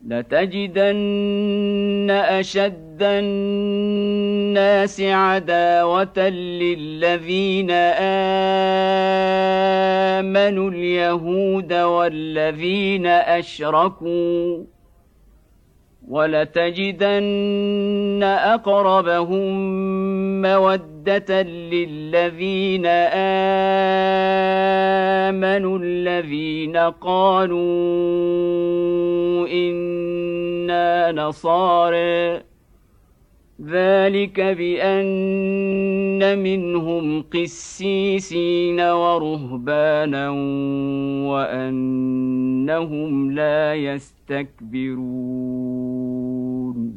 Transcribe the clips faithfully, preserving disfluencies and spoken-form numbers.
لتجدن أشد الناس عداوة للذين آمنوا اليهود والذين أشركوا ولتجدن أقربهم مودة للذين آمنوا الذين قالوا إنا نصارى ذلك بأن منهم قسيسين ورهبانا وأنهم لا يستكبرون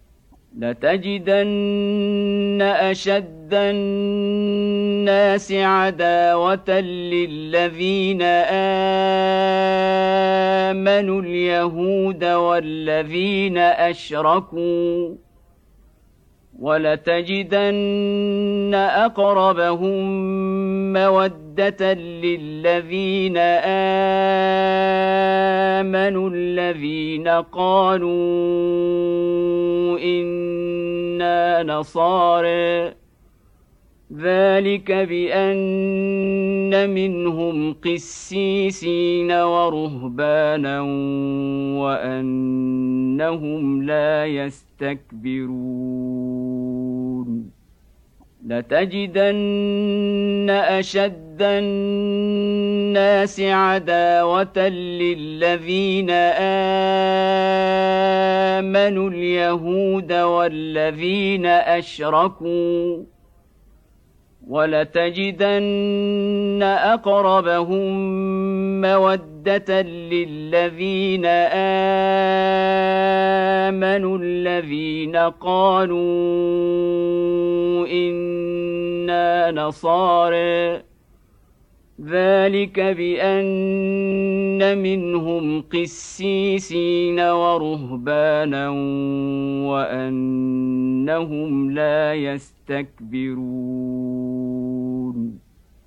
لتجدن أشد الناس عداوة للذين آمنوا اليهود والذين أشركوا ولتجدن أقربهم مودة للذين آمنوا الذين قالوا إنا نصارى ذلك بأن منهم قسيسين ورهبانا وأنهم لا يستكبرون لتجدن أشد الناس عداوة للذين آمنوا اليهود والذين أشركوا ولتجدن أقربهم مودة للذين آمنوا الذين قالوا إنا نصارى ذلك بأن منهم قسيسين ورهبانا وأنهم لا يستكبرون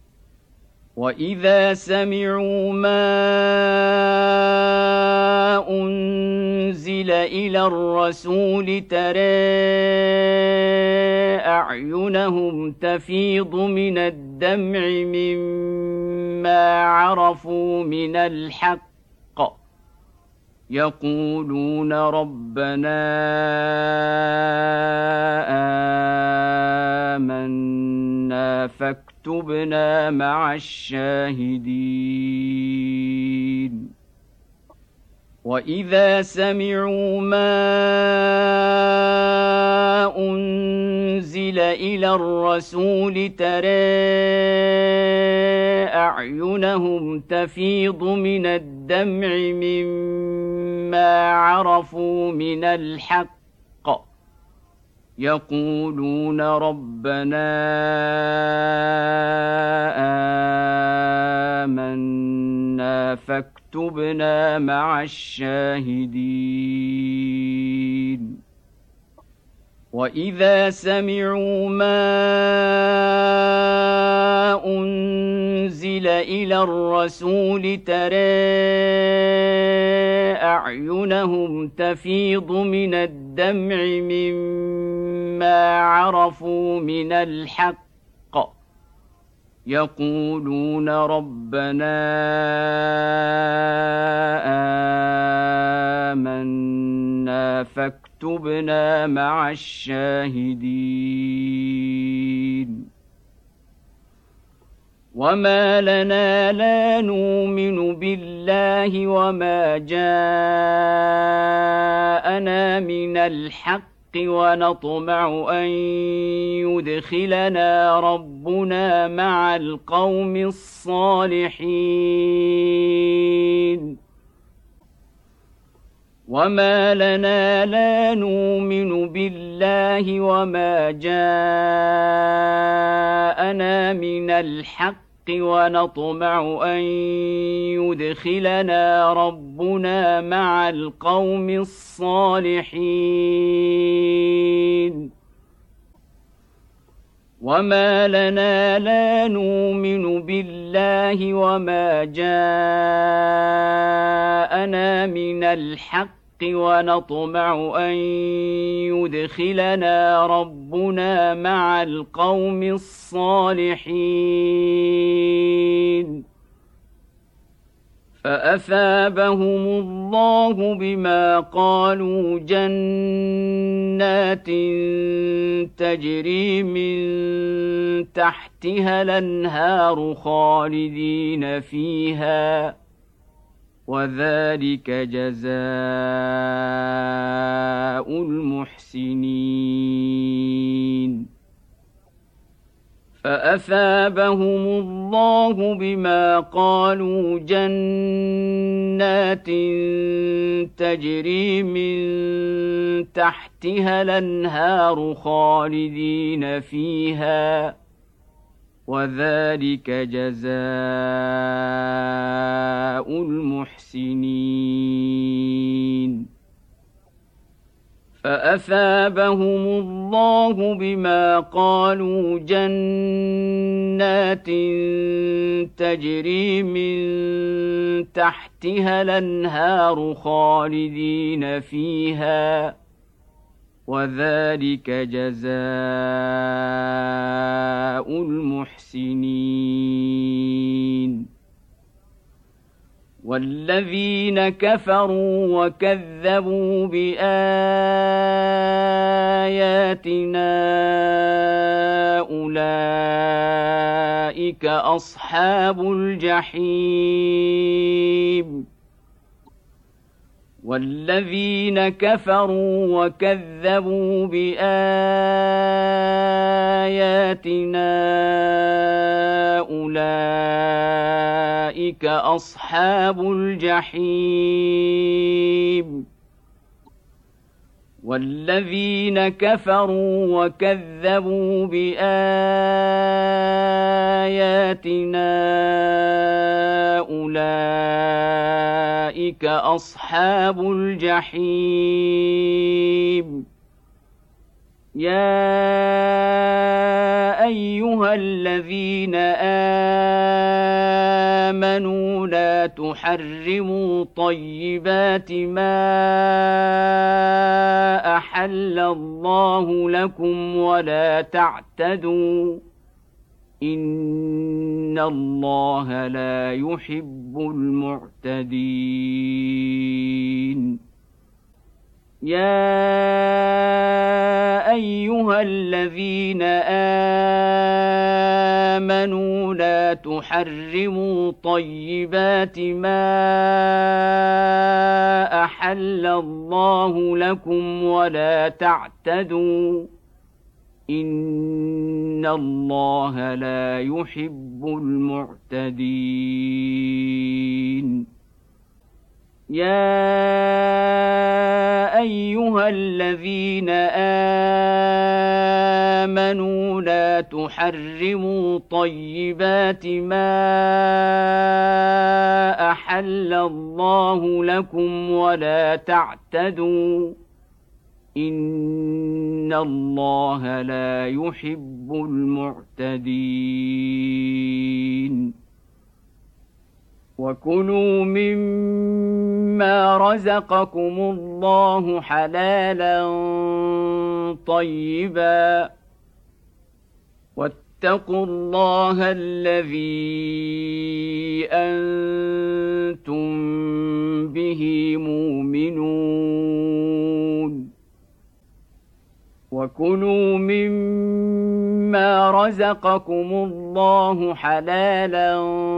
وإذا سمعوا ما أنزل إلى الرسول ترى أعينهم تفيض من الدمع مما عرفوا من الحق يقولون ربنا آمنا فاكتبنا مع الشاهدين وإذا سمعوا ما أنزل إلى الرسول ترى أعينهم تفيض من الدمع مما عرفوا من الحق يقولون ربنا آمنا فاكتبنا مع الشاهدين وإذا سمعوا ما أنزل إلى الرسول ترى أعينهم تفيض من الدمع مما عرفوا من الحق يقولون ربنا آمنا فاكتبنا مع الشاهدين وما لنا لا نؤمن بالله وما جاءنا من الحق ونطمع أن يدخلنا ربنا مع القوم الصالحين وما لنا لا نؤمن بالله وما جاءنا من الحق ونطمع أن يدخلنا ربنا مع القوم الصالحين وما لنا لا نؤمن بالله وما جاءنا من الحق ونطمع أن يدخلنا ربنا مع القوم الصالحين فأثابهم الله بما قالوا جنات تجري من تحتها الأنهار خالدين فيها وذلك جزاء المحسنين فأثابهم الله بما قالوا جنات تجري من تحتها الأنهار خالدين فيها وذلك جزاء المحسنين فأثابهم الله بما قالوا جنات تجري من تحتها الأنهار خالدين فيها وذلك جزاء المحسنين والذين كفروا وكذبوا بآياتنا أولئك أصحاب الجحيم والذين كفروا وكذبوا بآياتنا أولئك أصحاب الجحيم والذين كفروا وكذبوا بآياتنا أولئك أصحاب الجحيم يا أيها الذين آمنوا لا تحرموا طيبات ما أحل الله لكم ولا تعتدوا إن الله لا يحب المعتدين يا أيها الذين آمنوا لا تحرموا طيبات ما أحل الله لكم ولا تعتدوا إن الله لا يحب المعتدين يا أيها الذين آمنوا لا تحرموا طيبات ما أحل الله لكم ولا تعتدوا إن الله لا يحب المعتدين وكلوا مما رزقكم الله حلالا طيبا واتقوا الله الذي أنتم به مؤمنون وكلوا مما رزقكم الله حلالا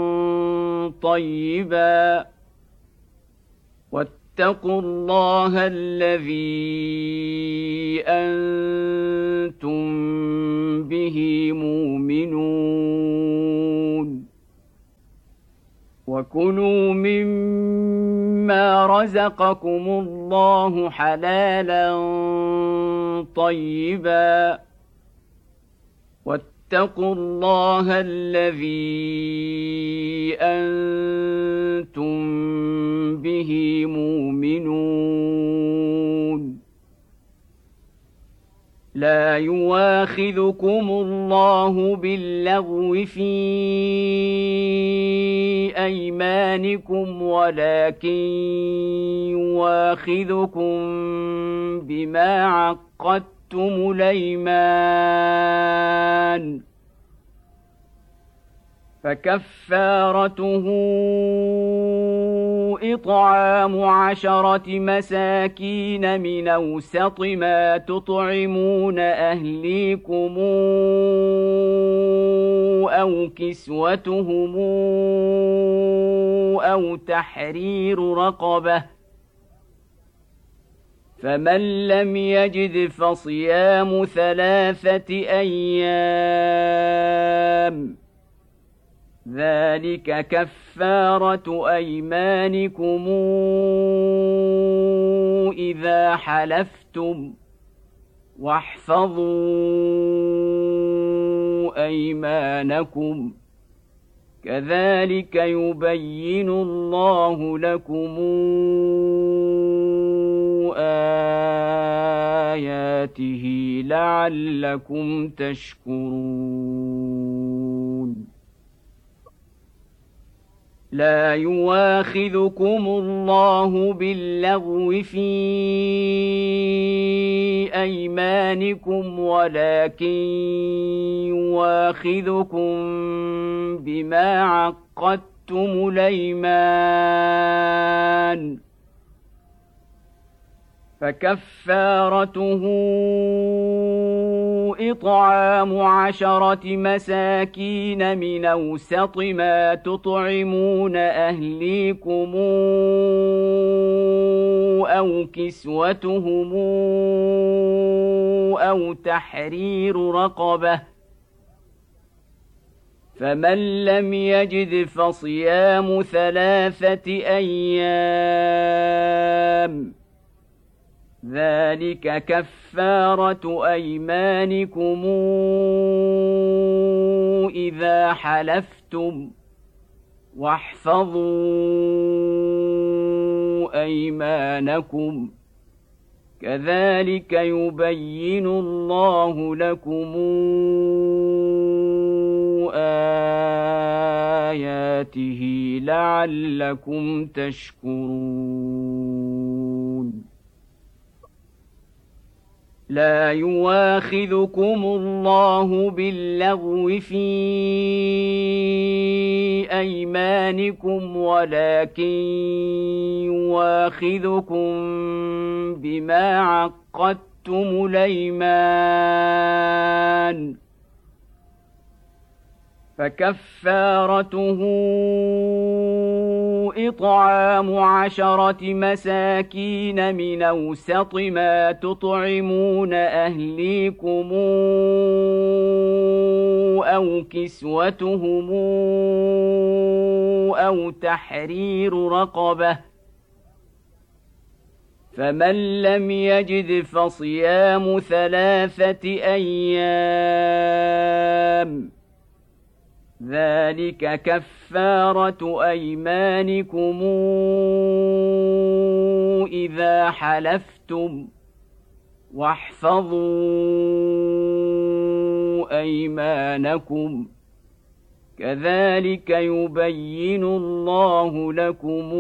طيبا واتقوا الله الذي أنتم به مؤمنون وكلوا مما رزقكم الله حلالا طيبا واتقوا الله الذي أنتم به مؤمنون لا يواخذكم الله باللغو في أيمانكم ولكن يواخذكم بما عقدتم الأيمان فكفارته إطعام عشرة مساكين من أوسط ما تطعمون أهليكم أو كسوتهم أو تحرير رقبة فمن لم يجد فصيام ثلاثة أيام ذلك كفارة أيمانكم إذا حلفتم واحفظوا أيمانكم كذلك يبين الله لكم آياته لعلكم تشكرون لا يواخذكم الله باللغو في أيمانكم ولكن يواخذكم بما عقدتم الأيمان فكفارته إطعام عشرة مساكين من أوسط ما تطعمون أهليكم أو كسوتهم أو تحرير رقبة فمن لم يجد فصيام ثلاثة أيام ذلك كفارة أيمانكم إذا حلفتم واحفظوا أيمانكم كذلك يبين الله لكم آياته لعلكم تشكرون لا يواخذكم الله باللغو في أيمانكم ولكن يواخذكم بما عقدتم الأيمان فكفارته إطعام عشرة مساكين من أوسط ما تطعمون أهليكم أو كسوتهم أو تحرير رقبة فمن لم يجد فصيام ثلاثة أيام ذلك كفارة أيمانكم إذا حلفتم واحفظوا أيمانكم كذلك يبين الله لكم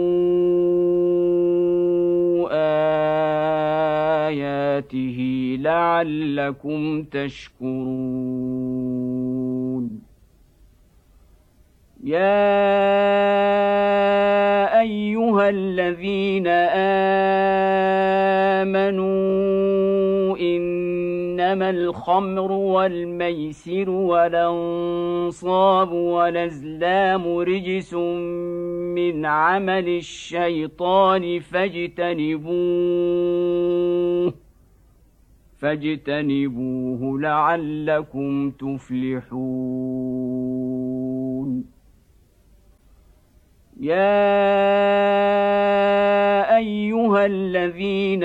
آياته لعلكم تشكرون يا أيها الذين آمنوا إنما الخمر والميسر والأنصاب والأزلام رجس من عمل الشيطان فاجتنبوه فاجتنبوه لعلكم تفلحون يا أيها الذين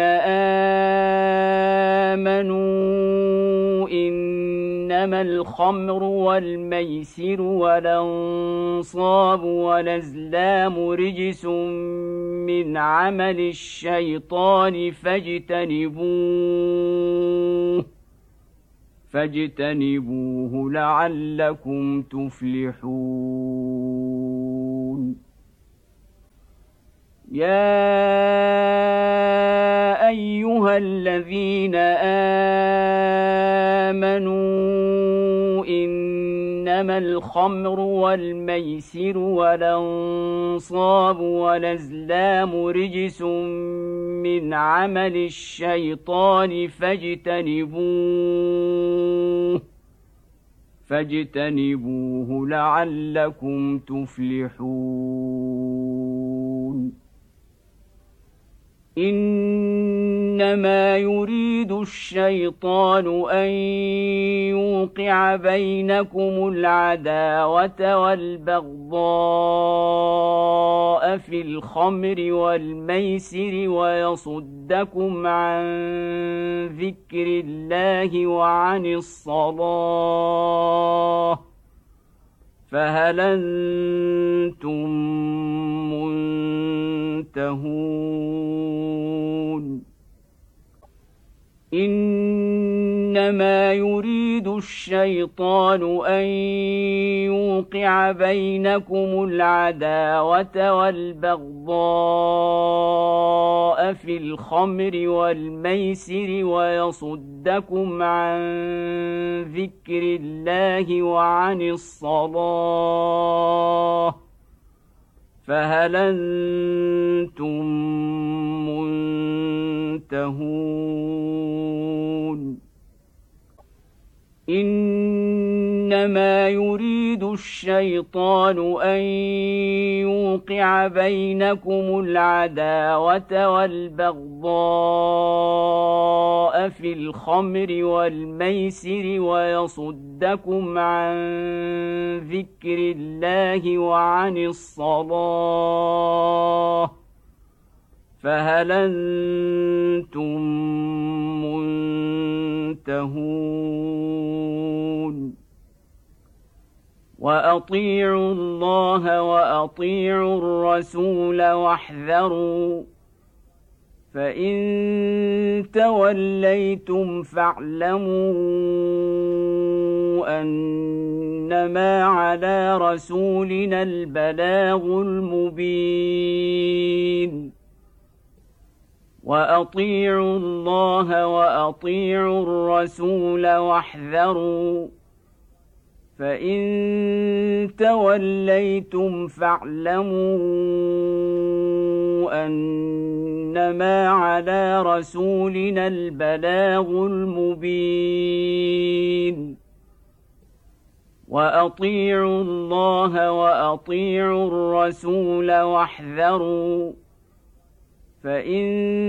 آمنوا إنما الخمر والميسر والأنصاب والأزلام رجس من عمل الشيطان فاجتنبوه فاجتنبوه لعلكم تفلحون. يا أيها الذين آمنوا إنما الخمر والميسر والأنصاب والأزلام رجس من عمل الشيطان فاجتنبوه فاجتنبوه لعلكم تفلحون. إنما يريد الشيطان أن يوقع بينكم العداوة والبغضاء في الخمر والميسر ويصدكم عن ذكر الله وعن الصلاة فهل أنتم منتهون؟ إنما يريد الشيطان أن يوقع بينكم العداوة والبغضاء في الخمر والميسر ويصدكم عن ذكر الله وعن الصلاة فهل أنتم منتهون؟ إنما يريد الشيطان أن يوقع بينكم العداوة والبغضاء في الخمر والميسر ويصدكم عن ذكر الله وعن الصلاة فهل أنتم منتهون؟ وأطيعوا الله وأطيعوا الرسول واحذروا فإن توليتم فاعلموا أنما على رسولنا البلاغ المبين. وأطيعوا الله وأطيعوا الرسول واحذروا فإن توليتم فاعلموا أنما على رسولنا البلاغ المبين. وأطيعوا الله وأطيعوا الرسول واحذروا فإن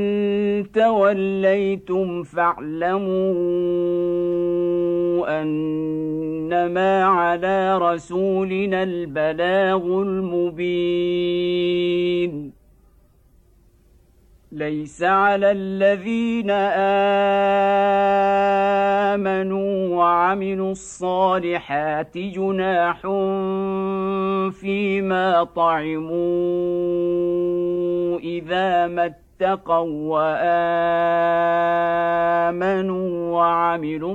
توليتم فاعلموا أنما على رسولنا البلاغ المبين. ليس على الذين آمنوا وعملوا الصالحات جناح فيما طعموا إذا ما اتقوا وآمنوا وعملوا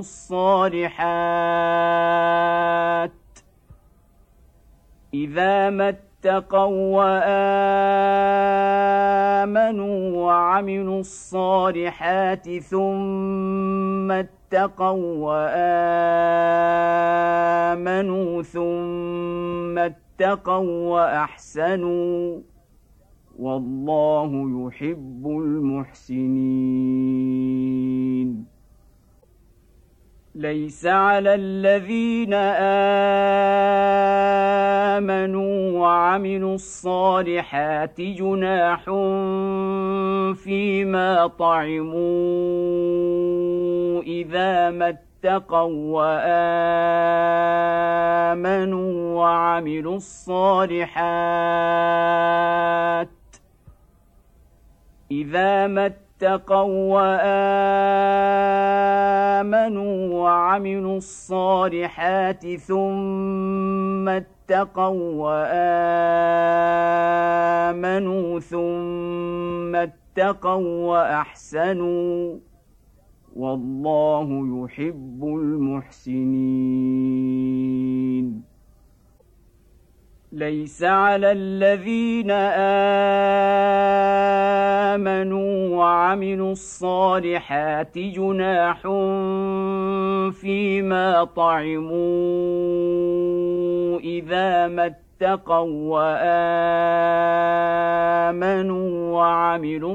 الصالحات إذا ما اتقوا وآمنوا وعملوا الصالحات ثم اتقوا وآمنوا ثم اتقوا وأحسنوا والله يحب المحسنين. ليس على الذين آمنوا وعملوا الصالحات جناح فيما طعموا إذا ما اتقوا وآمنوا وعملوا الصالحات إذا ما اتقوا وآمنوا وعملوا الصالحات ثم اتقوا وآمنوا ثم اتقوا وأحسنوا والله يحب المحسنين. ليس على الذين آمنوا وعملوا الصالحات جناح فيما طعموا إذا ما اتقوا وآمنوا وعملوا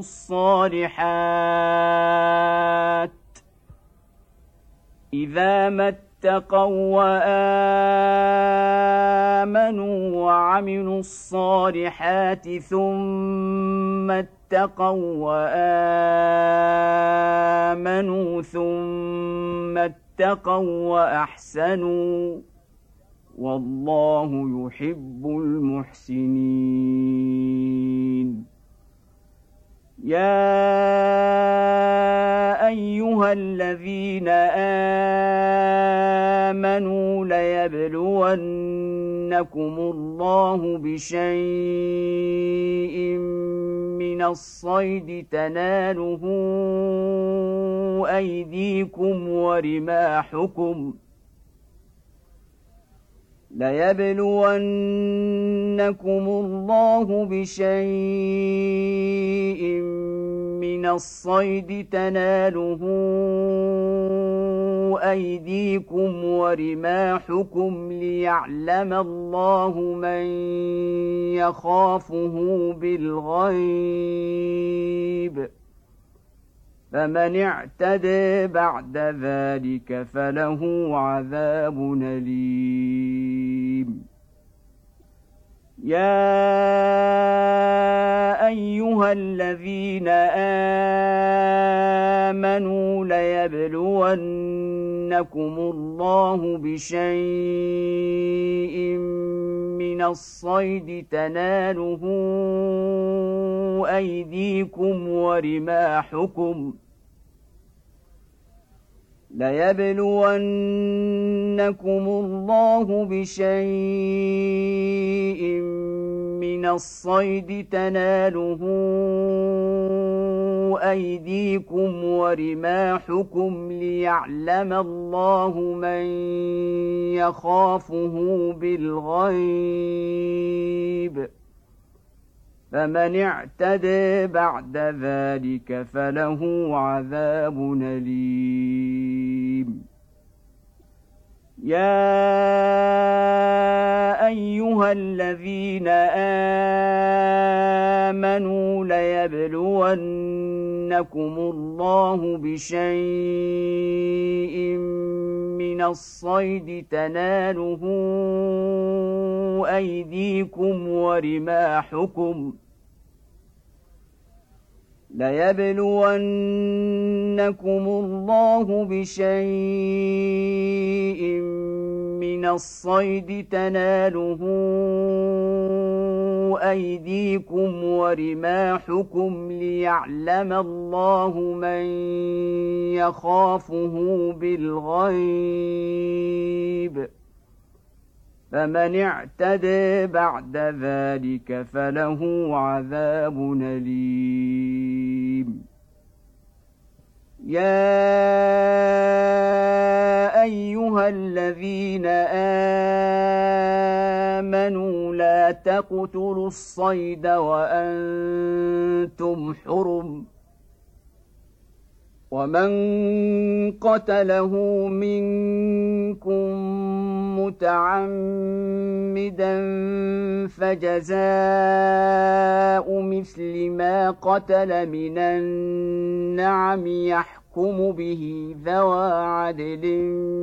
الصالحات إذا ما اتقوا وآمنوا وعملوا الصالحات ثم اتقوا وآمنوا ثم اتقوا وأحسنوا والله يحب المحسنين. يا أيها الذين آمنوا ليبلونكم الله بشيء من الصيد تناله أيديكم ورماحكم ليبلونكم الله بشيء من الصيد تناله أيديكم ورماحكم ليعلم الله من يخافه بالغيب فمن اعتدى بعد ذلك فله عذاب أليم. يا أيها الذين آمنوا ليبلونكم الله بشيء من الصيد تناله أيديكم ورماحكم ليبلونكم الله بشيء من الصيد تناله أيديكم ورماحكم ليعلم الله من يخافه بالغيب فمن اعتدى بعد ذلك فله عذاب أليم. يا أيها الذين آمنوا ليبلونكم الله بشيء من الصيد تناله أيديكم ورماحكم ليبلونكم الله بشيء من الصيد تناله أيديكم ورماحكم ليعلم الله من يخافه بالغيب فمن اعتدى بعد ذلك فله عذاب أليم. يا أيها الذين آمنوا لا تقتلوا الصيد وأنتم حرم ومن قتله منكم متعمدا فجزاء مثل ما قتل من النعم يحكم به ذوى عدل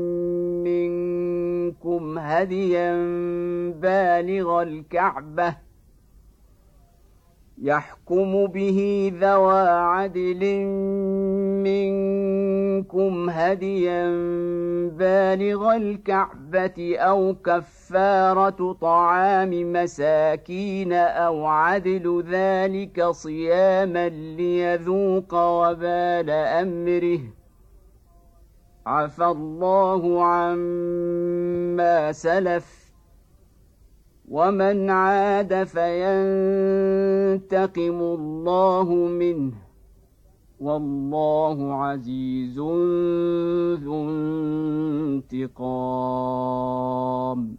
منكم هديا بالغ الكعبة يحكم به ذوى عدل منكم هديا بالغ الكعبة أو كفارة طعام مساكين أو عدل ذلك صياما ليذوق وبال أمره عفى الله عما سلف ومن عاد فينتقم الله منه والله عزيز ذو انتقام.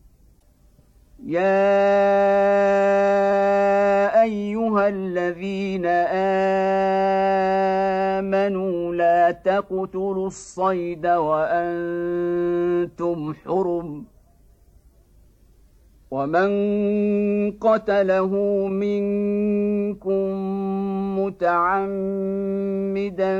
يا أيها الذين آمنوا لا تقتلوا الصيد وأنتم حرم، ومن قتله منكم متعمدا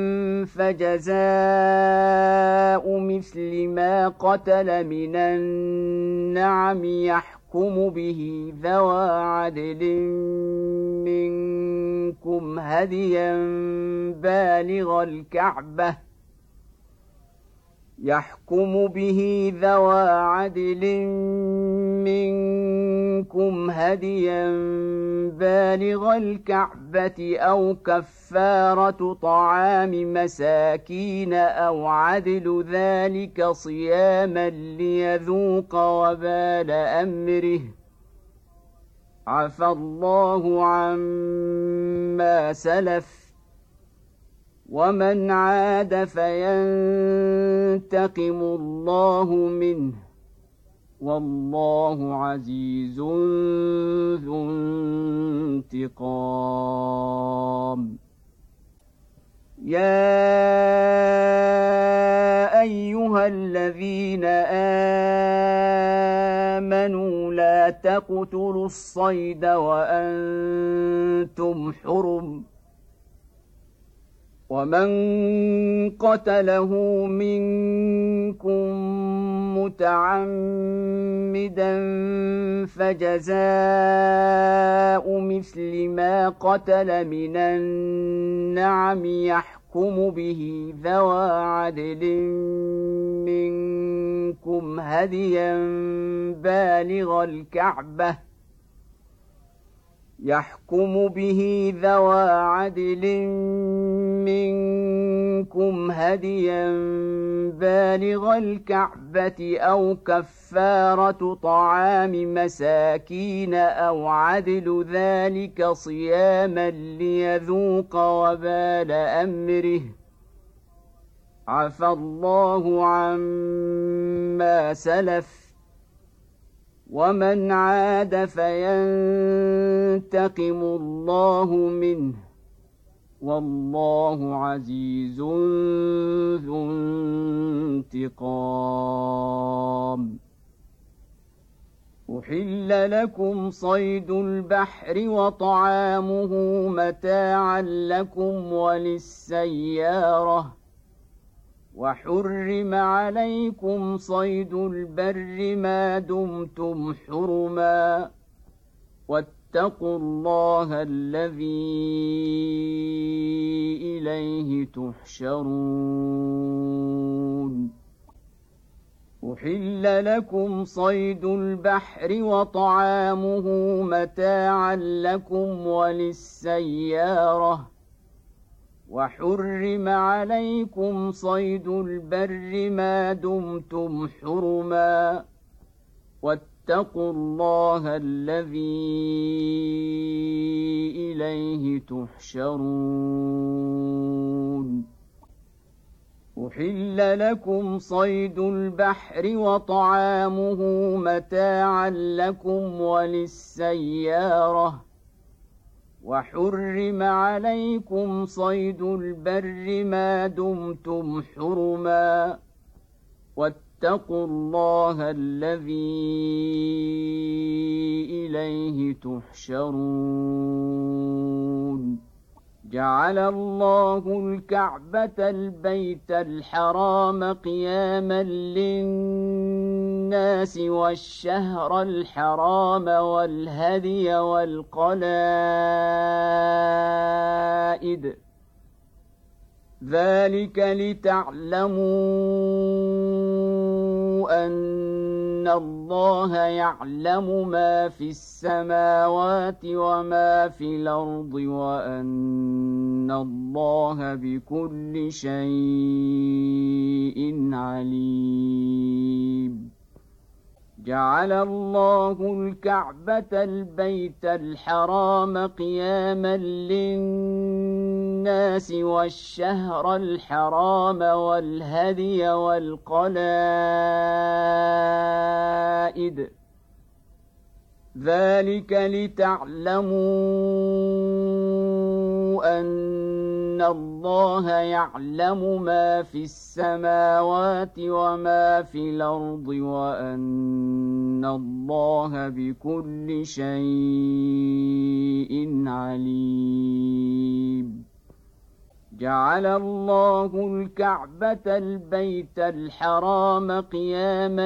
فجزاء مثل ما قتل من النعم يحكم به ذوى عدل منكم هديا بالغ الكعبة يحكم به ذوى عدل منكم هديا بالغ الكعبة أو كفارة طعام مساكين أو عدل ذلك صياما ليذوق وبال أمره، عفى الله عما سلف، ومن عاد فينتقم الله منه، والله عزيز ذو انتقام. يا أيها الذين آمنوا لا تقتلوا الصيد وأنتم حرم، ومن قتله منكم متعمدا فجزاء مثل ما قتل من النعم يحكم به ذوى عدل منكم هديا بالغ الكعبة يحكم به ذوى عدل منكم هديا بالغ الكعبة أو كفارة طعام مساكين أو عدل ذلك صياما ليذوق وبال أمره، عفى الله عما سلف، ومن عاد فينتقم الله منه، والله عزيز ذو انتقام. أحل لكم صيد البحر وطعامه متاعا لكم وللسيارة، وحرم عليكم صيد البر ما دمتم حرما، واتقوا الله الذي إليه تحشرون. أحل لكم صيد البحر وطعامه متاعا لكم وللسيارة، وحرم عليكم صيد البر ما دمتم حرما، واتقوا الله الذي إليه تحشرون. أحل لكم صيد البحر وطعامه متاعا لكم وللسيارة، وحرم عليكم صيد البر ما دمتم حرما، واتقوا الله الذي إليه تحشرون. جعل الله الكعبة البيت الحرام قياما للناس والشهر الحرام والهدي والقلائد، ذلك لتعلموا أن الله يعلم ما في السماوات وما في الأرض وأن الله بكل شيء عليم. جعل الله الكعبة البيت الحرام قياما للناس والشهر الحرام والهدي والقلائد ذلك لتعلموا أن الله يعلم ما في السماوات وما في الأرض وأن الله بكل شيء عليم جعل الله الكعبة البيت الحرام قياما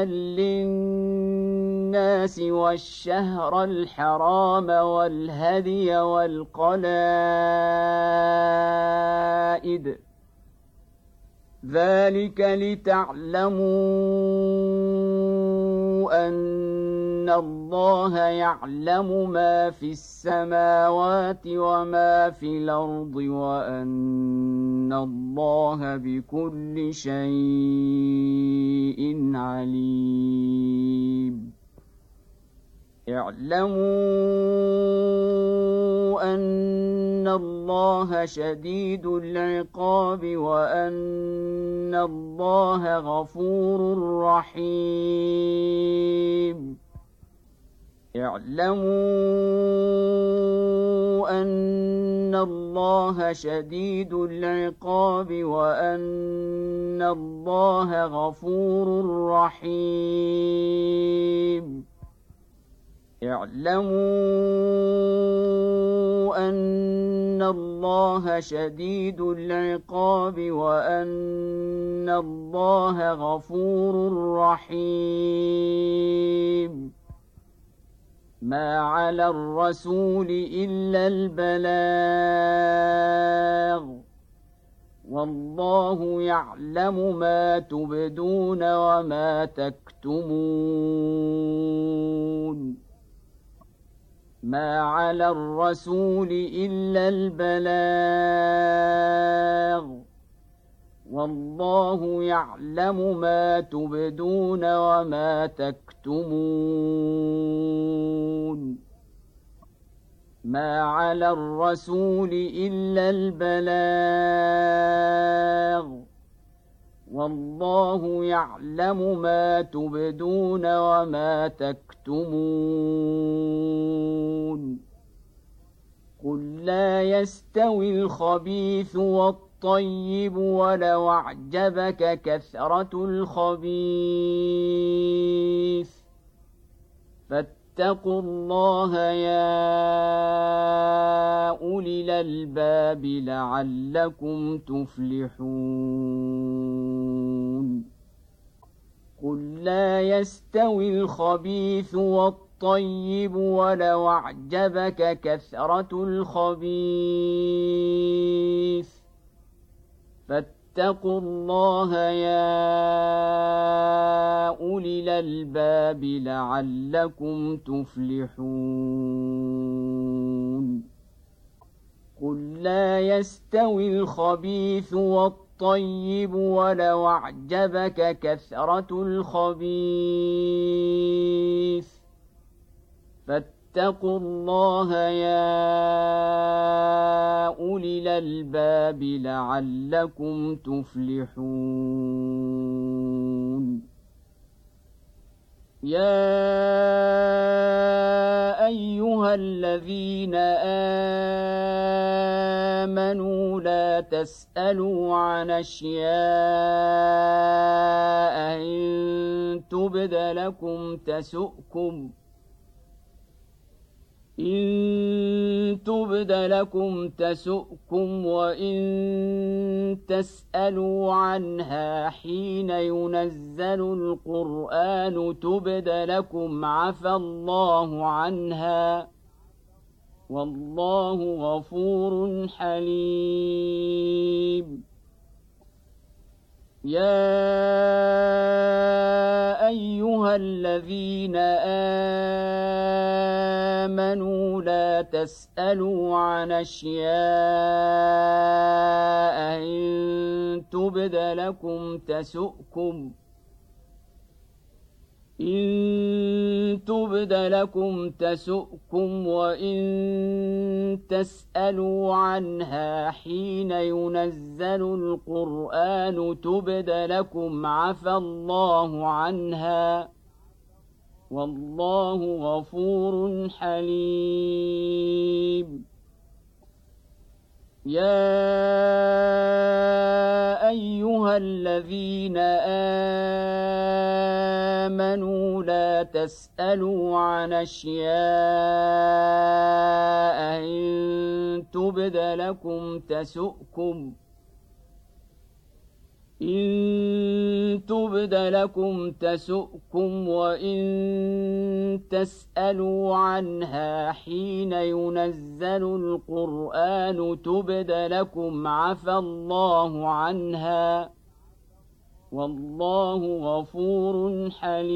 للناس والشهر الحرام والهدي والقلائد ذلك لتعلموا أن الله يعلم ما في السماوات وما في الأرض وأن الله بكل شيء عليم اعلموا أن الله شديد العقاب وأن الله غفور رحيم اعلموا أن الله شديد العقاب وأن الله غفور رحيم اعلموا أن الله شديد العقاب وأن الله غفور رحيم ما على الرسول إلا البلاغ والله يعلم ما تبدون وما تكتمون ما على الرسول إلا البلاغ والله يعلم ما تبدون وما تكتمون ما على الرسول إلا البلاغ والله يعلم ما تبدون وما تكتمون قل لا يستوي الخبيث والطيب ولو أعجبك كثرة الخبيث فاتقوا الله يا أولي الألباب لعلكم تفلحون قل لا يستوي الخبيث والطيب ولو أعجبك كثرة الخبيث فاتقوا الله يا أولي الألباب لعلكم تفلحون قل لا يستوي الخبيث والطيب ولو أعجبك كثرة الخبيث فاتقوا الله يا أولي الألباب لعلكم تفلحون يا أيها الذين آمنوا لا تسألوا عن أشياء إن تبد لكم تسؤكم إن تبد لكم تسؤكم وإن تسألوا عنها حين ينزل القرآن تبد لكم عفى الله عنها والله غفور حليم يا أيها الذين آمنوا لا تسألوا عن أشياء إن تبد لكم تسؤكم إن تبد لكم تسؤكم وإن تسألوا عنها حين ينزل القرآن تبد لكم عفى الله عنها والله غفور حليم. يا أيها الذين آمنوا لا تسألوا عن أشياء إن تبد لكم تسؤكم إن تبد لكم تسؤكم وإن تسألوا عنها حين ينزل القرآن تبد لكم عفى الله عنها والله غفور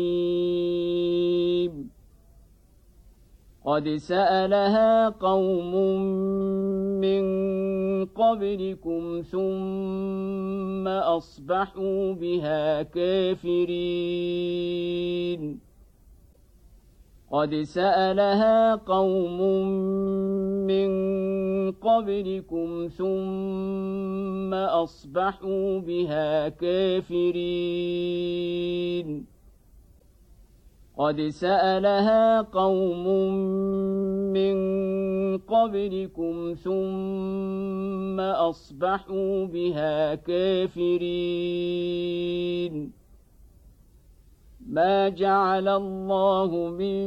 حليم. قد سألها قوم من قبلكم ثم أصبحوا بها كافرين. قد سألها قوم من قبلكم ثم أصبحوا بها كافرين. قد سألها قوم من قبلكم ثم أصبحوا بها كافرين. ما جعل الله من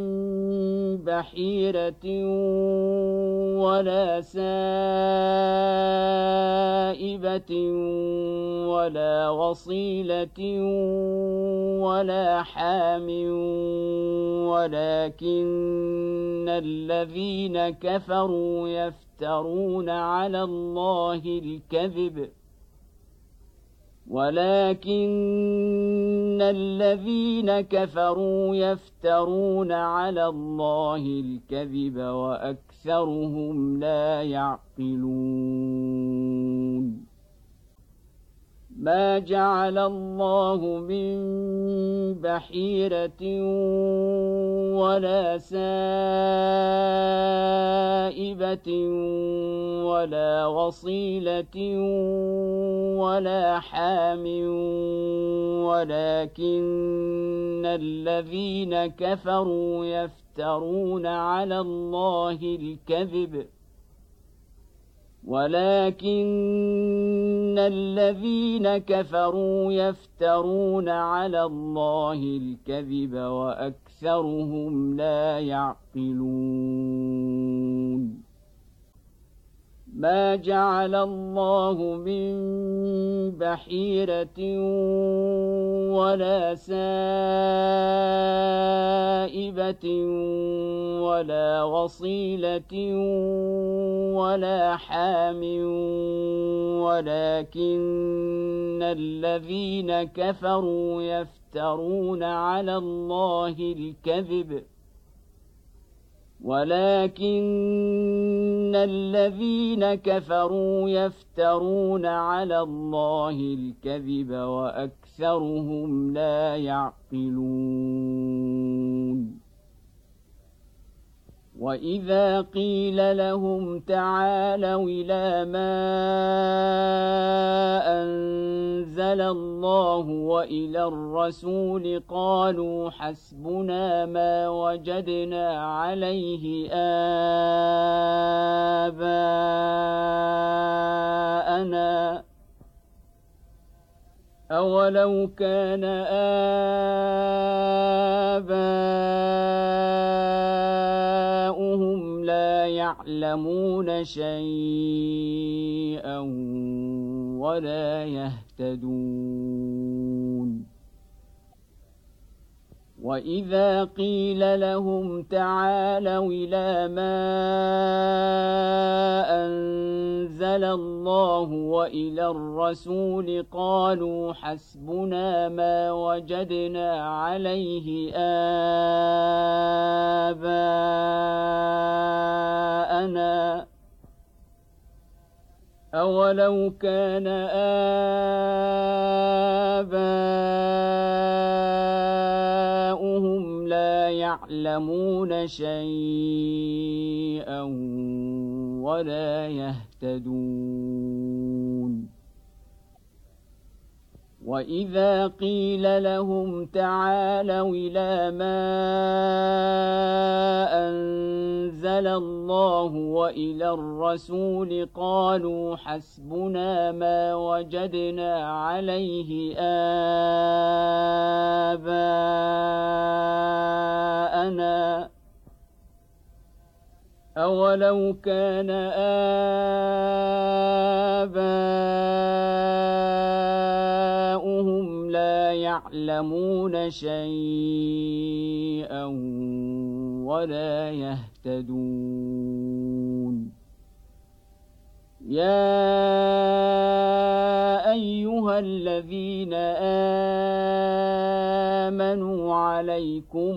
بحيرة ولا سائبة ولا وصيلة ولا حام ولكن الذين كفروا يفترون على الله الكذب ولكن الذين كفروا يفترون على الله الكذب وأكثرهم لا يعقلون. ما جعل الله من بحيرة ولا سائبة ولا وصيلة ولا حام ولكن الذين كفروا يفترون على الله الكذب ولكن الذين كفروا يفترون على الله الكذب وأكثرهم لا يعقلون. ما جعل الله من بحيرة ولا سائبة ولا وصيلة ولا حام ولكن الذين كفروا يفترون على الله الكذب ولكن الذين كفروا يفترون على الله الكذب وأكثرهم لا يعقلون. وإذا قيل لهم تعالوا إلى ما أنزل الله وإلى الرسول قالوا حسبنا ما وجدنا عليه آباءنا أولو كان آباؤهم لا يعلمون شيئا ولا يهتدون. وإذا قيل لهم تعالوا إلى ما أنزل الله وإلى الرسول قالوا حسبنا ما وجدنا عليه آباءنا أولو كان آباؤهم يعلمون شيئا ولا يهتدون. وإذا قيل لهم تعالوا إلى ما أنزل الله وإلى الرسول قالوا حسبنا ما وجدنا عليه آباءنا أولو كان آباؤهم لا يعلمون شيئا ولا يهتدون. يا أيها الذين آمنوا عليكم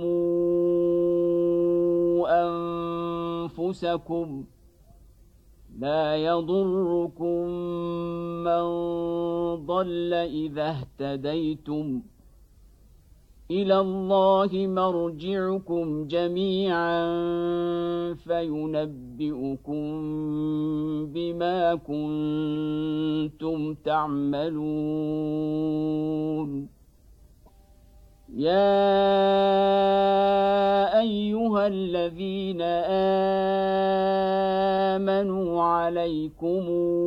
أنفسكم لا يضركم من ضل إذا اهتديتم إلى الله مرجعكم جميعا فينبئكم بما كنتم تعملون. يا أيها الذين آمنوا عليكم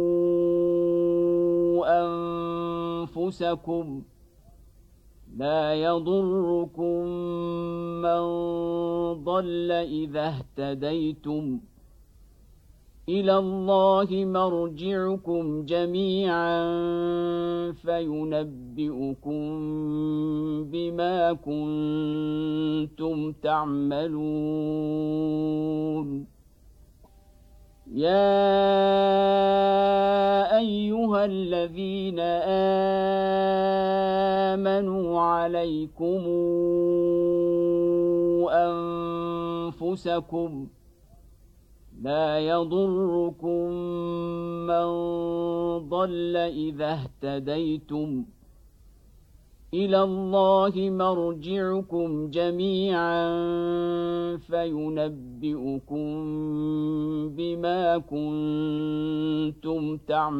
أنفسكم لا يضركم من ضل إذا اهتديتم إلى الله مرجعكم جميعا فينبئكم بما كنتم تعملون. يا أيها الذين آمنوا عليكم أنفسكم لا يضركم من ضل إذا اهتديتم إلى الله مرجعكم جميعا فينبئكم بما كنتم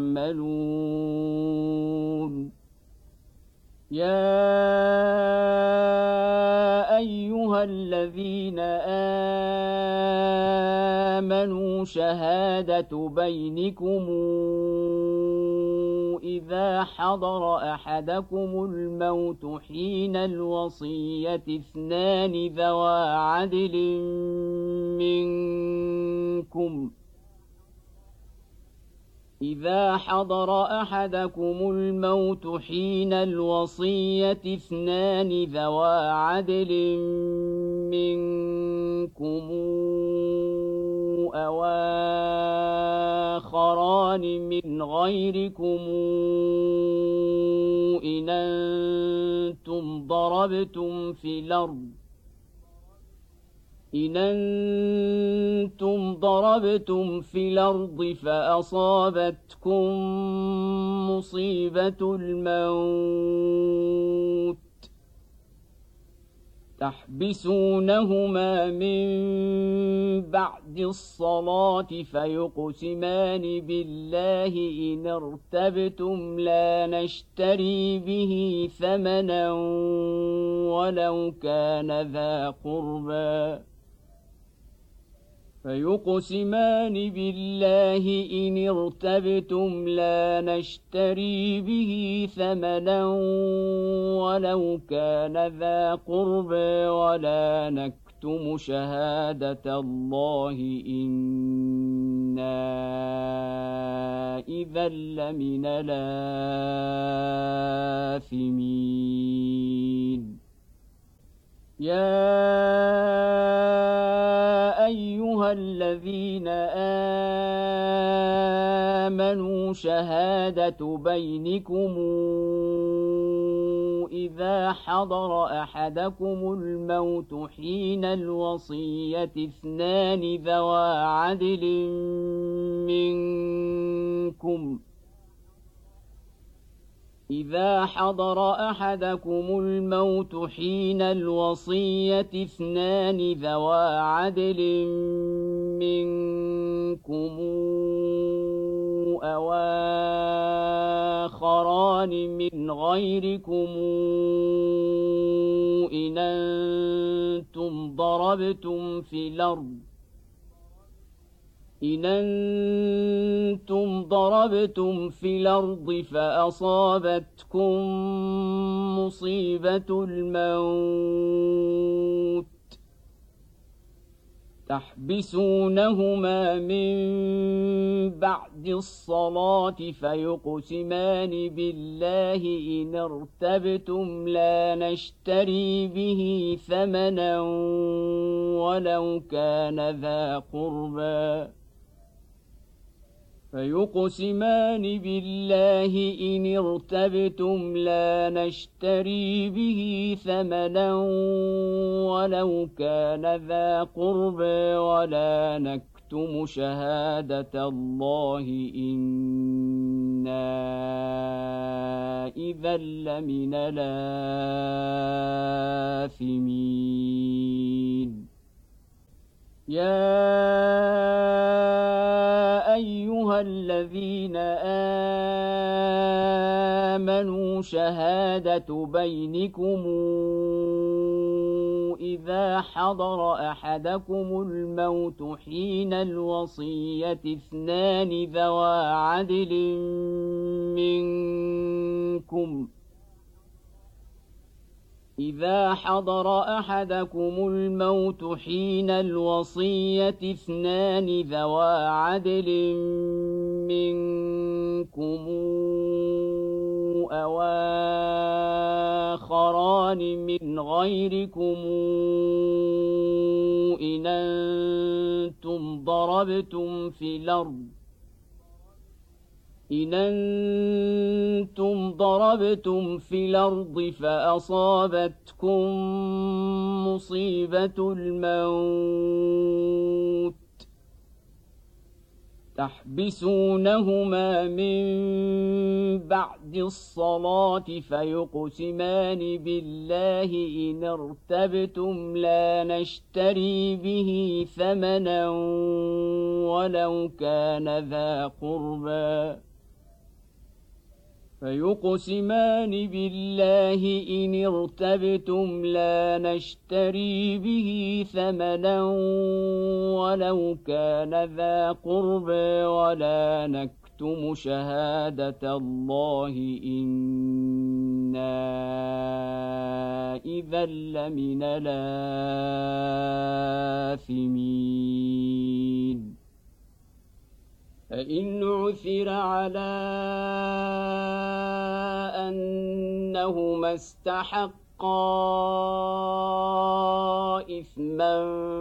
تعملون. يا أيها الذين آمنوا شهادة بينكم إذا حضر أحدكم الموت حين الوصية اثنان ذوى عدل منكم إذا حضر أحدكم الموت حين الوصية اثنان ذوى عدل منكم أو آخران من غيركم إن أنتم ضربتم في الأرض إن أنتم ضربتم في الأرض فأصابتكم مصيبة الموت تحبسونهما من بعد الصلاة فيقسمان بالله إن ارتبتم لا نشتري به ثمنا ولو كان ذا قربى فيقسمان بالله إن ارتبتم لا نشتري به ثمنا ولو كان ذا قربى ولا نكتم شهادة الله إنا إذا لمن الآثمين. يا أيها الذين آمنوا شهادة بينكم إذا حضر أحدكم الموت حين الوصية اثنان ذوى عدل منكم إذا حضر أحدكم الموت حين الوصية اثنان ذوا عدل منكم أو آخران من غيركم إن أنتم ضربتم في الأرض إن أنتم ضربتم في الأرض فأصابتكم مصيبة الموت تحبسونهما من بعد الصلاة فيقسمان بالله إن ارتبتم لا نشتري به ثمنا ولو كان ذا قربى فيقسمان بالله إن ارتبتم لا نشتري به ثمنا ولو كان ذا قربى ولا نكتم شهادة الله إنا إذا لمن الآثمين. يا أيها الذين آمنوا شهادة بينكم إذا حضر أحدكم الموت حين الوصية اثنان ذوا عدل منكم إذا حضر أحدكم الموت حين الوصية اثنان ذوا عدل منكم أو آخران من غيركم إن أنتم ضربتم في الأرض إن أنتم ضربتم في الأرض فأصابتكم مصيبة الموت تحبسونهما من بعد الصلاة فيقسمان بالله إن ارتبتم لا نشتري به ثمنا ولو كان ذا قربى فيقسمان بالله إن ارتبتم لا نشتري به ثمنا ولو كان ذا قربى ولا نكتم شهادة الله إنا إذا لمن الآثمين. فإن عثر على أنهما استحقا إثما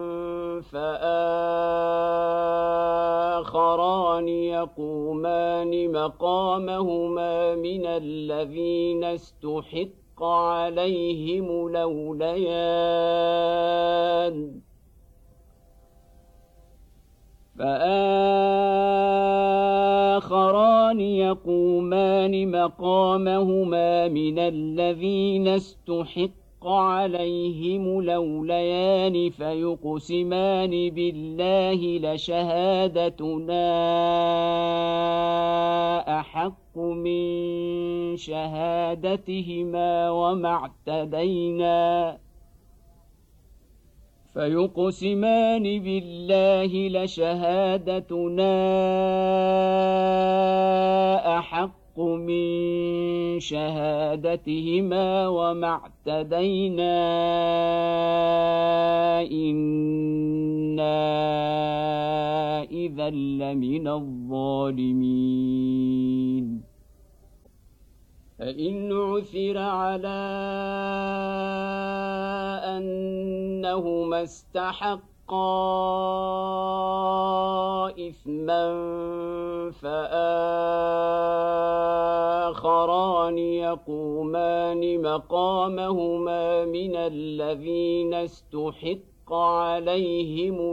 فآخران يقومان مقامهما من الذين استحق عليهم الأوليان فآخران يقومان مقامهما من الذين استحق عليهم الأوليان فيقسمان بالله لشهادتنا أحق من شهادتهما وما اعتدينا فيقسمان بالله لشهادتنا أحق من شهادتهما وما اعتدينا إنا إذا لمن الظالمين. فإن عثر على أنهما استحقا إثما فآخران يقومان مقامهما من الذين استحق عليهم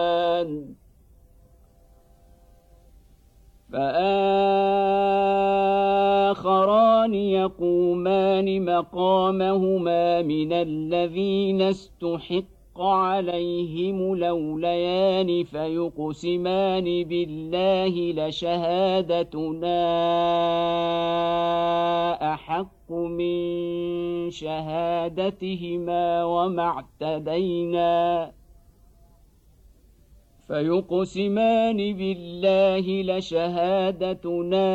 الأوليان فآخران آخران يقومان مقامهما من الذين استحق عليهم الأوليان فيقسمان بالله لشهادتنا أحق من شهادتهما وما اعتدينا فيقسمان بالله لشهادتنا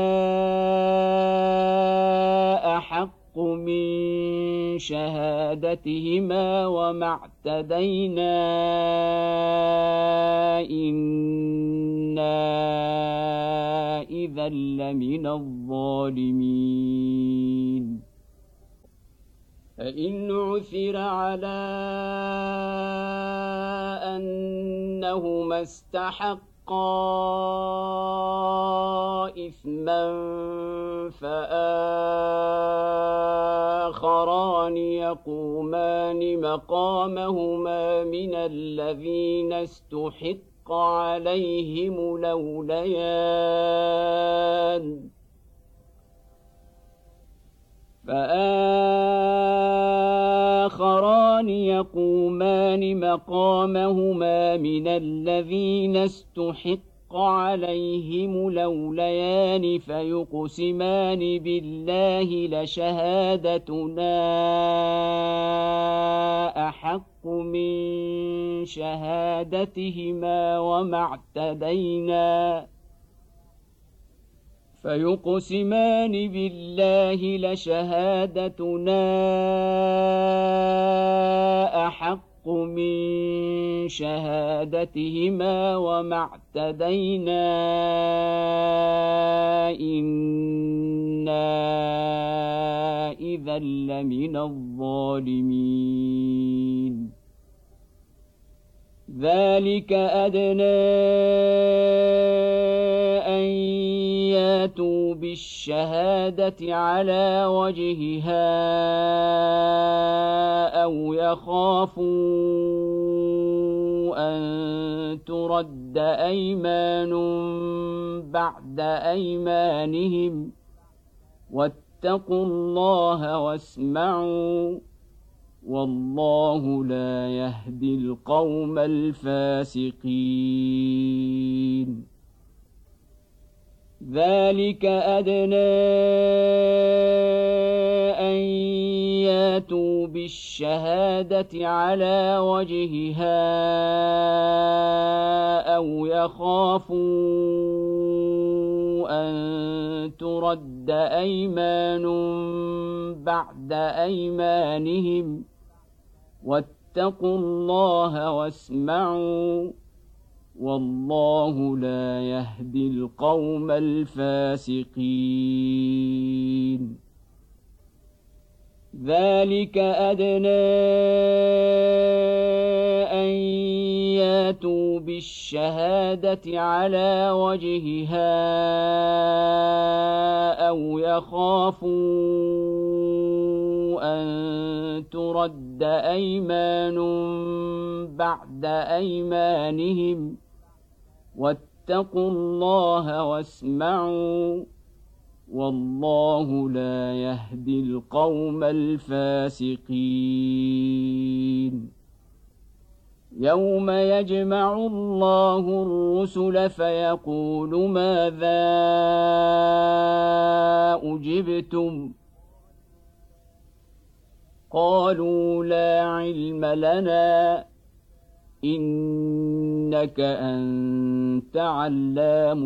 أحق من شهادتهما وما اعتدينا إنا إذا لمن الظالمين فإن عثر على أنهما استحقا إثما فآخران يقومان مقامهما من الذين استحق عليهم الأوليان فآخران يقومان مقامهما من الذين استحق عليهم الأوليان فيقسمان بالله لشهادتنا أحق من شهادتهما وما اعتدينا فيقسمان بالله لشهادتنا أحق من شهادتهما وما اعتدينا إنا إذا لمن الظالمين ذلك أدنى أن ياتوا بالشهادة على وجهها أو يخافوا أن ترد أيمان بعد أيمانهم واتقوا الله واسمعوا والله لا يهدي القوم الفاسقين ذلك أدنى أن ياتوا بالشهادة على وجهها أو يخافوا أن ترد أيمان بعد أيمانهم واتقوا الله واسمعوا والله لا يهدي القوم الفاسقين ذلك أدنى أن ياتوا بالشهادة على وجهها أو يخافوا أن ترد أيمان بعد أيمانهم واتقوا الله واسمعوا والله لا يهدي القوم الفاسقين يوم يجمع الله الرسل فيقول ماذا أجبتم قالوا لا علم لنا إنك أنت علام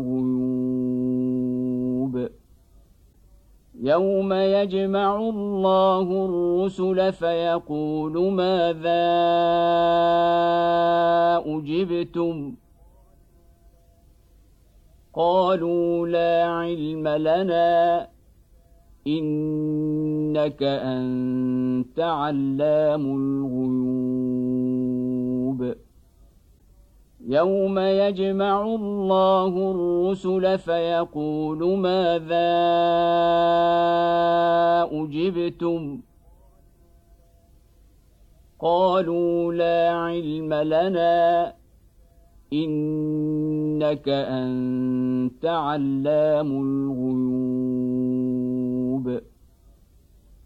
الغيوب يوم يجمع الله الرسل فيقول ماذا أجبتم قالوا لا علم لنا إنك أنت علام الغيوب يوم يجمع الله الرسل فيقول ماذا أجبتم قالوا لا علم لنا إنك أنت علام الغيوب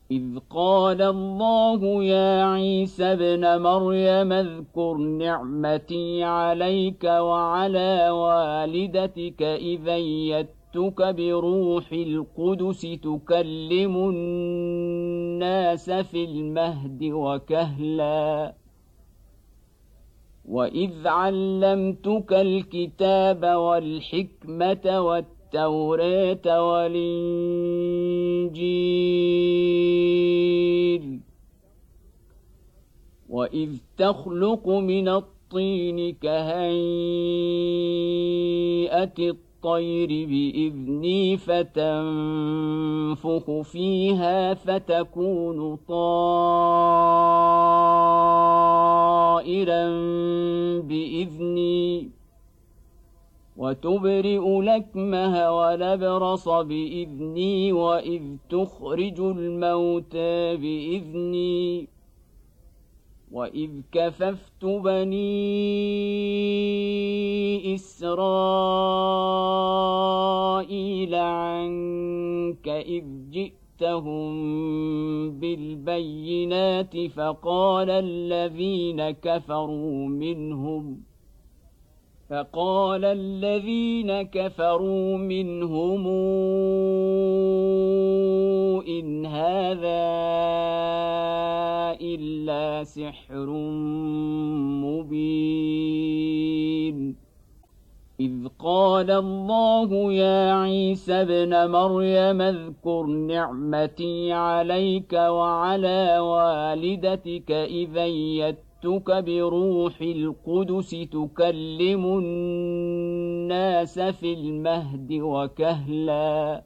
إذ قال الله يا عيسى ابن مريم اذكر نعمتي عليك وعلى والدتك إذ أيدتك بروح القدس تكلم الناس في المهد وكهلا وإذ علمتك الكتاب والحكمة والتوراة والإنجيل وإذ تخلق من الطين كهيئة الطير بإذني فتنفخ فيها فتكون طائرا بإذني وتبرئ الأكمه والأبرص بإذني وإذ تخرج الموتى بإذني وإذ كففت بني إسرائيل عنك إذ جئتهم بالبينات فقال الذين كفروا منهم فقال الذين كفروا منهم إن هذا إلا سحر مبين إذ قال الله يا عيسى ابن مريم اذكر نعمتي عليك وعلى والدتك إذ أيدتك بروح القدس تكلم الناس في المهد وكهلا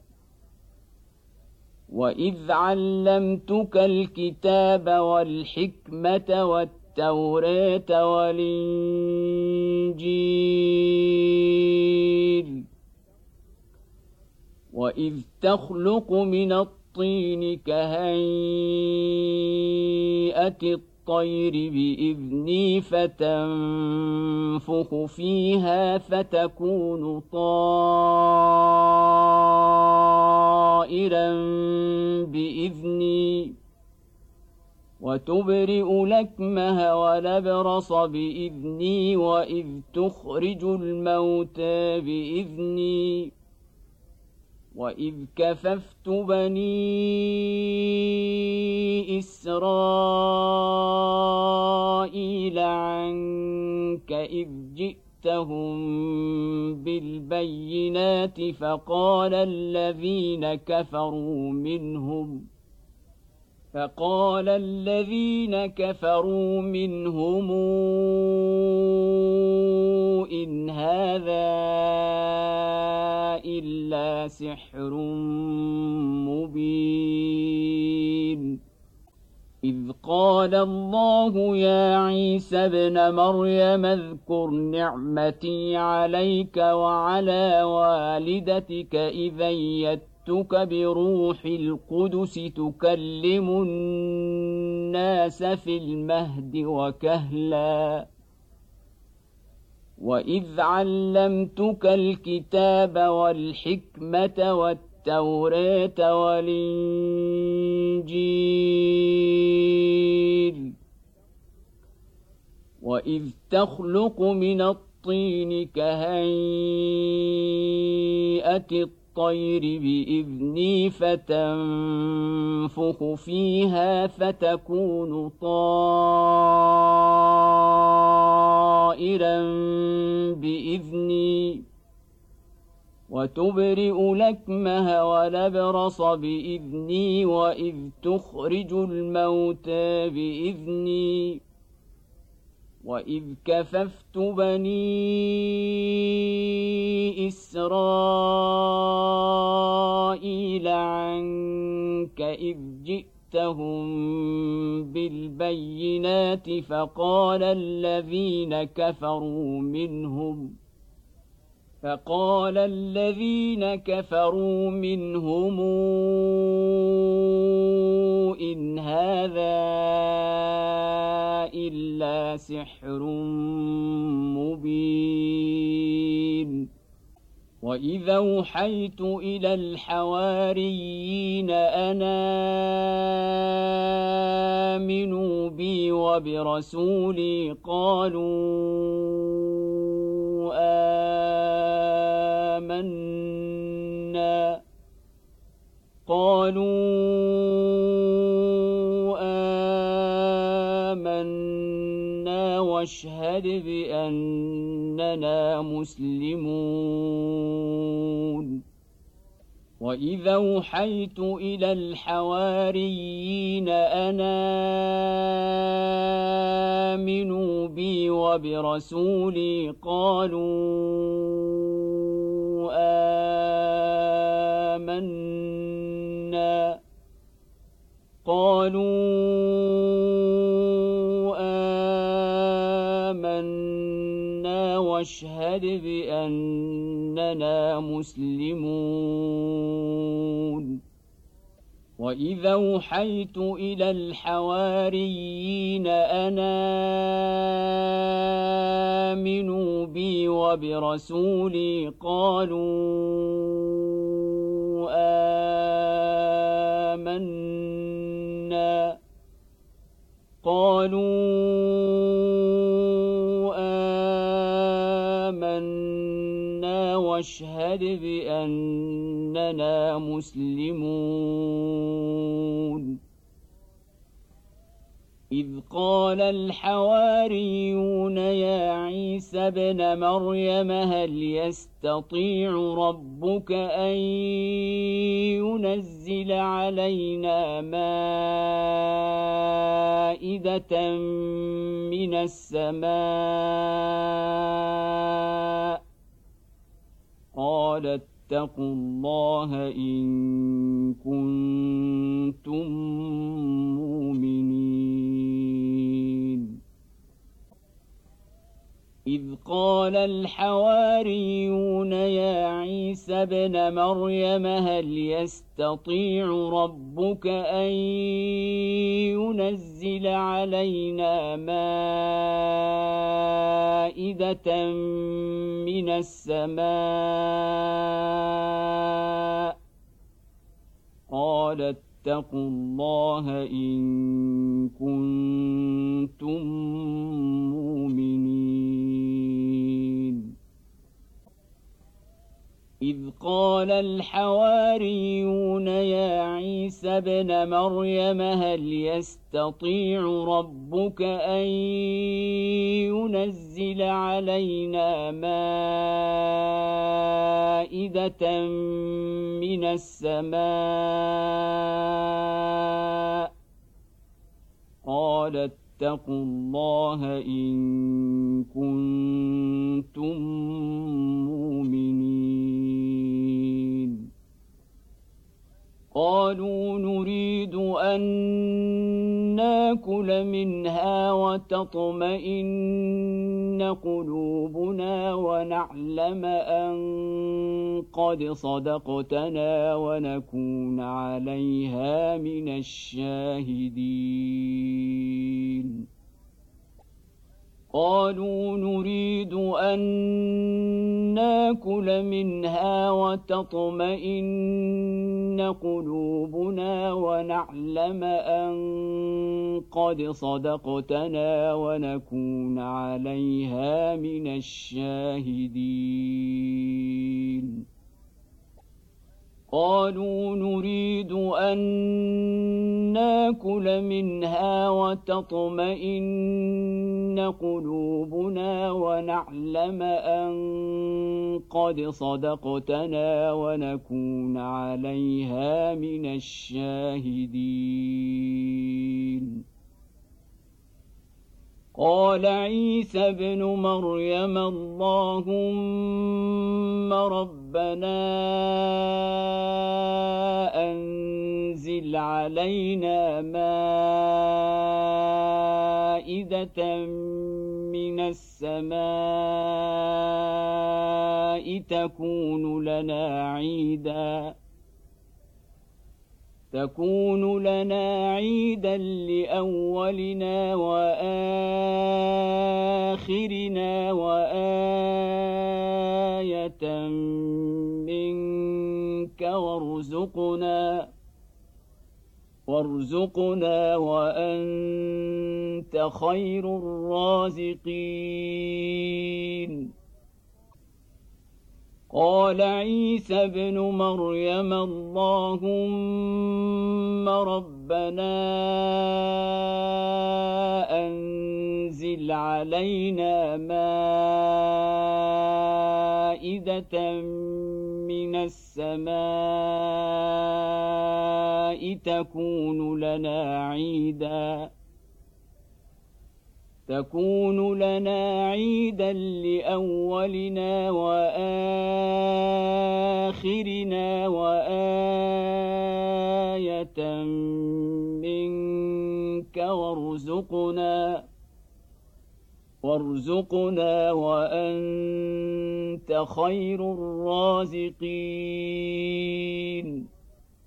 وإذ علمتك الكتاب والحكمة والتوراة والإنجيل وإذ تخلق من الطين كهيئة الطير بإذني فتنفخ فيها فتكون طائرا بإذني وتبرئ الأكمه والأبرص بإذني وإذ تخرج الموتى بإذني وإذ كففت بني إسرائيل عنك إذ جئتهم بالبينات فقال الذين كفروا منهم فقال الذين كفروا منهم إن هذا إلا سحر مبين إذ قال الله يا عيسى ابن مريم اذكر نعمتي عليك وعلى والدتك إذ أيدتك بروح القدس تكلم الناس في المهد وكهلا وإذ علمتك الكتاب والحكمة والتوراة والإنجيل وإذ تخلق من الطين كهيئة الطير بإذني فتنفخ فيها فتكون طائرا بإذني وتبرئ الأكمه والأبرص بإذني وإذ تخرج الموتى بإذني وإذ كففت بني إسرائيل عنك إذ جئتهم بالبينات فقال الذين كفروا منهم فقال الذين كفروا منهم إن هذا إلا سحر مبين وإذا أوحيت إلى الحواريين أن آمنوا بي وبرسولي قالوا آمنا قالوا آمنا واشهد بأننا مسلمون وإذا أوحيت إلى الحواريين أن آمنوا بي وبرسولي قالوا آمنا قالوا آمنا واشهد بأننا مسلمون وإذا أوحيت إلى الحواريين أن آمنوا بي وبرسولي قالوا آمنا قالوا آمنا واشهد بأننا مسلمون إذ قال الحواريون يا عيسى ابن مريم هل يستطيع ربك أن ينزل علينا مائدة من السماء قال اتقوا الله إن كنتم مؤمنين إذ قال الحواريون يا عيسى ابن مريم هل يستطيع ربك أن ينزل علينا مائدة من السماء قال اتقوا الله إن كنتم مؤمنين إذ قال الحواريون يا عيسى ابن مريم هل يستطيع ربك أن ينزل علينا مائدة من السماء قال اتقوا الله إن كنتم مؤمنين قالوا نريد أن ناكل منها وتطمئن قلوبنا ونعلم أن قد صدقتنا ونكون عليها من الشاهدين قالوا نريد أن ناكل منها وتطمئن قلوبنا ونعلم أن قد صدقتنا ونكون عليها من الشاهدين قالوا نريد أن ناكل منها وتطمئن قلوبنا ونعلم أن قد صدقتنا ونكون عليها من الشاهدين قال عيسى ابن مريم اللهم ربنا أنزل علينا مائدة من السماء تكون لنا عيداً تكون لنا عيدا لأولنا وآخرنا وآية وارزقنا وارزقنا وأنت خير الرازقين. قال عيسى ابن مريم اللهم ربنا أنزل علينا مائدة من السماء تكون لنا عيدا تكون لنا عيدا لأولنا وآخرنا وآية منك وارزقنا وارزقنا وأنت خير الرازقين.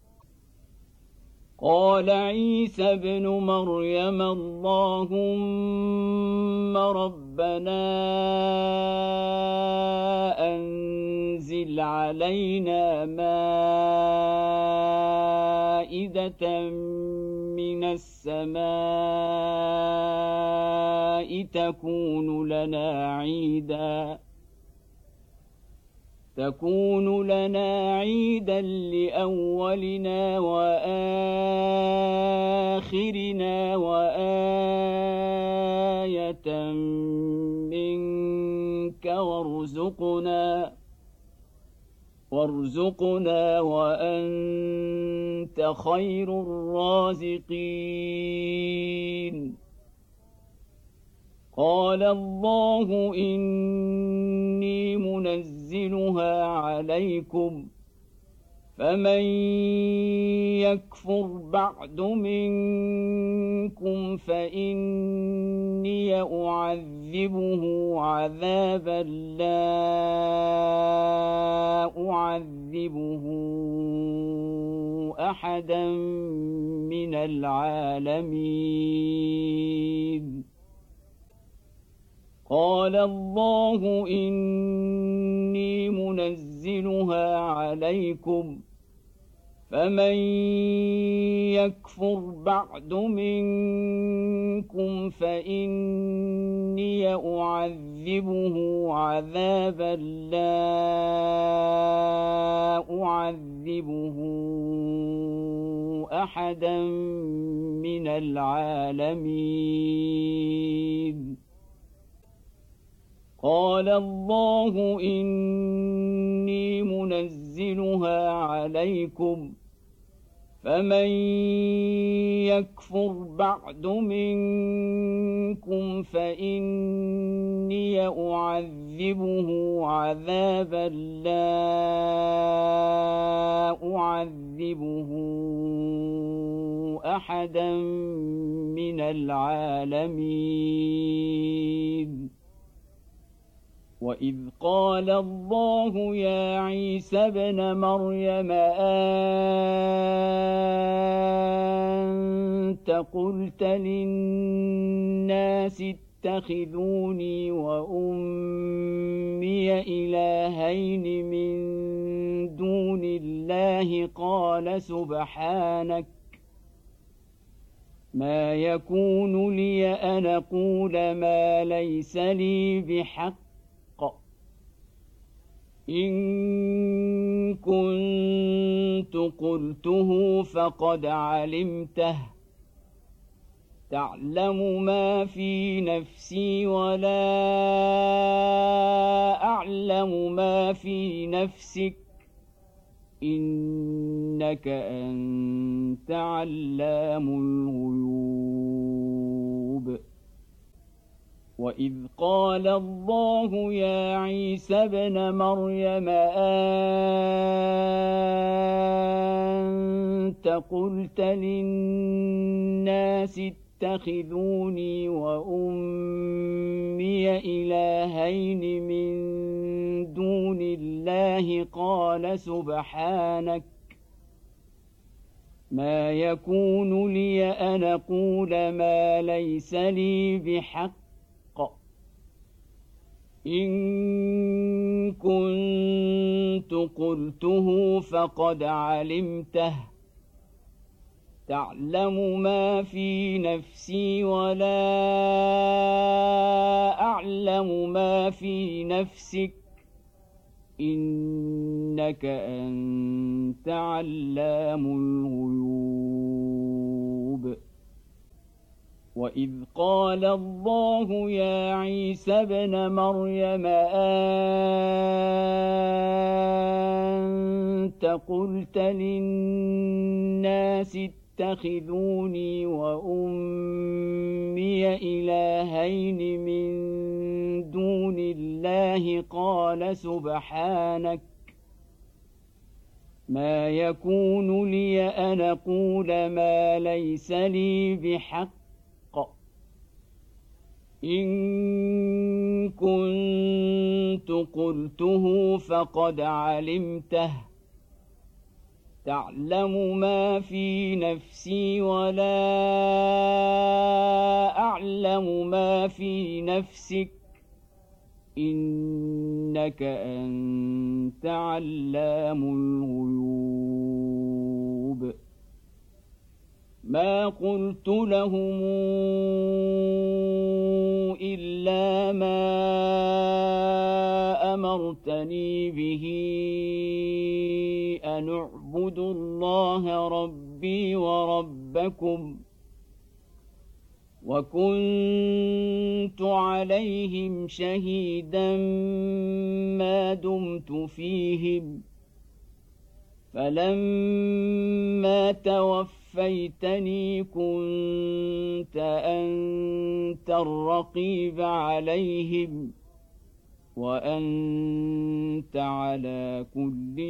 قال عيسى ابن مريم اللهم ربنا أنزل علينا مائدة من السماء تكون لنا عيدا تكون لنا عيدا لأولنا وآخرنا وآية منك وارزقنا وارزقنا وأنت خير الرازقين. قال الله إني منزلها عليكم فمن يكفر بعد منكم فإني أعذبه عذابا لا أعذبه أحدا من العالمين. قال الله إني منزلها عليكم فمن يكفر بعد منكم فإني أعذبه عذابا لا أعذبه أحدا من العالمين. قال الله إني منزلها عليكم فمن يكفر بعد منكم فإني أعذبه عذابا لا أعذبه أحدا من العالمين. وإذ قال الله يا عيسى ابن مريم أنت قلت للناس اتخذوني وأمي إلهين من دون الله قال سبحانك ما يكون لي أن أقول ما ليس لي بحق إن كنت قلته فقد علمته تعلم ما في نفسي ولا أعلم ما في نفسك إنك أنت علام الغيوب. وإذ قال الله يا عيسى ابن مريم أنت قلت للناس اتخذوني وأمي إلهين من دون الله قال سبحانك ما يكون لي أن أقول ما ليس لي بحق إن كنت قلته فقد علمته تعلم ما في نفسي ولا أعلم ما في نفسك إنك أنت علام الغيوب وإذ قال الله يا عيسى ابن مريم أنت قلت للناس اتخذوني وأمي إلهين من دون الله قال سبحانك ما يكون لي أن أقول ما ليس لي بحق إن كنت قلته فقد علمته تعلم ما في نفسي ولا أعلم ما في نفسك إنك أنت علام الغيوب ما قلت لهم إلا ما أمرتني به أن اعبدوا الله ربي وربكم وكنت عليهم شهيدا ما دمت فيهم فلما توفيتني كنت أنت الرقيب عليهم وأنت على كل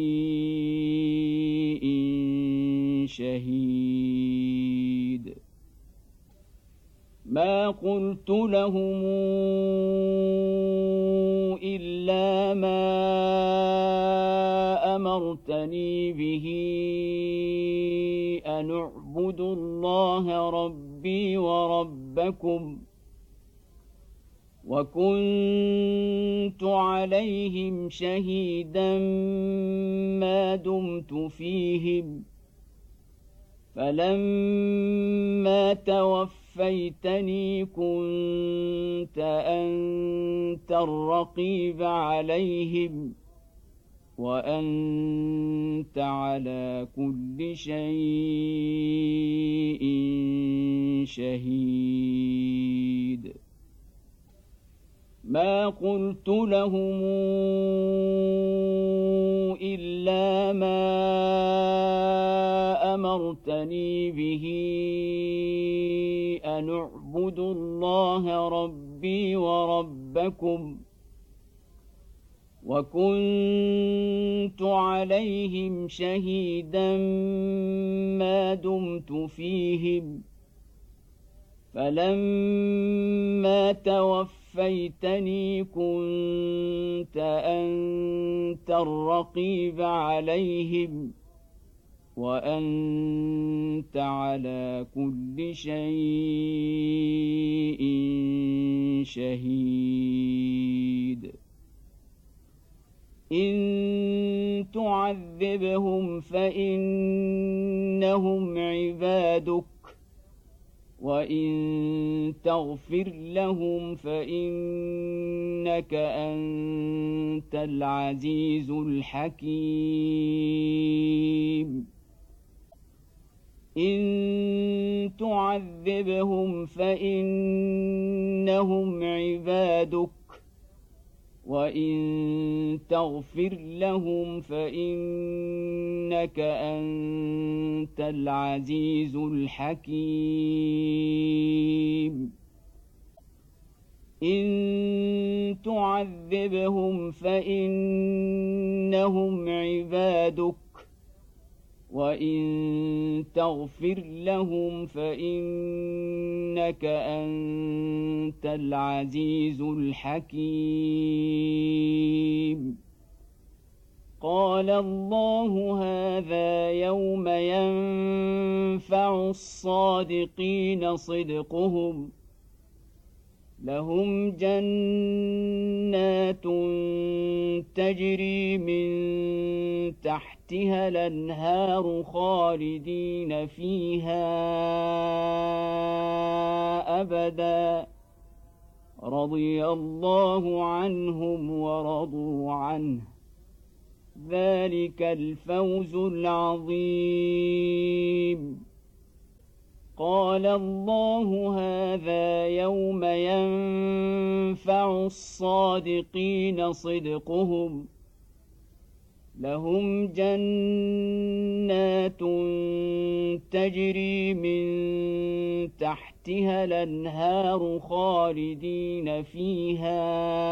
شيء شهيد ما قلت لهم إلا ما أمرتني به أن اعبدوا الله ربي وربكم وكنت عليهم شهيدا ما دمت فيهم فلما توفيتني كنت أنت الرقيب عليهم وأنت على كل شيء شهيد ما قلت لهم إلا ما أمرتني به أن اعبدوا الله ربي وربكم وكنت عليهم شهيدا ما دمت فيهم فلما توفيتني كنت أنت الرقيب عليهم وأنت على كل شيء شهيد إن تعذبهم فإنهم عبادك وإن تغفر لهم فإنك أنت العزيز الحكيم إن تعذبهم فإنهم عبادك وإن تغفر لهم فإنك أنت العزيز الحكيم إن تعذبهم فإنهم عبادك وإن تغفر لهم فإنك أنت العزيز الحكيم قال الله هذا يوم ينفع الصادقين صدقهم لهم جنات تجري من تحتها الأنهار خالدين فيها أبدا رضي الله عنهم ورضوا عنه ذلك الفوز العظيم. قال الله هذا يوم ينفع الصادقين صدقهم لهم جنات تجري من تحتها الأنهار خالدين فيها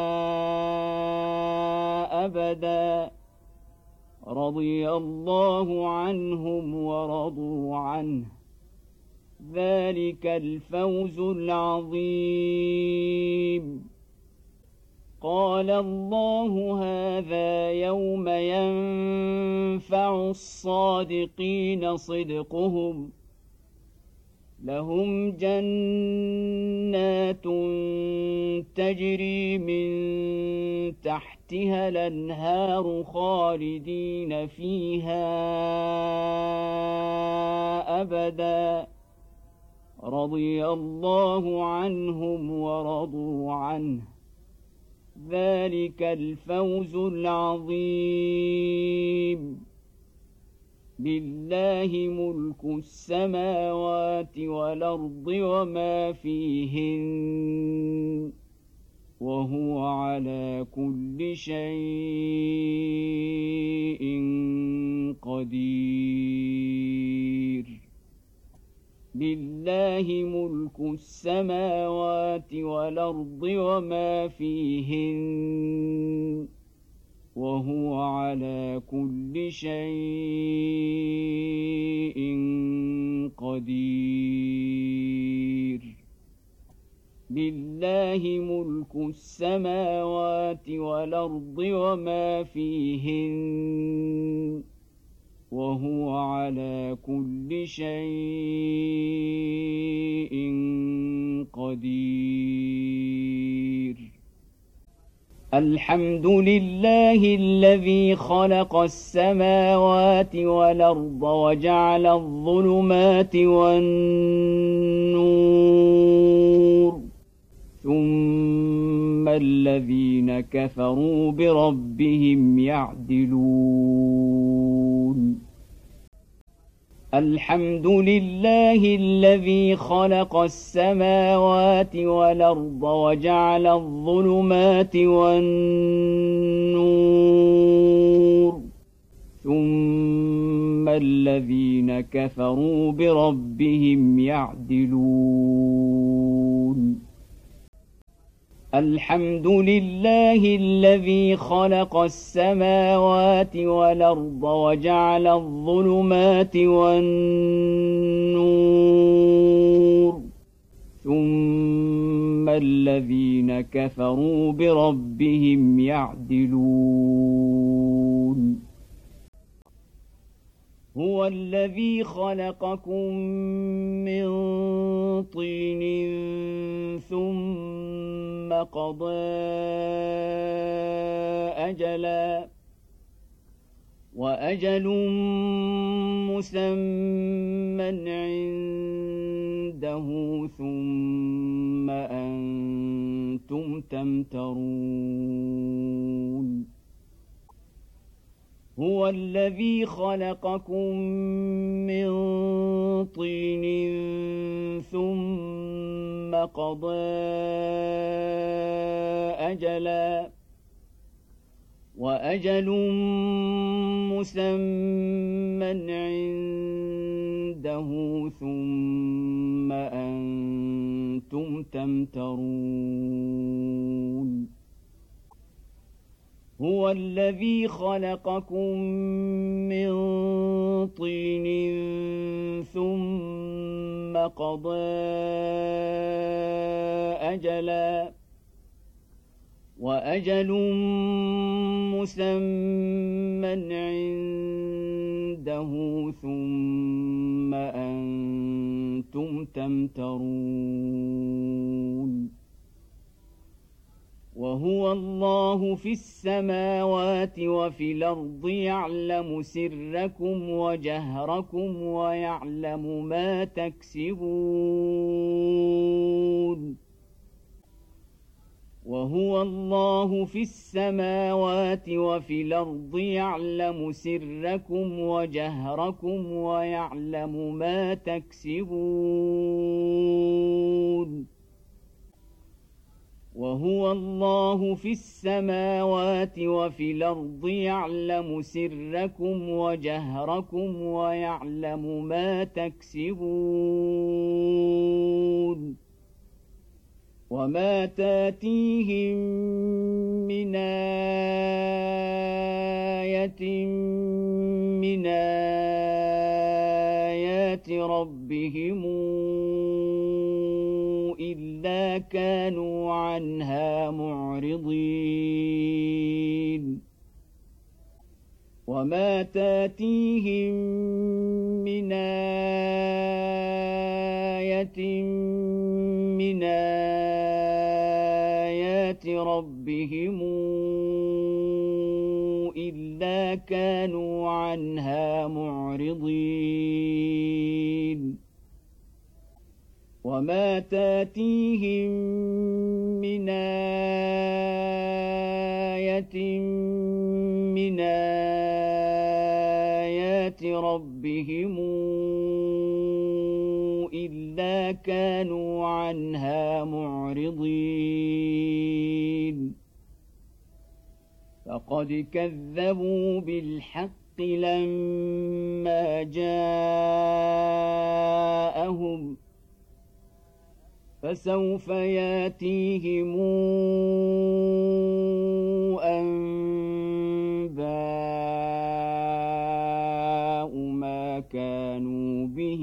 أبدا رضي الله عنهم ورضوا عنه ذلك الفوز العظيم. قال الله هذا يوم ينفع الصادقين صدقهم لهم جنات تجري من تحتها الأنهار خالدين فيها أبدا رضي الله عنهم ورضوا عنه ذلك الفوز العظيم. لله ملك السماوات والأرض وما فيهن وهو على كل شيء قدير. لله ملك السماوات والأرض وما فيهن وهو على كل شيء قدير. لله ملك السماوات والأرض وما فيهن وهو على كل شيء قدير. الحمد لله الذي خلق السماوات والأرض وجعل الظلمات والنور ثم الذين كفروا بربهم يعدلون. الحمد لله الذي خلق السماوات والأرض وجعل الظلمات والنور ثم الذين كفروا بربهم يعدلون. الحمد لله الذي خلق السماوات والأرض وجعل الظلمات والنور ثم الذين كفروا بربهم يعدلون. هو الذي خلقكم من طين ثم قضى أجلا وأجل مسمى عنده ثم أنتم تمترون. هو الذي خلقكم من طين ثم قضى أجلا وأجل مسمى عنده ثم أنتم تمترون. هو الذي خلقكم من طين ثم قضى أجلا وأجل مسمى عنده ثم أنتم تمترون. وهو الله في السماوات وفي الأرض يعلم سركم وجهركم ويعلم ما تكسبون وهو الله في السماوات وفي الأرض يعلم سركم وجهركم ويعلم ما تكسبون وهو الله في السماوات وفي الأرض يعلم سركم وجهركم ويعلم ما تكسبون وما تاتيهم من آية من آيات ربهم إلا كانوا عنها معرضين وما تاتيهم من آية من آيات ربهم إلا كانوا عنها معرضين وما تاتيهم من آية من آيات ربهم إلا كانوا عنها معرضين فقد كذبوا بالحق لما جاءهم فسوف ياتيهم أنباء ما كانوا به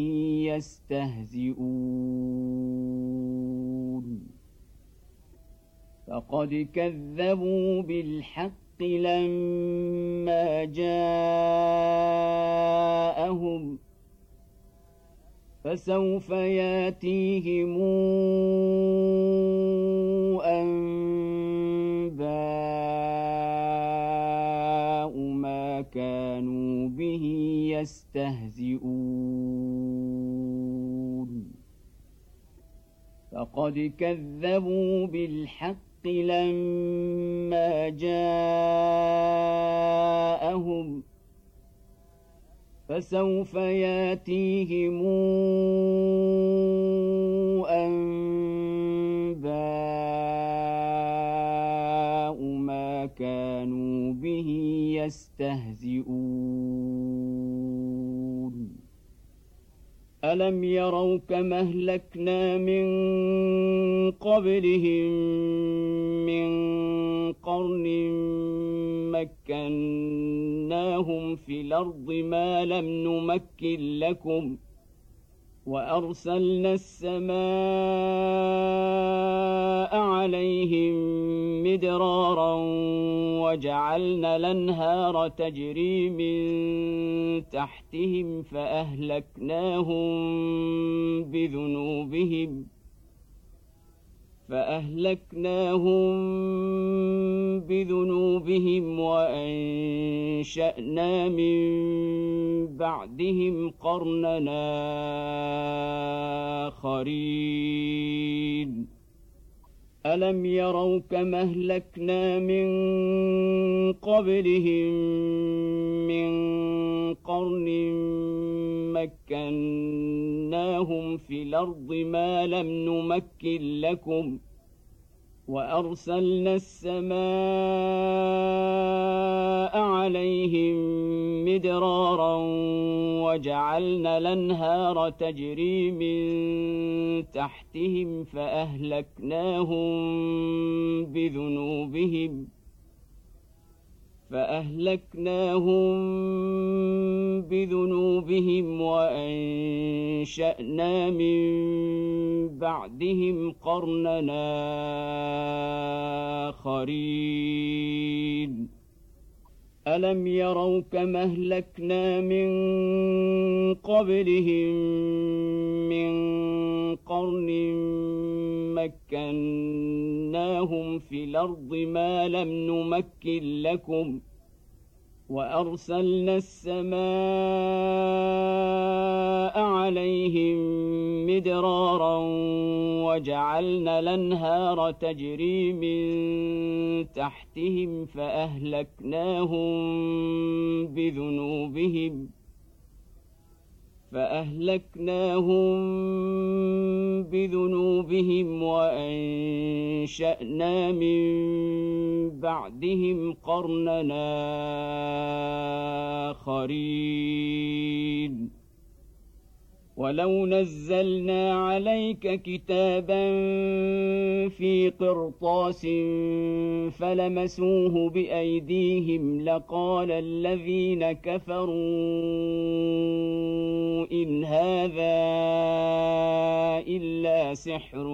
يستهزئون فقد كذبوا بالحق لما جاءهم فسوف ياتيهم أنباء ما كانوا به يستهزئون فقد كذبوا بالحق لما جاءهم فسوف ياتيهم أنباء ما كانوا به يستهزئون ألم يروا كما أهلكنا من قبلهم من قرن مكناهم في الأرض ما لم نمكن لكم وأرسلنا السماء عليهم مدرارا وجعلنا الأنهار تجري من تحتهم فأهلكناهم بذنوبهم فأهلكناهم بذنوبهم وأنشأنا من بعدهم قرننا آخرين ألم يروا كما أهلكنا من قبلهم من قرن مكناهم في الأرض ما لم نمكن لكم وأرسلنا السماء عليهم مدرارا وجعلنا الأنهار تجري من تحتهم فأهلكناهم بذنوبهم فأهلكناهم بذنوبهم وأنشأنا من بعدهم قرننا آخرين ألم يروا كما أهلكنا من قبلهم من قرن مكناهم في الأرض ما لم نمكن لكم وأرسلنا السماء عليهم مدرارا وجعلنا الأنهار تجري من تحتهم فأهلكناهم بذنوبهم فأهلكناهم بذنوبهم وأنشأنا من بعدهم قرننا آخرين ولو نزلنا عليك كتابا في قرطاس فلمسوه بأيديهم لقال الذين كفروا إن هذا إلا سحر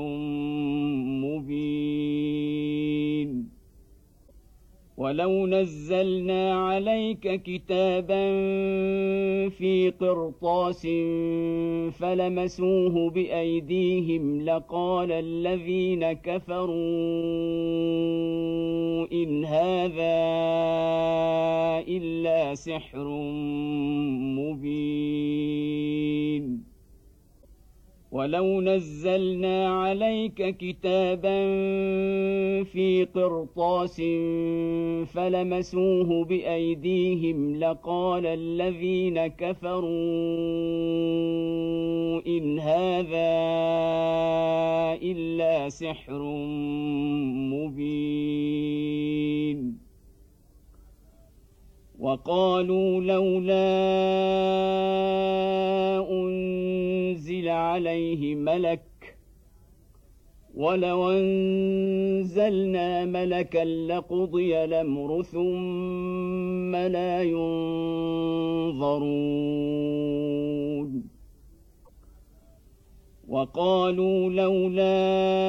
مبين ولو نزلنا عليك كتابا في قرطاس فلمسوه بأيديهم لقال الذين كفروا إن هذا إلا سحر مبين ولو نزلنا عليك كتابا في قرطاس فلمسوه بأيديهم لقال الذين كفروا إن هذا إلا سحر مبين وقالوا لولا أنزل عليه ملك ولو أنزلنا ملكا لقضي الأمر ثم لا ينظرون وقالوا لولا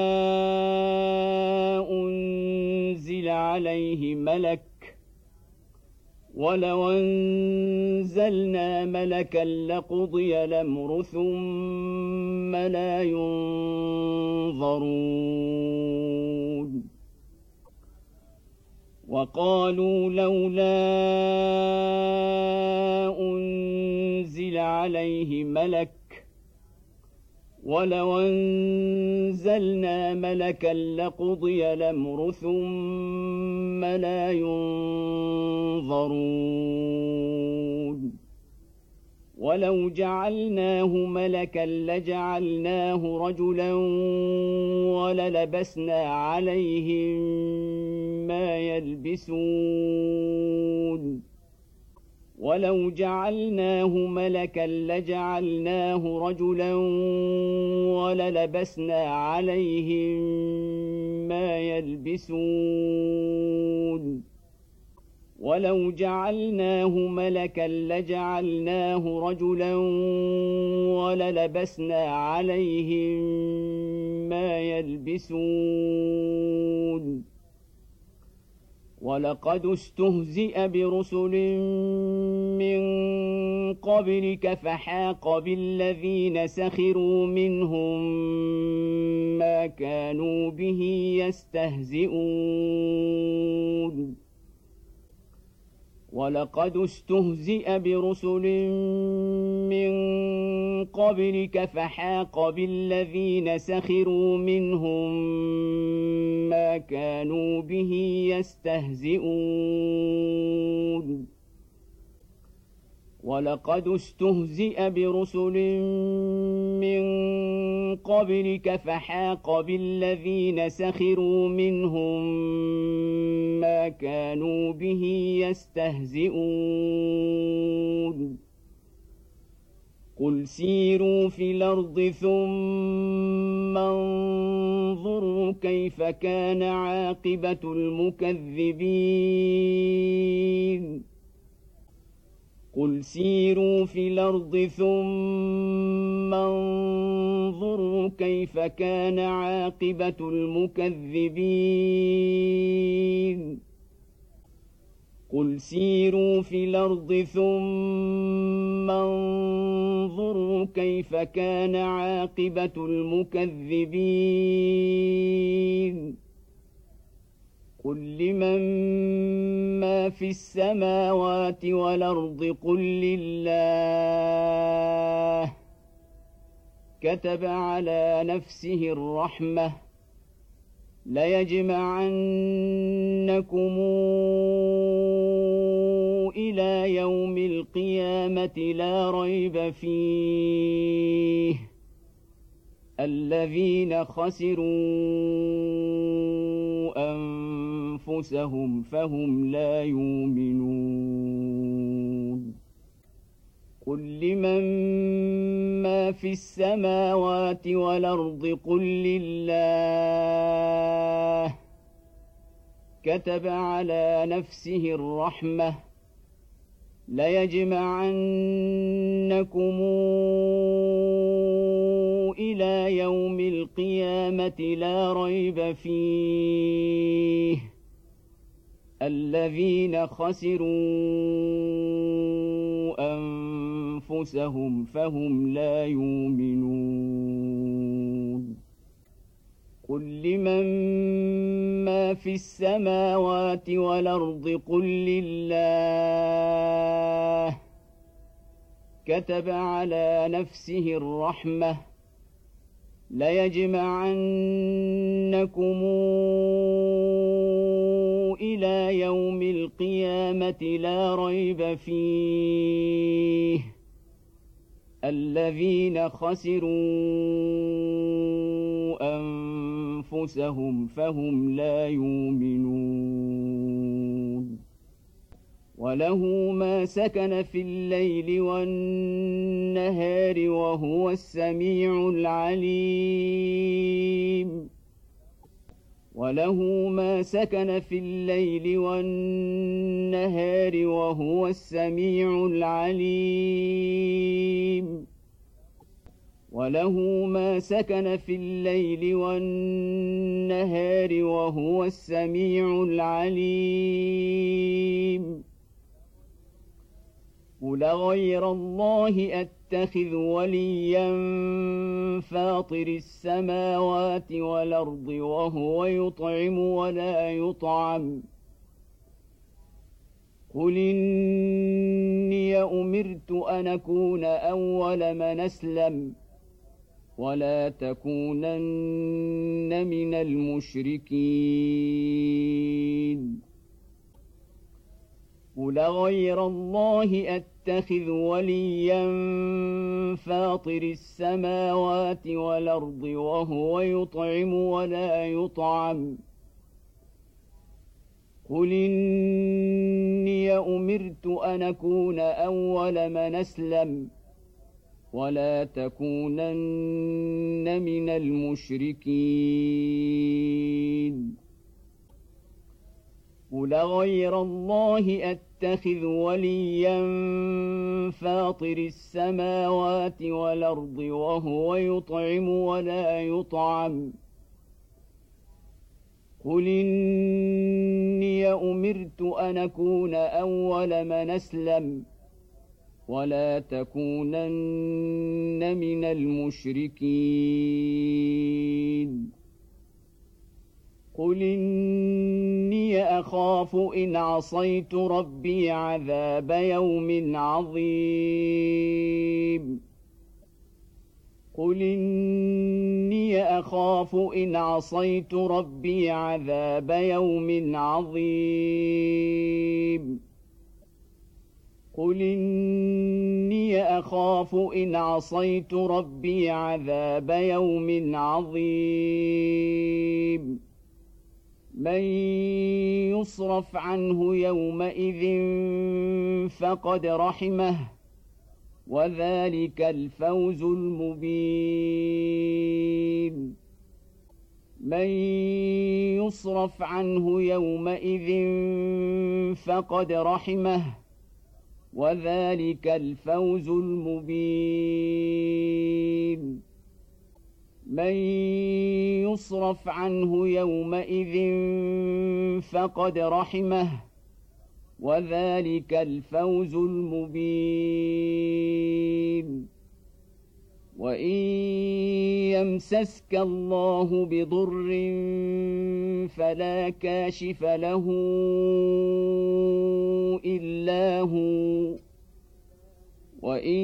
أنزل عليه ملك ولو أنزلنا ملكا لقضي الأمر ثم لا ينظرون وقالوا لولا أنزل عليه ملك ولو أنزلنا ملكا لقضي الأمر ثم لا ينظرون ولو جعلناه ملكا لجعلناه رجلا وللبسنا عليهم ما يلبسون ولو جعلناه ملكا لجعلناه رجلا وللبسنا عليهم ما يلبسون ولو جعلناه ملكا لجعلناه رجلا وللبسنا عليهم ما يلبسون ولقد استهزئ برسل من قبلك فحاق بالذين سخروا منهم ما كانوا به يستهزئون ولقد استهزئ برسل من قبلك فحاق بالذين سخروا منهم ما كانوا به يستهزئون ولقد استهزئ برسل من قبلك فحاق بالذين سخروا منهم ما كانوا به يستهزئون قل سيروا في الأرض ثم انظروا كيف كان عاقبة المكذبين قل سيروا في الأرض ثم انظروا كيف كان عاقبة المكذبين قل سيروا في الأرض ثم انظروا كيف كان عاقبة المكذبين قل لمن ما في السماوات والأرض قل لله كتب على نفسه الرحمة ليجمعنكم إلى يوم القيامة لا ريب فيه الذين خسروا أنفسهم فهم لا يؤمنون قل لمن ما في السماوات والأرض قل لله كتب على نفسه الرحمة ليجمعنكم إلى يوم القيامة لا ريب فيه الذين خسروا أنفسهم فهم لا يؤمنون قل لمن ما في السماوات والأرض قل لله كتب على نفسه الرحمة ليجمعنكم إلى يوم القيامة لا ريب فيه الذين خسروا أنفسهم فهم لا يؤمنون وله ما سكن في الليل والنهار وهو السميع العليم وله ما سكن في الليل والنهار وهو السميع العليم وله ما سكن في الليل والنهار وهو السميع العليم قل غير الله أتخذ وليا فاطر السماوات والأرض وهو يطعم ولا يطعم قل إني أمرت أن أكون أول من أسلم ولا تكونن من المشركين قل غير الله أتخذ وليا فاطر السماوات والأرض وهو يطعم ولا يطعم قل إني أمرت أن أكون أول من أسلم ولا تكونن من المشركين قل غير الله أتخذ وليا فاطر السماوات والأرض وهو يطعم ولا يطعم قل إني أمرت أن أكون أول من أسلم ولا تكونن من المشركين قل إني أخاف إن عصيت ربي عذاب يوم عظيم قل إني أخاف إن عصيت ربي عذاب يوم عظيم قل إني أخاف إن عصيت ربي عذاب يوم عظيم من يصرف عنه يومئذ فقد رحمه وذلك الفوز المبين من يصرف عنه يومئذ فقد رحمه وذلك الفوز المبين من يصرف عنه يومئذ فقد رحمه وذلك الفوز المبين وإن يمسسك الله بضر فلا كاشف له إلا هو، وإن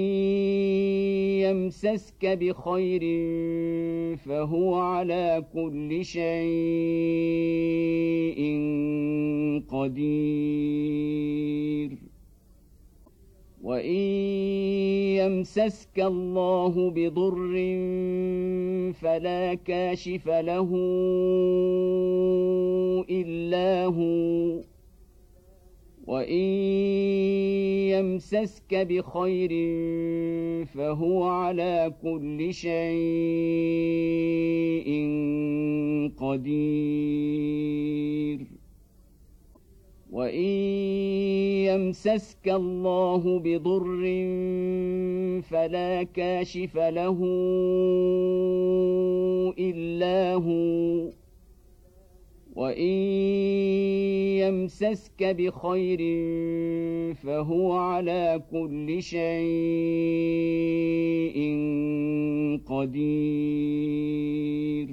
يمسسك بخير فهو على كل شيء قدير. وإن يمسسك الله بضر فلا كاشف له إلا هو، وإن يمسسك بخير فهو على كل شيء قدير. وإن يمسسك الله بضر فلا كاشف له إلا هو، وإن يمسسك بخير فهو على كل شيء قدير.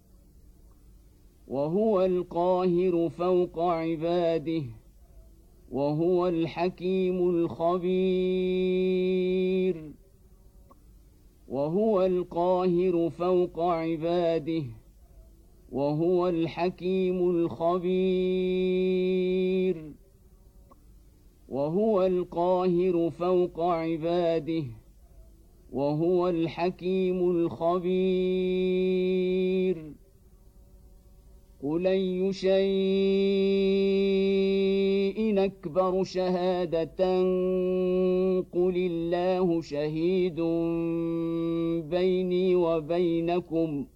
وهو القاهر فوق عباده وهو الحكيم الخبير. وهو القاهر فوق عباده وهو الحكيم الخبير. وهو القاهر فوق عباده وهو الحكيم الخبير. قل أي شيء أكبر شهادة قل الله شهيد بيني وبينكم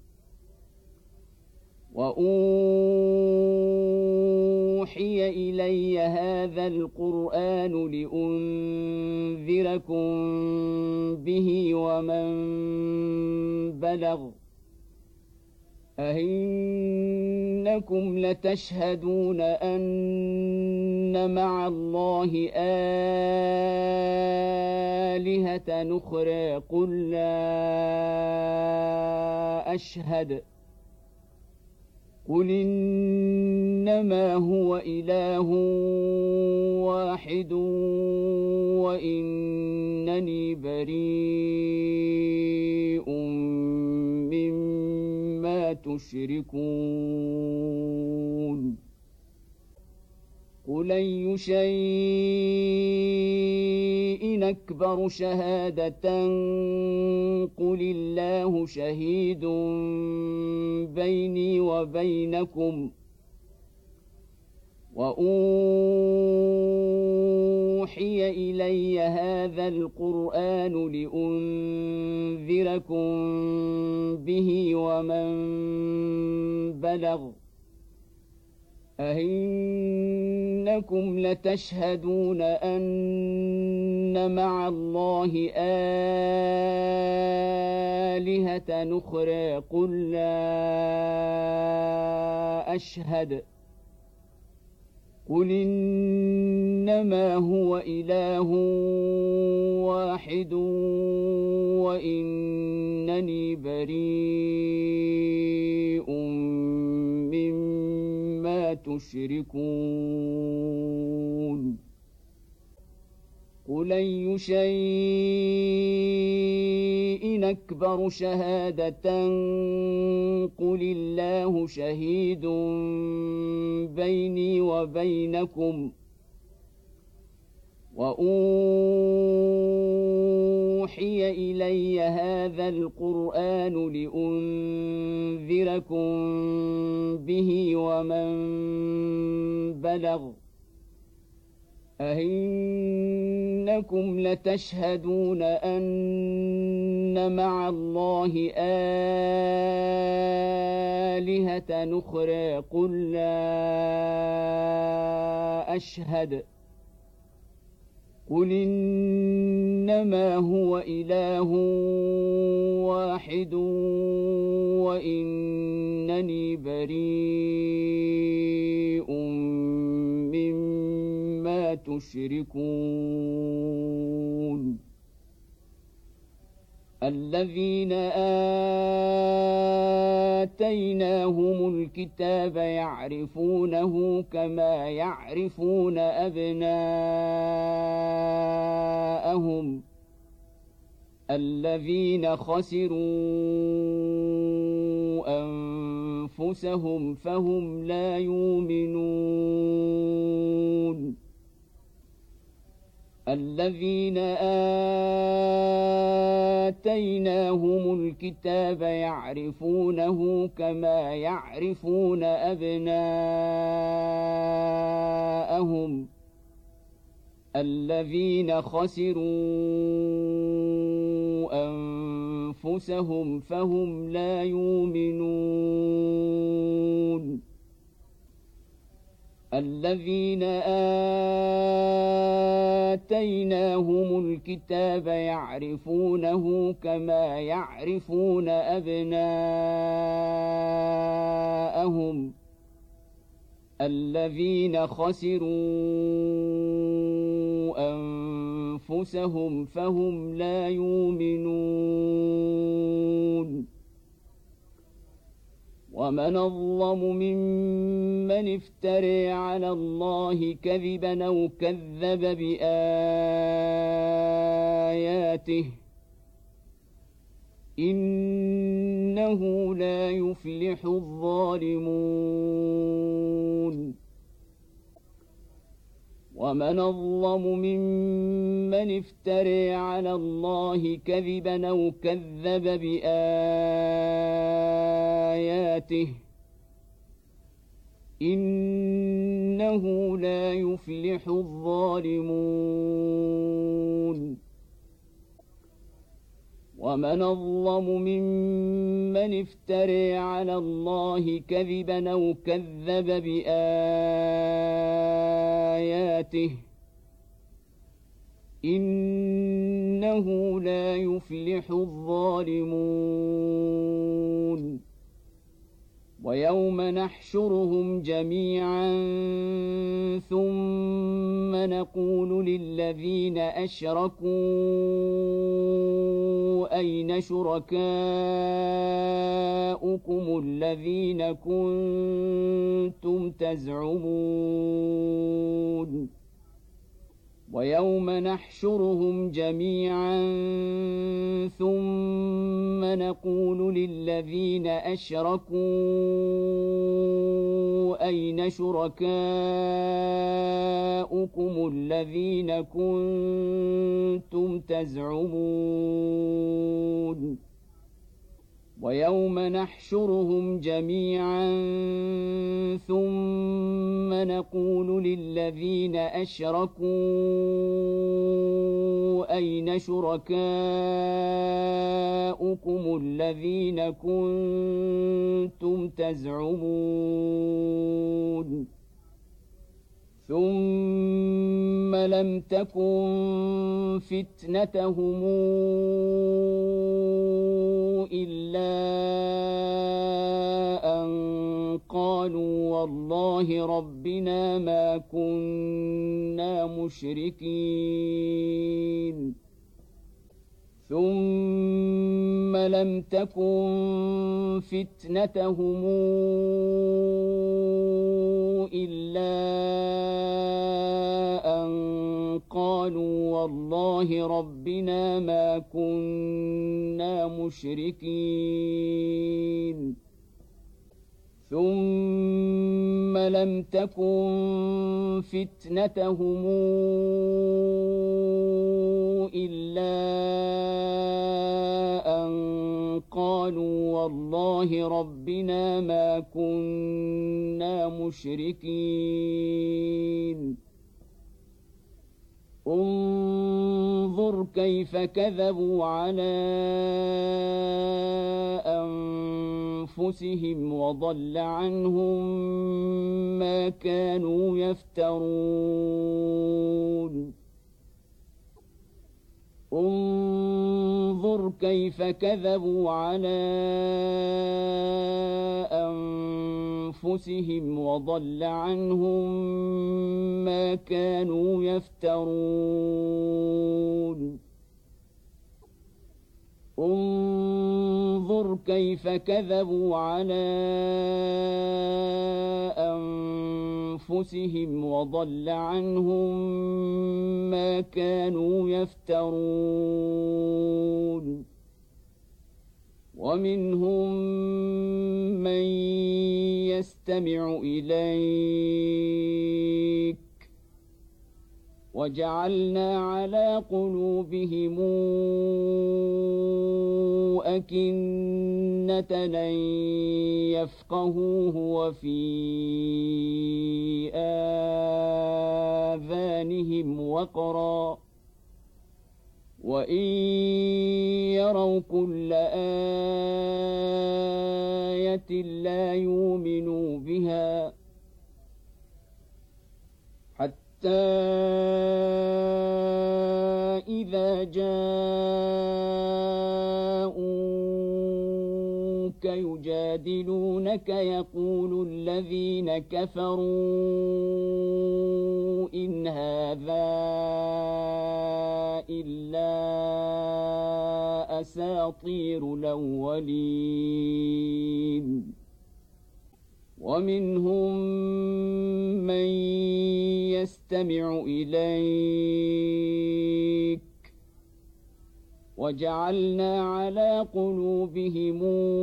وأوحي إلي هذا القرآن لأنذركم به ومن بلغ أئنكم لتشهدون أن مع الله آلهة أخرى قل لا أشهد قل إنما هو إله واحد وإنني بريء مما تشركون. قل أي شيء أكبر شهادة قل الله شهيد بيني وبينكم وأوحي إلي هذا القرآن لأنذركم به ومن بلغ أئنكم لتشهدون أن مع الله آلهة أخرى قل لا أشهد قل إنما هو إله واحد وإنني بريء مما تشركون. قل أي شيء أكبر شهادة قل الله شهيد بيني وبينكم وأوحي إلي هذا القرآن لأنذركم به ومن بلغ أئنكم لتشهدون أن مع الله آلهة أخرى قل لا أشهد قل إنما هو إله واحد وإنني بريء مما تشركون. الذين آتيناهم الكتاب يعرفونه كما يعرفون أبناءهم الذين خسروا أنفسهم فهم لا يؤمنون الذين آتيناهم الكتاب يعرفونه كما يعرفون أبناءهم الذين خسروا أنفسهم فهم لا يؤمنون الذين آتيناهم الكتاب يعرفونه كما يعرفون أبناءهم الذين خسروا أنفسهم فهم لا يؤمنون ومن أظلم ممن افترى على الله كذبا أو كذب بآياته إنه لا يفلح الظالمون ومن أظلم ممن افترى على الله كذبا أو كذب بآياته إنه لا يفلح الظالمون ومن أظلم ممن افترى على الله كذبا أو كذب بآياته إنه لا يفلح الظالمون ويوم نحشرهم جميعا ثم نقول للذين أشركوا أين شركاؤكم الذين كنتم تزعمون ويوم نحشرهم جميعا ثم نقول للذين أشركوا أين شركاؤكم الذين كنتم تزعمون ويوم نحشرهم جميعا ثم نقول للذين أشركوا أين شركاؤكم الذين كنتم تزعمون ثم لم تكن فتنتهم إلا أن قالوا والله ربنا ما كنا مشركين ثم لم تكن فتنتهم إلا أن قالوا والله ربنا ما كنا مشركين ثم لم تكن فتنتهم إلا أن قالوا والله ربنا ما كنا مشركين انظر كيف كذبوا على أنفسهم وضل عنهم ما كانوا يفترون انظر كيف كذبوا على أنفسهم وضل عنهم ما كانوا يفترون انظر كيف كذبوا على أنفسهم وضل عنهم ما كانوا يفترون ومنهم من يستمع إليك وجعلنا على قلوبهم أكنة أن يفقهوه وفي آذانهم وقرا وإن يروا كل آية لا يؤمنوا بها حتى إذا جاءوك يجادلونك يقول الذين كفروا إن هذا إلا أساطير الأولين ومنهم من يستمع إليك وجعلنا على قلوبهم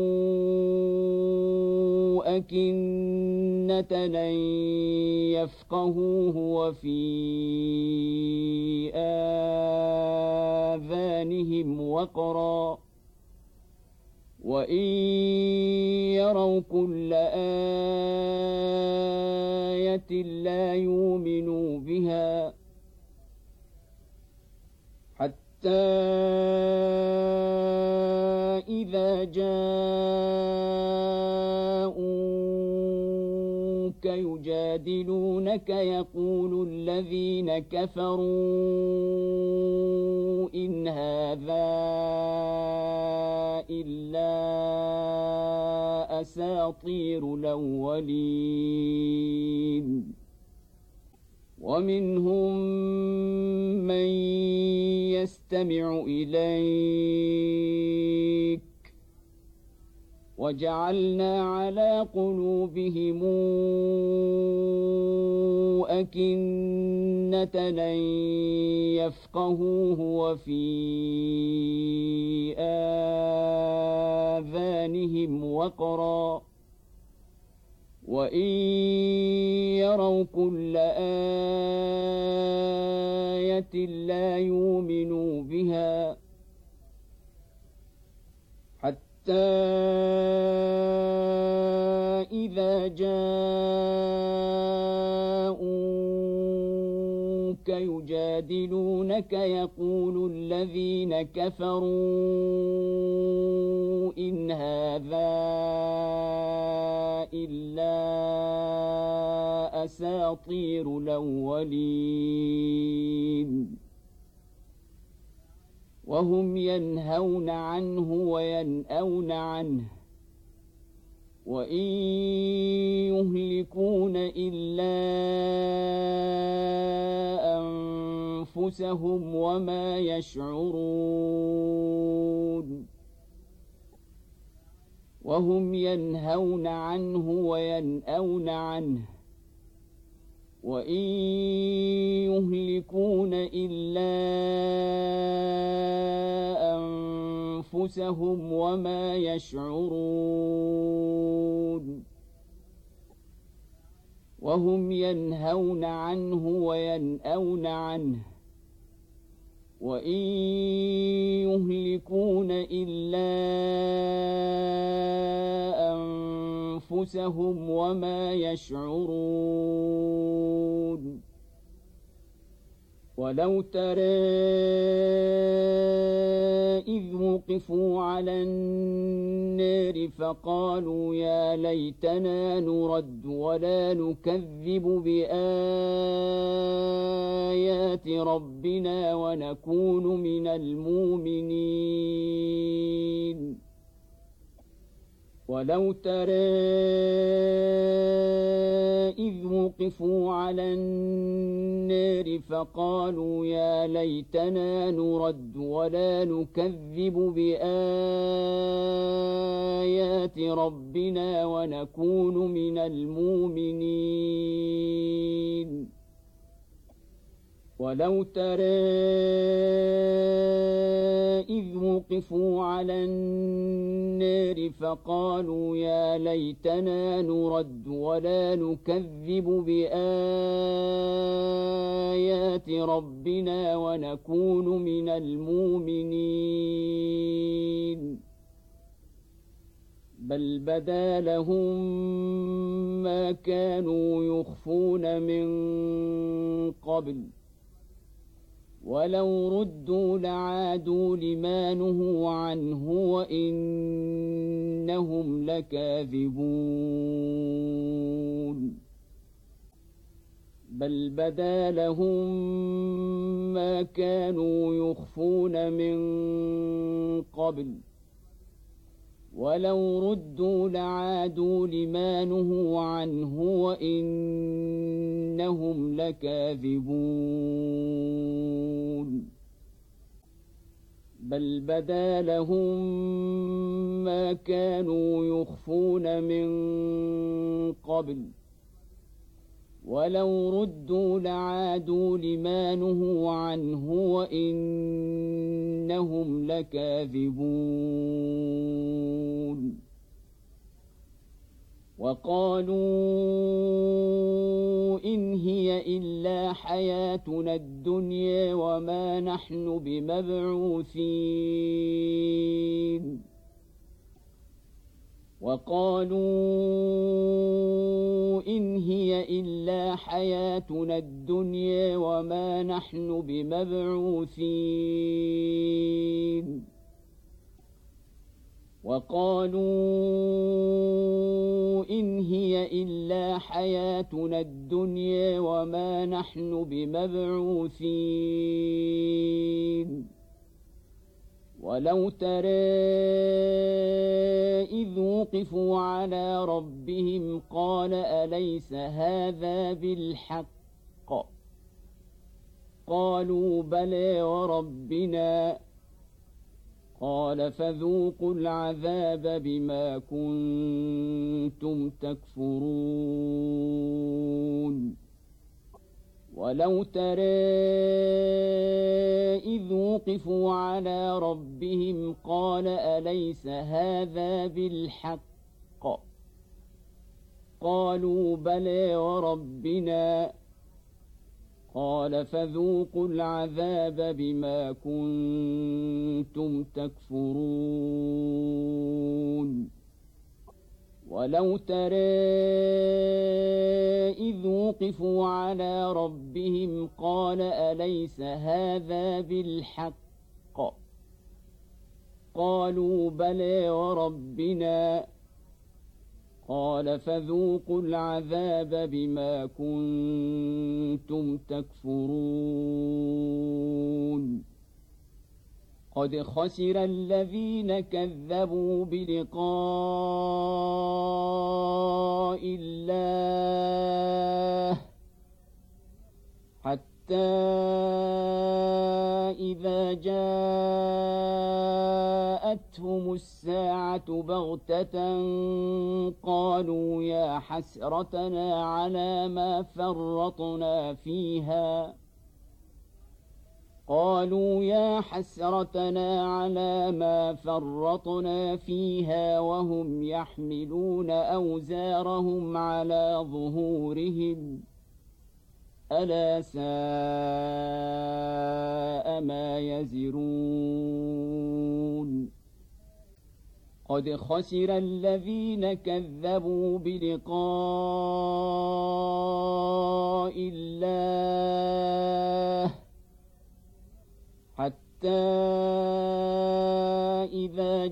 أكنة أن يفقهوه وفي آذانهم وقرا وإن يروا كل آية لا يؤمنوا بها حتى إذا جاءوك يجادلونك يقول الذين كفروا إن هذا إلا أساطير الأولين ومنهم من يستمع إليك وجعلنا على قلوبهم أكنة أن يفقهوه وفي آذانهم وقرا وإن يروا كل آية لا يؤمنوا بها حتى إذا جاءوك يجادلونك يقول الذين كفروا إن هذا إلا أساطير الأولين وهم ينهون عنه وينأون عنه وإن يهلكون إلا أنفسهم وما يشعرون وهم ينهون عنه وينأون عنه وإن يهلكون إلا أنفسهم وما يشعرون وهم ينهون عنه وينأون عنه وإن يهلكون إلا أنفسهم وما يشعرون ولو ترى إذ وقفوا على النار فقالوا يا ليتنا نرد ولا نكذب بآيات ربنا ونكون من المؤمنين ولو ترى إذ وقفوا على النار فقالوا يا ليتنا نرد ولا نكذب بآيات ربنا ونكون من المؤمنين ولو ترى إذ وقفوا على النار فقالوا يا ليتنا نرد ولا نكذب بآيات ربنا ونكون من المؤمنين بل بدا لهم ما كانوا يخفون من قبل ولو ردوا لعادوا لما نهوا عنه وإنهم لكاذبون بل بدا لهم ما كانوا يخفون من قبل ولو ردوا لعادوا لما نهوا عنه وإنهم لكاذبون بل بدا لهم ما كانوا يخفون من قبل ولو ردوا لعادوا لما نهوا عنه وإنهم لكاذبون وقالوا إن هي إلا حياتنا الدنيا وما نحن بمبعوثين وقالوا إن هي إلا حياتنا الدنيا وما نحن بمبعوثين وقالوا إن هي إلا حياتنا الدنيا وما نحن بمبعوثين ولو ترى إذ وقفوا على ربهم قال أليس هذا بالحق قالوا بلى وربنا قال فذوقوا العذاب بما كنتم تكفرون ولو ترى إذ وقفوا على ربهم قال أليس هذا بالحق قالوا بلى وربنا قال فذوقوا العذاب بما كنتم تكفرون ولو ترى إذ وقفوا على ربهم قال أليس هذا بالحق قالوا بلى وربنا قال فذوقوا العذاب بما كنتم تكفرون قد خسر الذين كذبوا بلقاء الله حتى إذا جاءتهم الساعة بغتة قالوا يا حسرتنا على ما فرطنا فيها قالوا يا حسرتنا على ما فرطنا فيها وهم يحملون أوزارهم على ظهورهم ألا ساء ما يزرون قد خسر الذين كذبوا بلقاء الله حتى إذا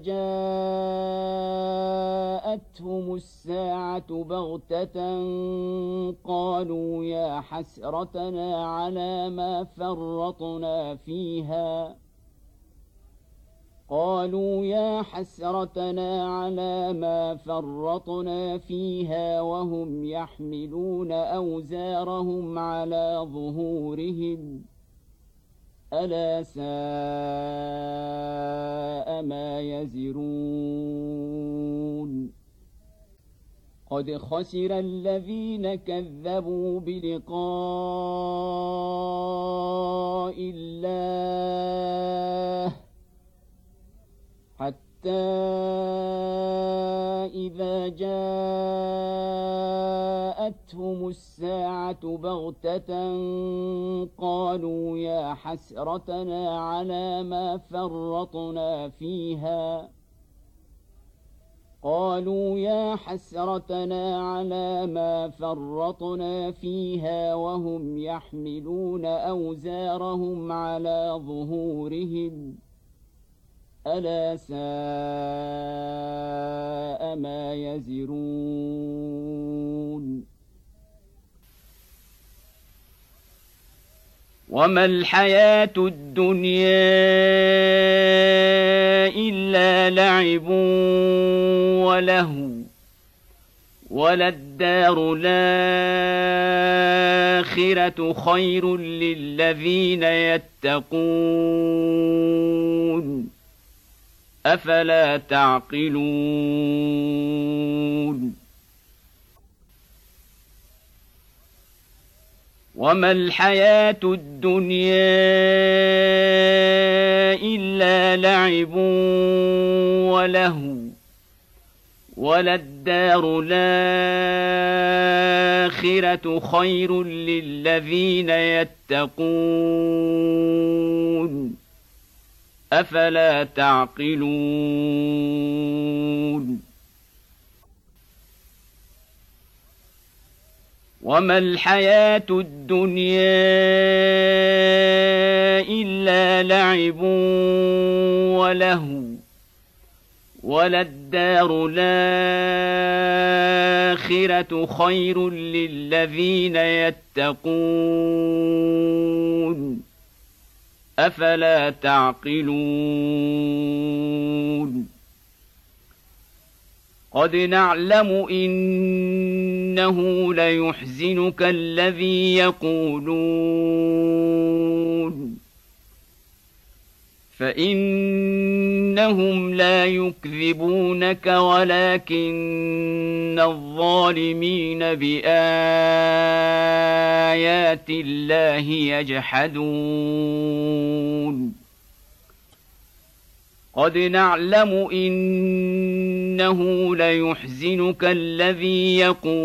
جاءتهم الساعة بغتة قالوا يا حسرتنا على ما فرطنا فيها قالوا يا حسرتنا على ما فرطنا فيها وهم يحملون أوزارهم على ظهورهم ألا ساء ما يزرون قد خسر الذين كذبوا بلقاء الله حتى إذا جاءتهم الساعة بغتة قالوا يا حسرتنا على ما فرطنا فيها قالوا يا حسرتنا على ما فرطنا فيها وهم يحملون أوزارهم على ظهورهم ألا ساء ما يزرون وما الحياة الدنيا إلا لعب وله وللدار الآخرة خير للذين يتقون أفلا تعقلون وما الحياة الدنيا إلا لعب وله وللدار الآخرة خير للذين يتقون أفلا تعقلون وما الحياة الدنيا إلا لعب وله وللدار الآخرة خير للذين يتقون أفلا تعقلون قد نعلم إنه ليحزنك الذي يقولون فإنهم لا يكذبونك ولكن الظالمين بآيات الله يجحدون قد نعلم إنه ليحزنك الذي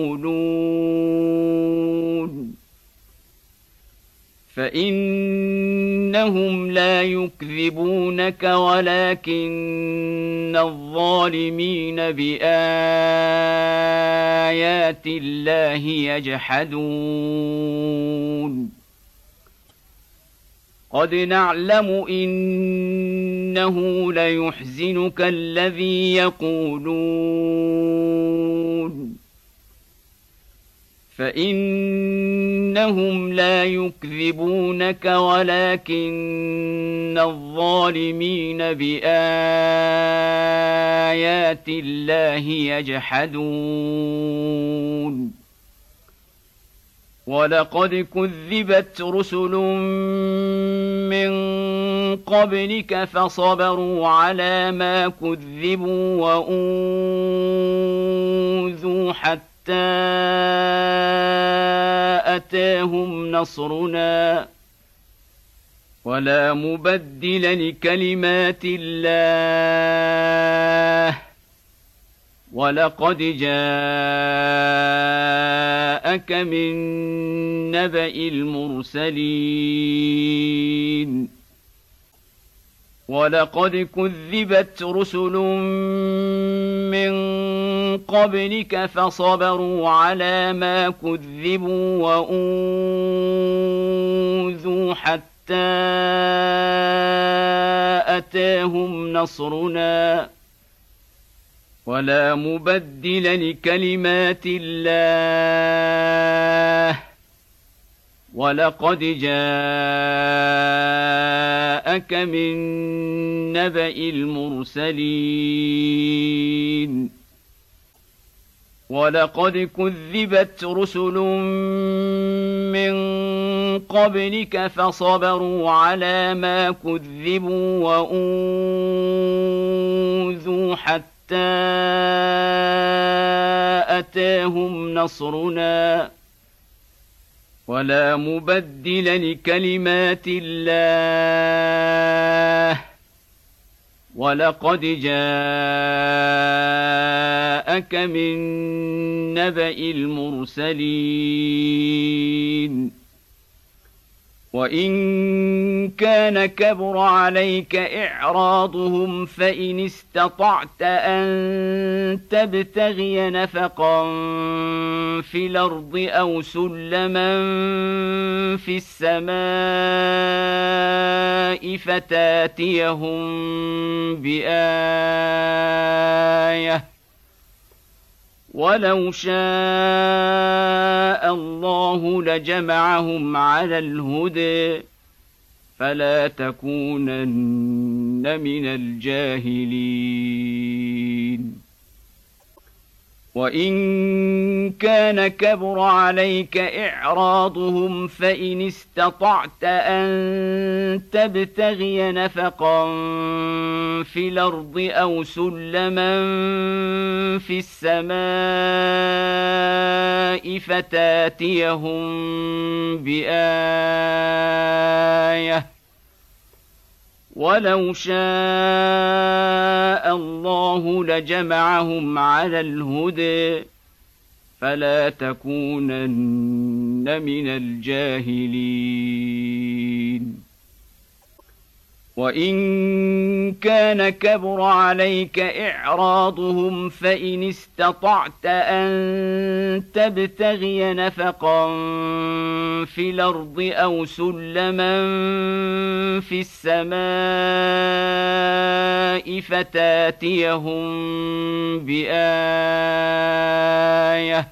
يقولون فإنهم لا يكذبونك ولكن الظالمين بآيات الله يجحدون قد نعلم إنه ليحزنك الذي يقولون فإنهم لا يكذبونك ولكن الظالمين بآيات الله يجحدون ولقد كذبت رسل من قبلك فصبروا على ما كذبوا وأوذوا حتى أتاهم نصرنا ولا مبدل لكلمات الله ولقد جاءك من نبأ المرسلين ولقد كذبت رسل من قبلك فصبروا على ما كذبوا وأوذوا حتى أتاهم نصرنا ولا مبدل لكلمات الله ولقد جاءك جاءك من نبأ المرسلين ولقد كذبت رسل من قبلك فصبروا على ما كذبوا وأوذوا حتى أتاهم نصرنا ولا مبدل لكلمات الله ولقد جاءك من نبأ المرسلين وإن كان كبر عليك إعراضهم فإن استطعت أن تبتغي نفقا في الأرض أو سلما في السماء فتاتيهم بآية ولو شاء الله لجمعهم على الهدى فلا تكونن من الجاهلين وإن كان كبر عليك إعراضهم فإن استطعت أن تبتغي نفقا في الأرض أو سلما في السماء فتاتيهم بآية ولو شاء الله لجمعهم على الهدى فلا تكونن من الجاهلين وإن كان كبر عليك إعراضهم فإن استطعت أن تبتغي نفقا في الأرض أو سلما في السماء فتاتيهم بآية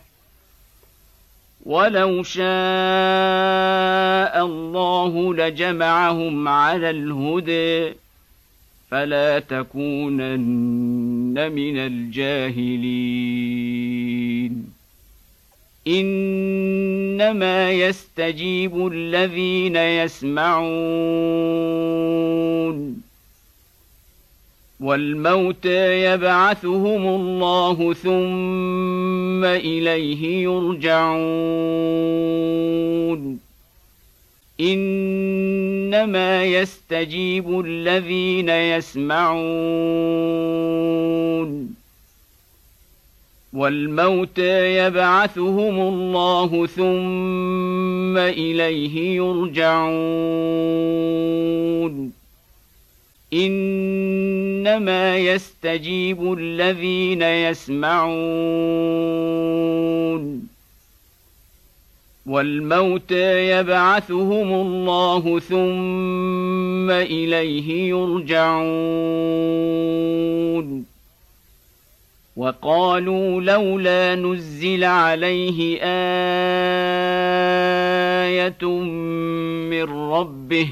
ولو شاء الله لجمعهم على الهدى فلا تكونن من الجاهلين إنما يستجيب الذين يسمعون والموتى يبعثهم الله ثم إليه يرجعون إنما يستجيب الذين يسمعون والموتى يبعثهم الله ثم إليه يرجعون إنما يستجيب الذين يسمعون والموتى يبعثهم الله ثم إليه يرجعون وقالوا لولا نزل عليه آية من ربه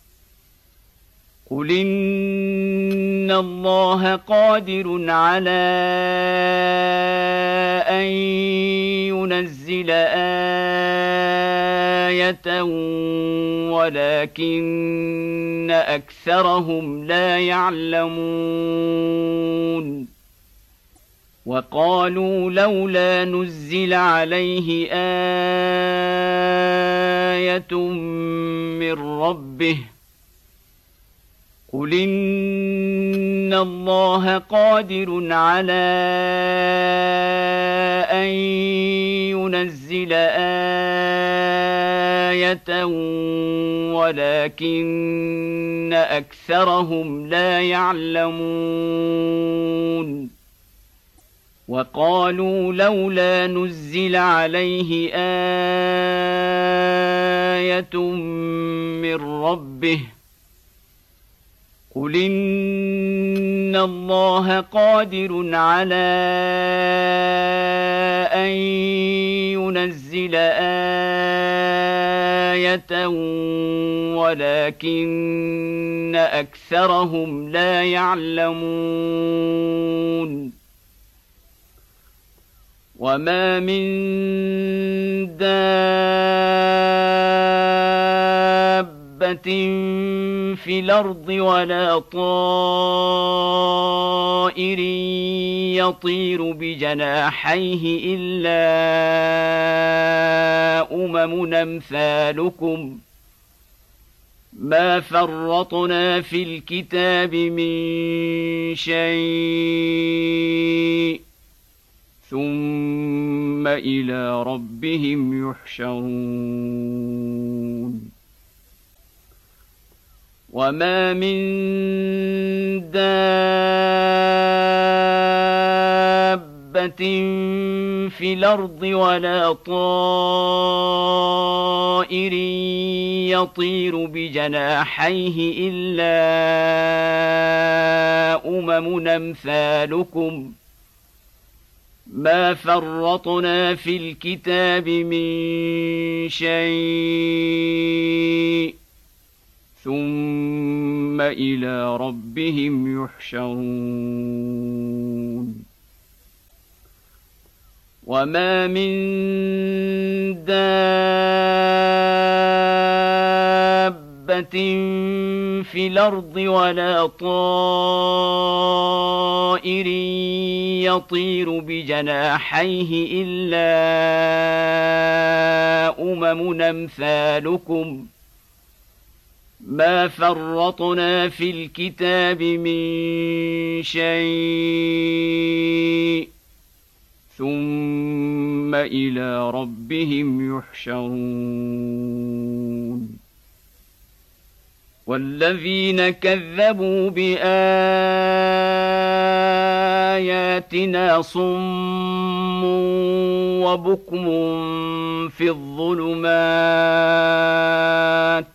قل إن الله قادر على أن ينزل آية ولكن أكثرهم لا يعلمون وقالوا لولا نزل عليه آية من ربه قل إن الله قادر على أن ينزل آية ولكن أكثرهم لا يعلمون وقالوا لولا نزل عليه آية من ربه قل إن الله قادر على أن ينزل آية ولكن أكثرهم لا يعلمون وما من دابة في الأرض ولا طائر يطير بجناحيه إلا أمم أمثالكم ما فرطنا في الكتاب من شيء ثم إلى ربهم يحشرون وما من دابة في الأرض ولا طائر يطير بجناحيه إلا أمم أمثالكم ما فرطنا في الكتاب من شيء ثم إلى ربهم يحشرون وما من دابة في الأرض ولا طائر يطير بجناحيه إلا أمم أمثالكم ما فرطنا في الكتاب من شيء ثم إلى ربهم يحشرون والذين كذبوا بآياتنا صم وبكم في الظلمات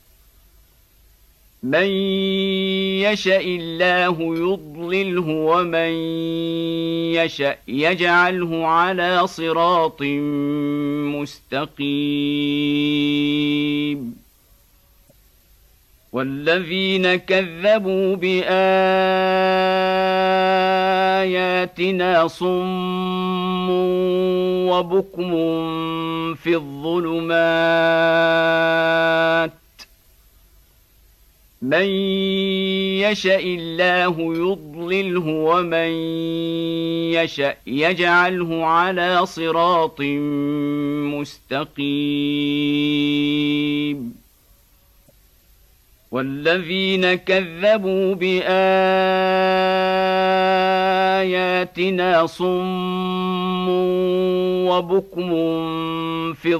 من يشاء الله يضلله ومن يشاء يجعله على صراط مستقيم والذين كذبوا بآياتنا صم وبكم في الظلمات من يشاء الله يضلله ومن يشاء يجعله على صراط مستقيم والذين كذبوا بآياتنا صم وبكم في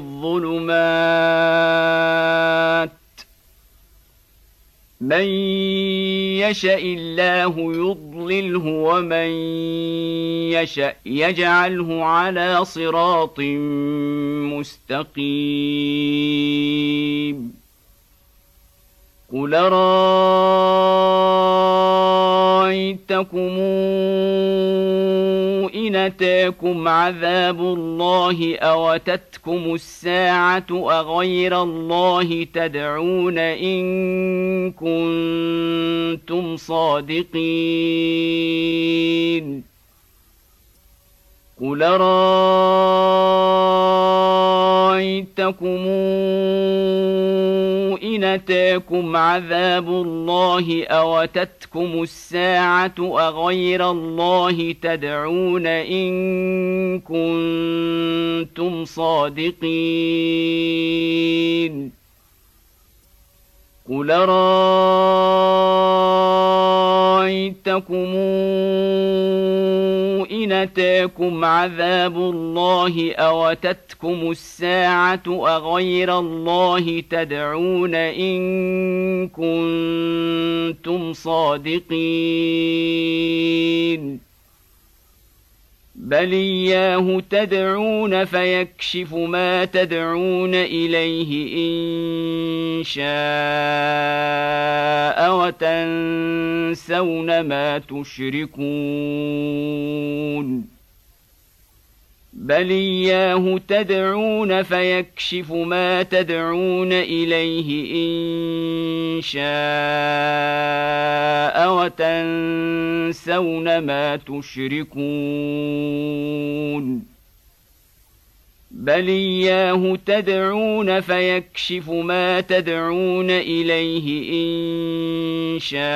الظلمات من يشاء الله يضلله ومن يشاء يجعله على صراط مستقيم قل رأيتكم إن أتاكم عذاب الله أو أتتكم الساعة أغير الله تدعون إن كنتم صادقين قل رأيتكم إن أتاكم عذاب الله أو أتتكم الساعة أغير الله تدعون إن كنتم صادقين قل رأيتكم إن أتاكم عذاب الله أو أتتكم الساعة أغير الله تدعون إن كنتم صادقين بل إياه تدعون فيكشف ما تدعون إليه إن شاء وتنسون ما تشركون بل إياه تدعون فيكشف ما تدعون إليه إن شاء وتنسون ما تشركون بل إياه تدعون فيكشف ما تدعون إليه إن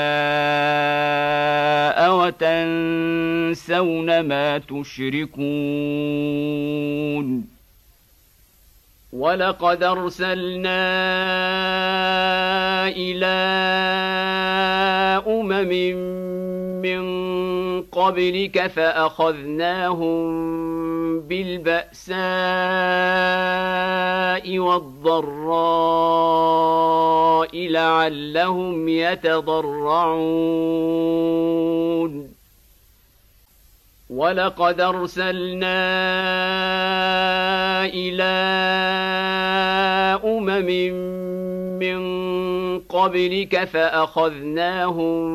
شاء وتنسون ما تشركون ولقد أرسلنا إلى أمم من قبلك فأخذناهم بالبأساء والضراء لعلهم يتضرعون ولقد أرسلنا إلى أمم من قبلك فأخذناهم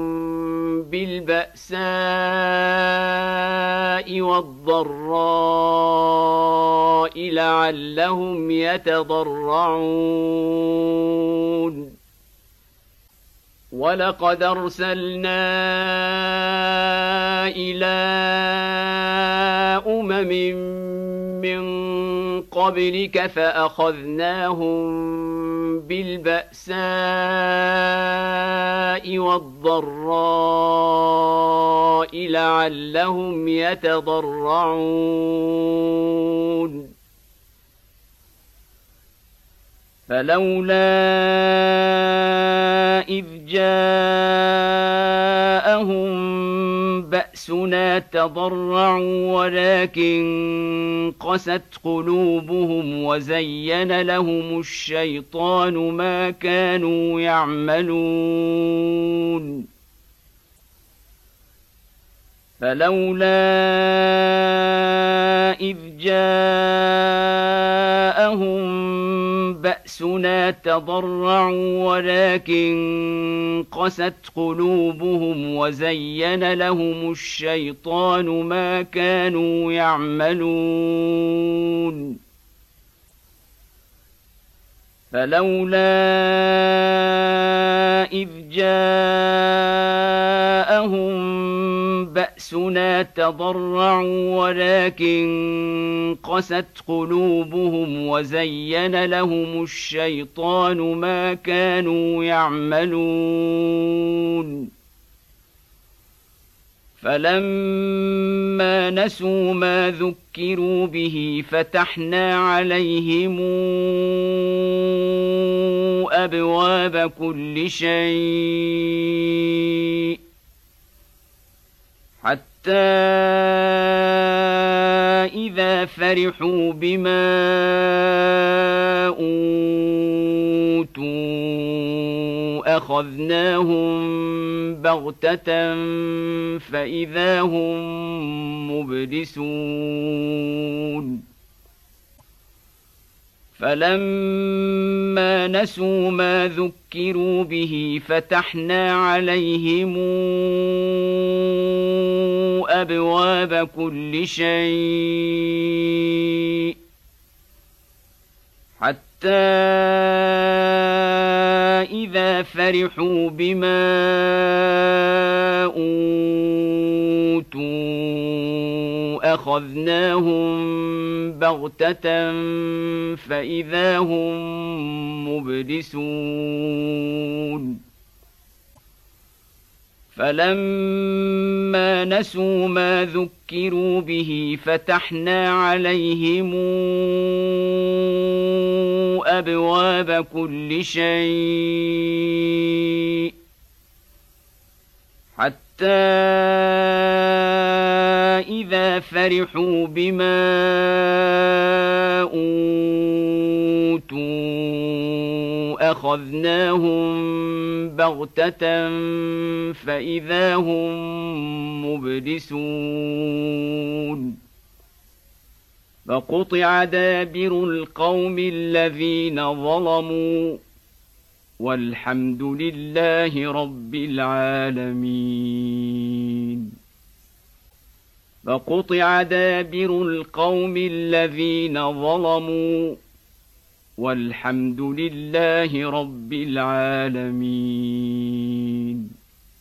بالبأساء والضراء لعلهم يتضرعون ولقد أرسلنا إلى أمم من قبلك فأخذناهم بالبأساء والضراء لعلهم يتضرعون فلولا إذ جاءهم بأسنا تضرعوا ولكن قست قلوبهم وزين لهم الشيطان ما كانوا يعملون فلولا إذ جاءهم بأسنا تضرعوا ولكن قست قلوبهم وزين لهم الشيطان ما كانوا يعملون فلولا إذ جاءهم بأسنا تضرعوا ولكن قست قلوبهم وزين لهم الشيطان ما كانوا يعملون فلما نسوا ما ذكروا به فتحنا عليهم أبواب كل شيء حتى إذا فرحوا بما أوتوا أخذناهم بغتة فإذا هم مبلسون فلما نسوا ما ذكروا به فتحنا عليهم أبواب كل شيء حتى إذا فرحوا بما أوتوا أخذناهم بغتة فإذا هم مبلسون فلما نسوا ما ذكروا به فتحنا عليهم أبواب كل شيء حتى إذا فرحوا بما أوتوا أخذناهم بغتة فإذا هم مبلسون فقطع دابر القوم الذين ظلموا والحمد لله رب العالمين. فقطع دابر القوم الذين ظلموا والحمد لله رب العالمين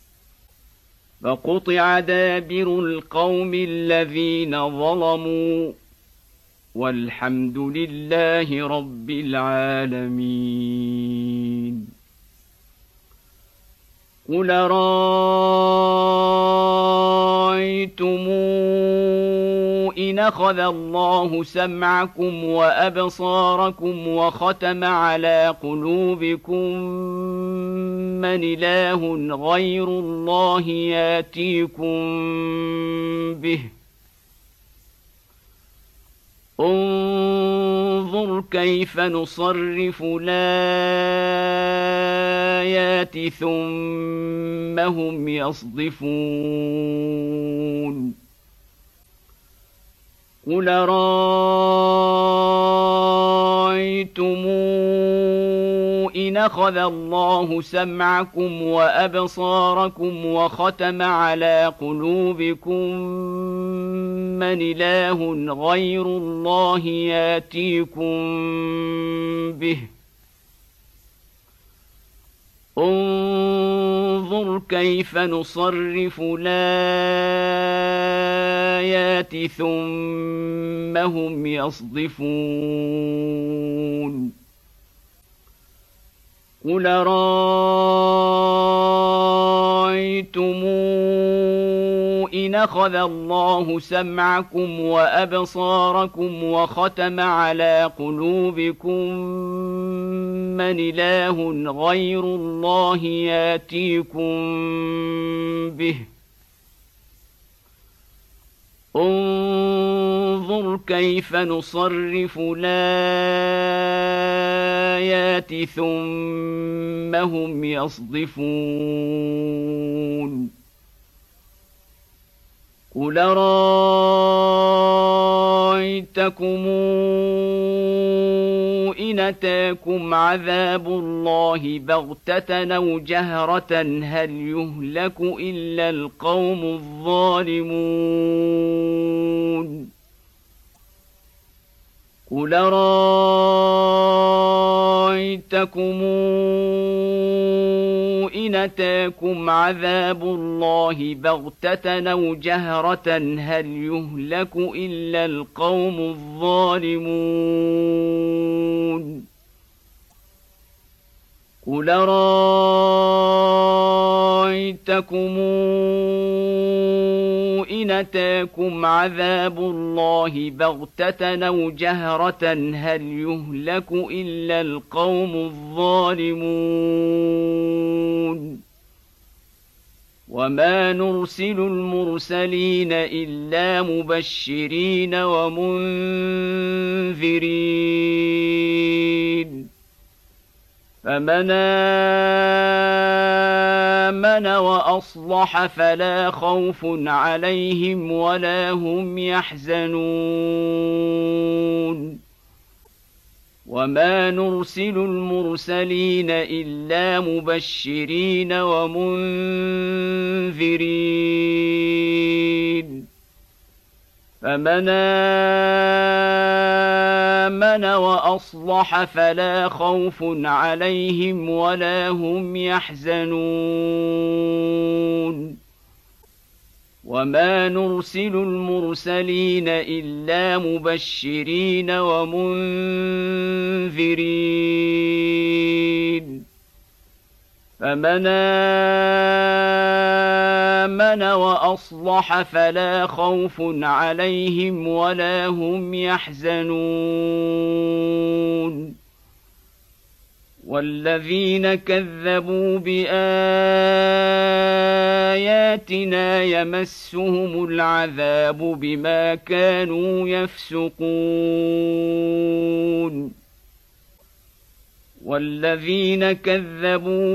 فقطع دابر القوم الذين ظلموا والحمد لله رب العالمين قل رأيتم إن أخذ الله سمعكم وأبصاركم وختم على قلوبكم من إله غير الله ياتيكم به انظر كيف نصرف الآيات ثم هم يصدفون قل رأيتم إن أخذ الله سمعكم وأبصاركم وختم على قلوبكم من إله غير الله ياتيكم به انظر كيف نصرف الآيات ثم هم يصدفون قل رأيتم إن أخذ الله سمعكم وأبصاركم وختم على قلوبكم من إله غير الله ياتيكم به انظر كيف نصرف الآيات ثم هم يصدفون قل رأيتكم إن أتاكم عذاب الله بغتة أو جهرة هل يهلك إلا القوم الظالمون قل رأيتكم إن أتاكم عذاب الله بغتة أو جهرة هل يهلك إلا القوم الظالمون قل رأيتكم إن أتاكم عذاب الله بغتة أو جهرة هل يهلك إلا القوم الظالمون وما نرسل المرسلين إلا مبشرين ومنذرين فمن آمن وأصلح فلا خوف عليهم ولا هم يحزنون وما نرسل المرسلين إلا مبشرين ومنذرين فمن آمن وأصلح فلا خوف عليهم ولا هم يحزنون وما نرسل المرسلين إلا مبشرين ومنذرين فمن آمن وأصلح فلا خوف عليهم ولا هم يحزنون والذين كذبوا بآياتنا يمسهم العذاب بما كانوا يفسقون والذين كذبوا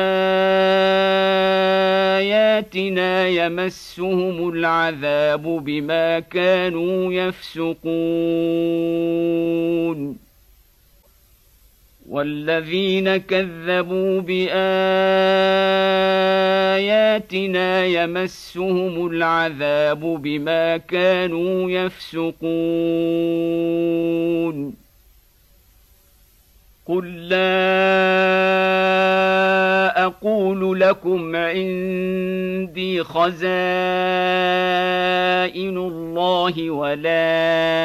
بآياتنا يمسهم العذاب بما كانوا يفسقون والذين كذبوا بآياتنا يمسهم العذاب بما كانوا يفسقون قل لا أقول لكم عندي خزائن الله ولا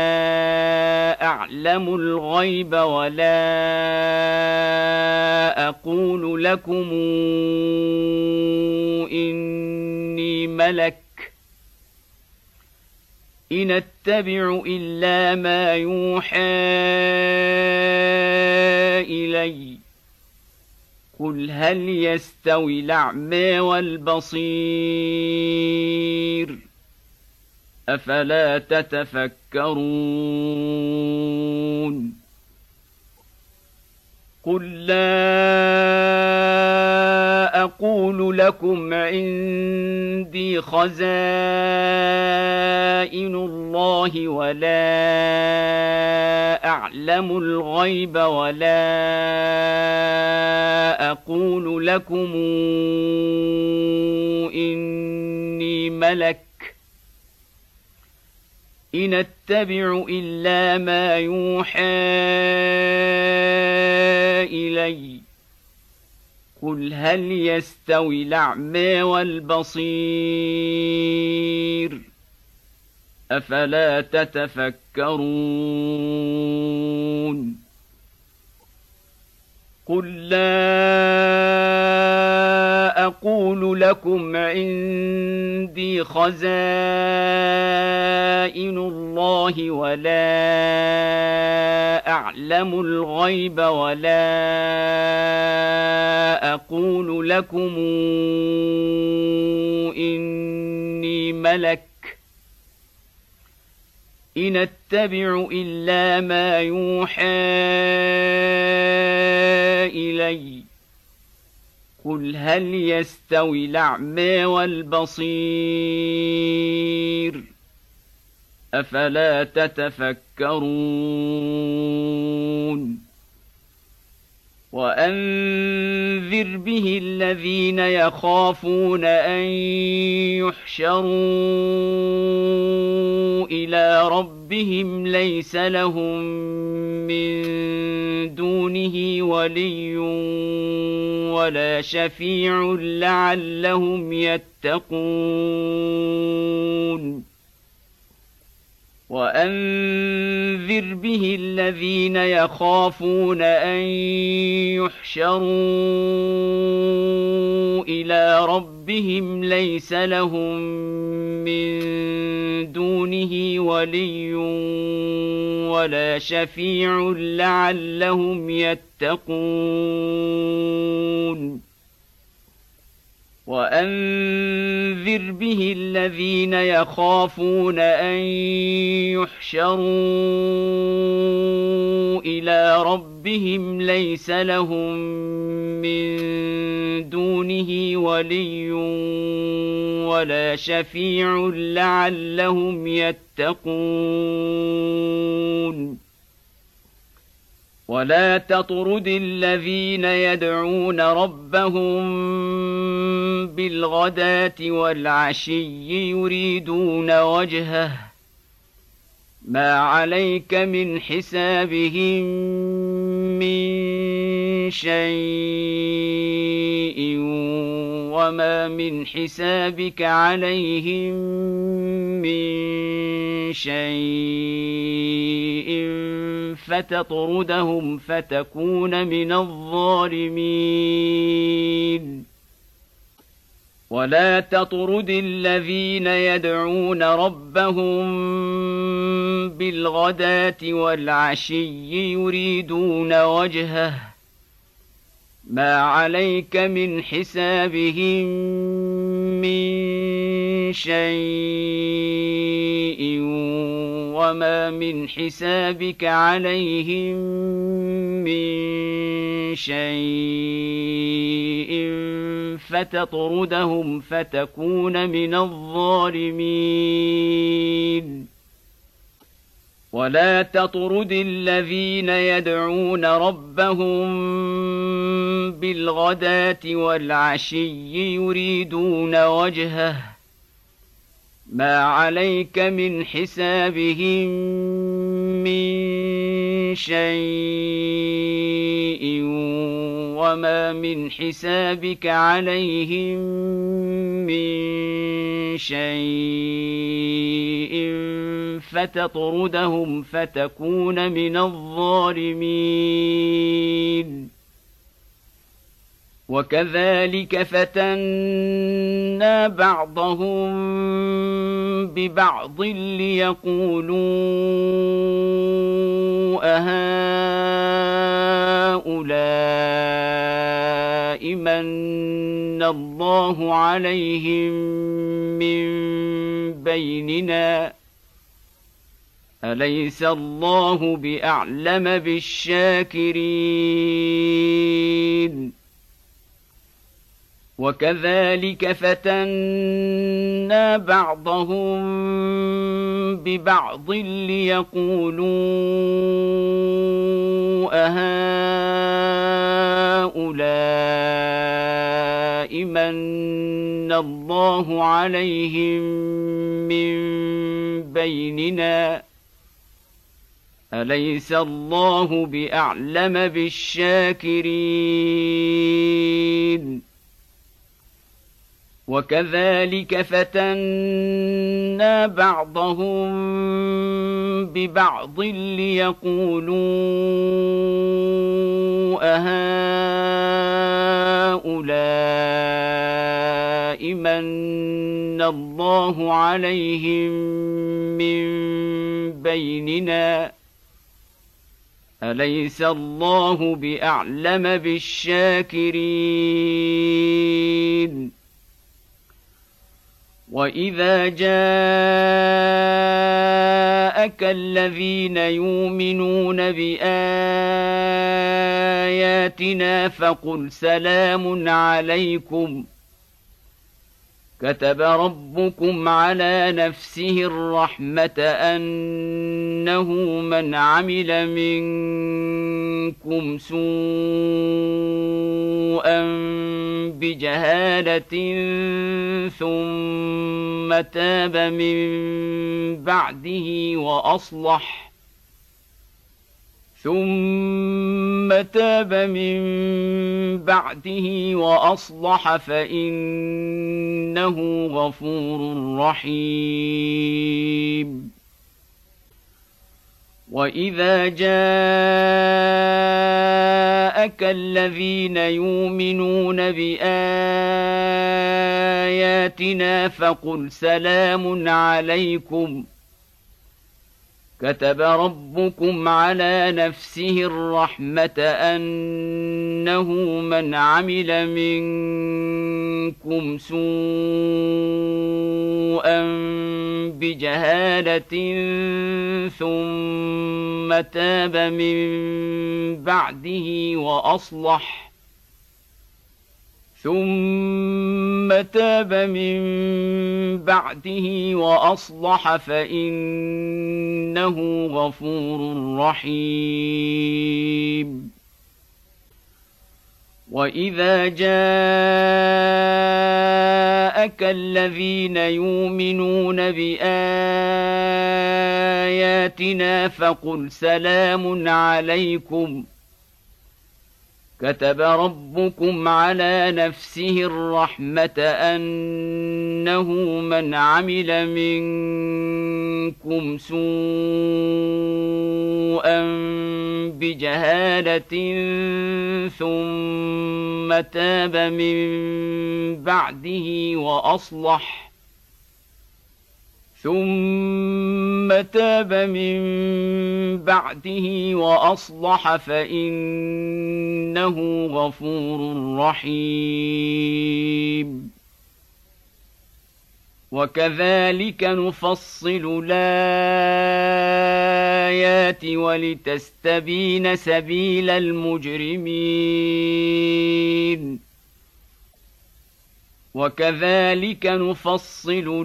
أعلم الغيب ولا أقول لكم إني ملك إن أتبع إلا ما يوحى إلي قل هل يستوي الأعمى والبصير أفلا تتفكرون قل لا أقول لكم عندي خزائن الله ولا أعلم الغيب ولا أقول لكم إني ملك إن أتبع إلا ما يوحى إلي قل هل يستوي الأعمى والبصير أفلا تتفكرون قل لا أقول لكم عندي خزائن الله ولا أعلم الغيب ولا أقول لكم إني ملك إن أتبع إلا ما يوحى إلي قل هل يستوي الأعمى والبصير أفلا تتفكرون وأنذر به الذين يخافون أن يحشروا إلى ربهم ليس لهم من دونه ولي ولا شفيع لعلهم يتقون وأنذر به الذين يخافون أن يحشروا إلى ربهم ليس لهم من دونه ولي ولا شفيع لعلهم يتقون وأنذر به الذين يخافون أن يحشروا إلى ربهم ليس لهم من دونه ولي ولا شفيع لعلهم يتقون ولا تطرد الذين يدعون ربهم بالغداة والعشي يريدون وجهه ما عليك من حسابهم من شيء وما من حسابك عليهم من شيء فتطردهم فتكون من الظالمين ولا تطرد الذين يدعون ربهم بالغداة والعشي يريدون وجهه ما عليك من حسابهم من شيء وما من حسابك عليهم من شيء فتطردهم فتكون من الظالمين ولا تطرد الذين يدعون ربهم بالغداة والعشي يريدون وجهه ما عليك من حسابهم من شيء وما من حسابك عليهم من شيء فتطردهم فتكون من الظالمين وكذلك فتنا بعضهم ببعض ليقولوا أهؤلاء من الله عليهم من بيننا أليس الله بأعلم بالشاكرين وكذلك فتنا بعضهم ببعض ليقولوا أهؤلاء من الله عليهم من بيننا أليس الله بأعلم بالشاكرين وكذلك فتنا بعضهم ببعض ليقولوا أهؤلاء من الله عليهم من بيننا أليس الله بأعلم بالشاكرين وإذا جاءك الذين يؤمنون بآياتنا فقل سلام عليكم كتب ربكم على نفسه الرحمة أنه من عمل منكم سوءا بجهالة ثم تاب من بعده وأصلح ثم تاب من بعده وأصلح فإنه غفور رحيم وإذا جاءك الذين يؤمنون بآياتنا فقل سلام عليكم كتب ربكم على نفسه الرحمة أنه من عمل منكم سوءا بجهالة ثم تاب من بعده وأصلح ثم تاب من بعده وأصلح فإنه غفور رحيم وإذا جاءك الذين يؤمنون بآياتنا فقل سلام عليكم كتب ربكم على نفسه الرحمة أنه من عمل منكم سوءا بجهالة ثم تاب من بعده وأصلح ثم تاب من بعده وأصلح فإنه غفور رحيم وكذلك نفصل الآيات ولتستبين سبيل المجرمين وكذلك نفصل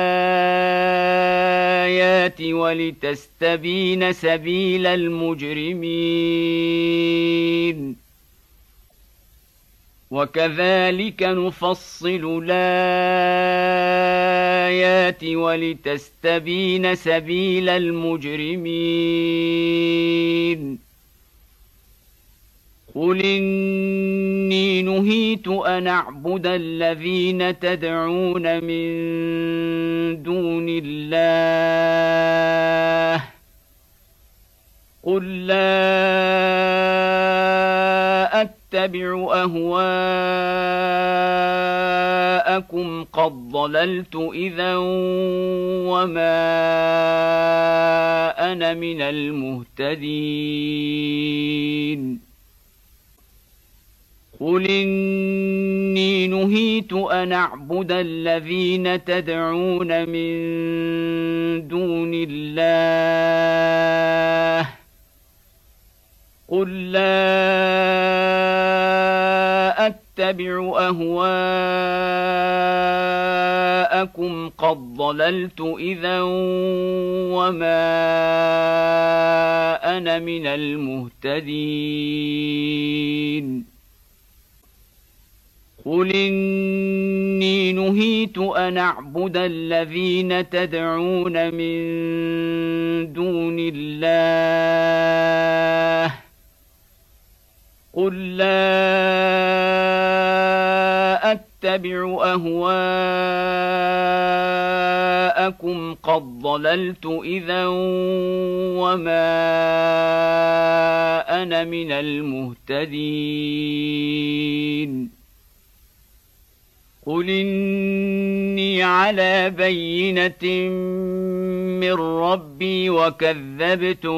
الآيات ولتستبين سبيل المجرمين وكذلك نفصل الآيات ولتستبين سبيل المجرمين قل إني نهيت أن أعبد الذين تدعون من دون الله قل لا أتبع أهواءكم قد ضللت إذا وما أنا من المهتدين قل إني نهيت أن أعبد الذين تدعون من دون الله قل لا أتبع أهواءكم قد ضللت إذا وما أنا من المهتدين قل إني نهيت أن أعبد الذين تدعون من دون الله قل لا أتبع أهواءكم قد ضللت إذا وما أنا من المهتدين قل إني على بينة من ربي وكذبتم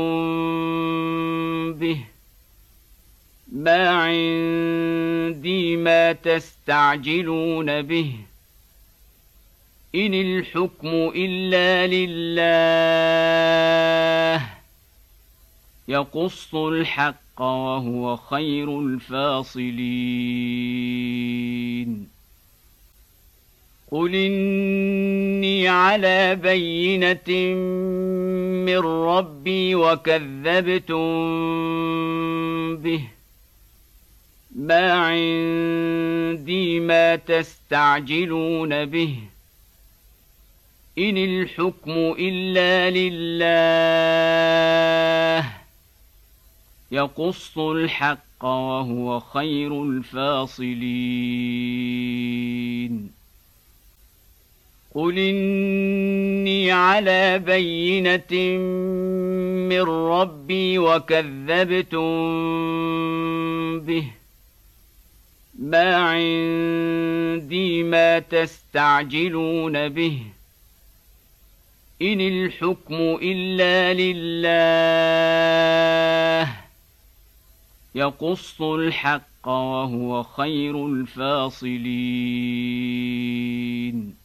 به ما عندي ما تستعجلون به إن الحكم إلا لله يقص الحق وهو خير الفاصلين قل إني على بينة من ربي وكذبتم به ما عندي ما تستعجلون به إن الحكم إلا لله يقص الحق وهو خير الفاصلين قل إني على بينة من ربي وكذبتم به ما عندي ما تستعجلون به إن الحكم إلا لله يقص الحق وهو خير الفاصلين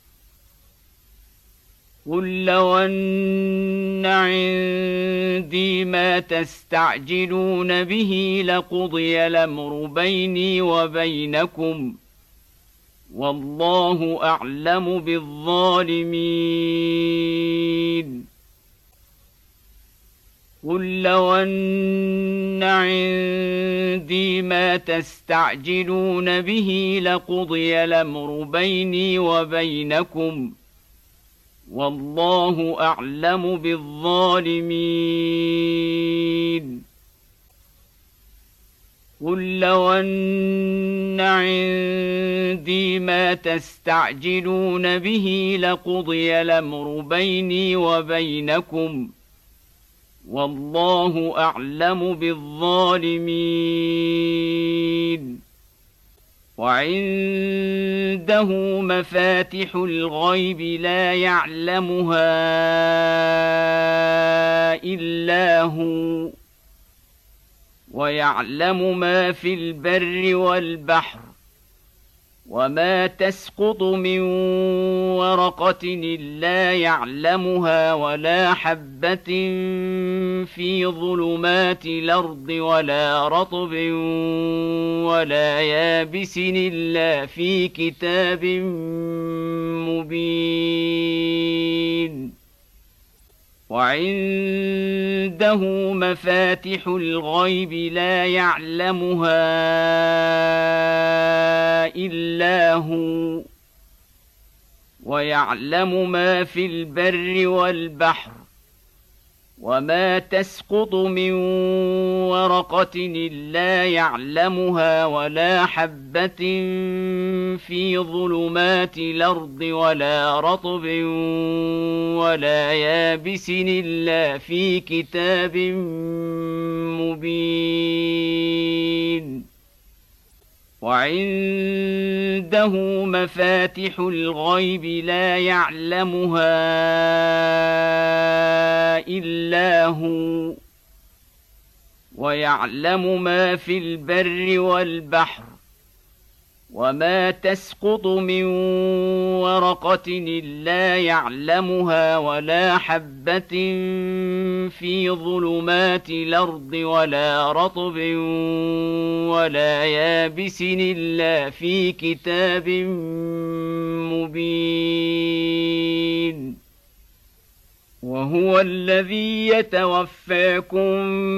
قل لو أن عندي ما تستعجلون به لقضي الأمر بيني وبينكم والله أعلم بالظالمين قل لو أن عندي ما تستعجلون به لقضي الأمر بيني وبينكم والله أعلم بالظالمين قل لو أن عندي ما تستعجلون به لقضي الأمر بيني وبينكم والله أعلم بالظالمين وعنده مفاتح الغيب لا يعلمها إلا هو ويعلم ما في البر والبحر وما تسقط من ورقة إلا يعلمها ولا حبة في ظلمات الأرض ولا رطب ولا يابس إلا في كتاب مبين وعنده مفاتح الغيب لا يعلمها إلا هو ويعلم ما في البر والبحر وما تسقط من ورقة إلا يعلمها ولا حبة في ظلمات الأرض ولا رطب ولا يابس إلا في كتاب مبين وعنده مفاتح الغيب لا يعلمها إلا هو ويعلم ما في البر والبحر وما تسقط من ورقة إلا يعلمها ولا حبة في ظلمات الأرض ولا رطب ولا يابس إلا في كتاب مبين وهو الذي يتوفاكم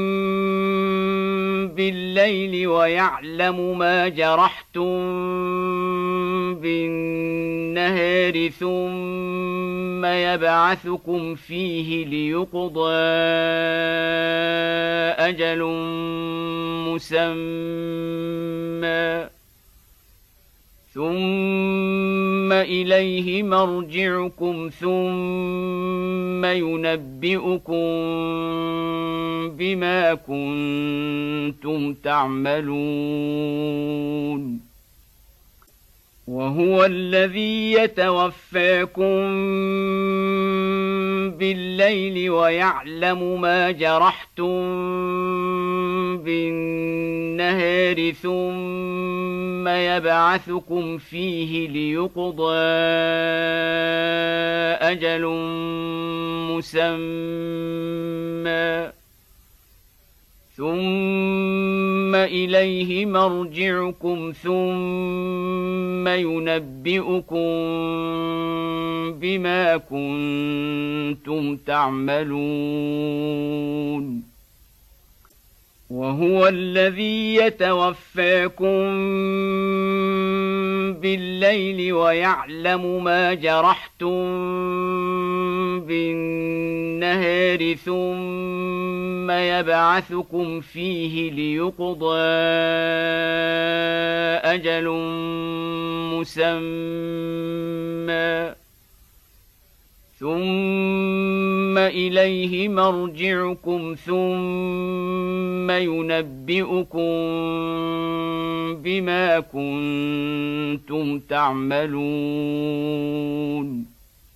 بالليل ويعلم ما جرحتم بالنهار ثم يبعثكم فيه ليقضى أجل مسمى ثم إليه مرجعكم ثم ينبئكم بما كنتم تعملون وهو الذي يتوفاكم بالليل ويعلم ما جرحتم بالنهار ثم يبعثكم فيه ليقضى أجل مسمى ثم إليه مرجعكم ثم ينبئكم بما كنتم تعملون وهو الذي يتوفاكم بالليل ويعلم ما جرحتم بالنهار ثم يبعثكم فيه ليقضى أجل مسمى ثم إليه مرجعكم ثم ينبئكم بما كنتم تعملون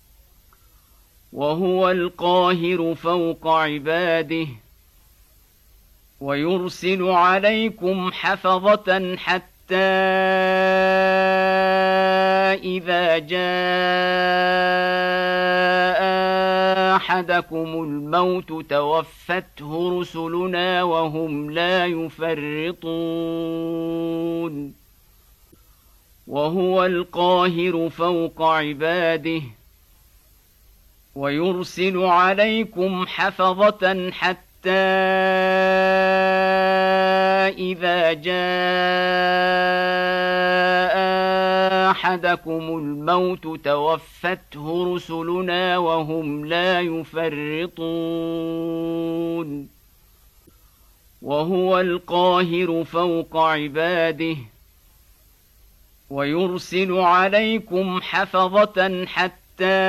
وهو القاهر فوق عباده ويرسل عليكم حفظة حتى إذا جاء أحدكم الموت توفته رسلنا وهم لا يفرطون وهو القاهر فوق عباده ويرسل عليكم حفظة حتى إذا جاء أحدكم الموت توفته رسلنا وهم لا يفرطون وهو القاهر فوق عباده ويرسل عليكم حفظة حتى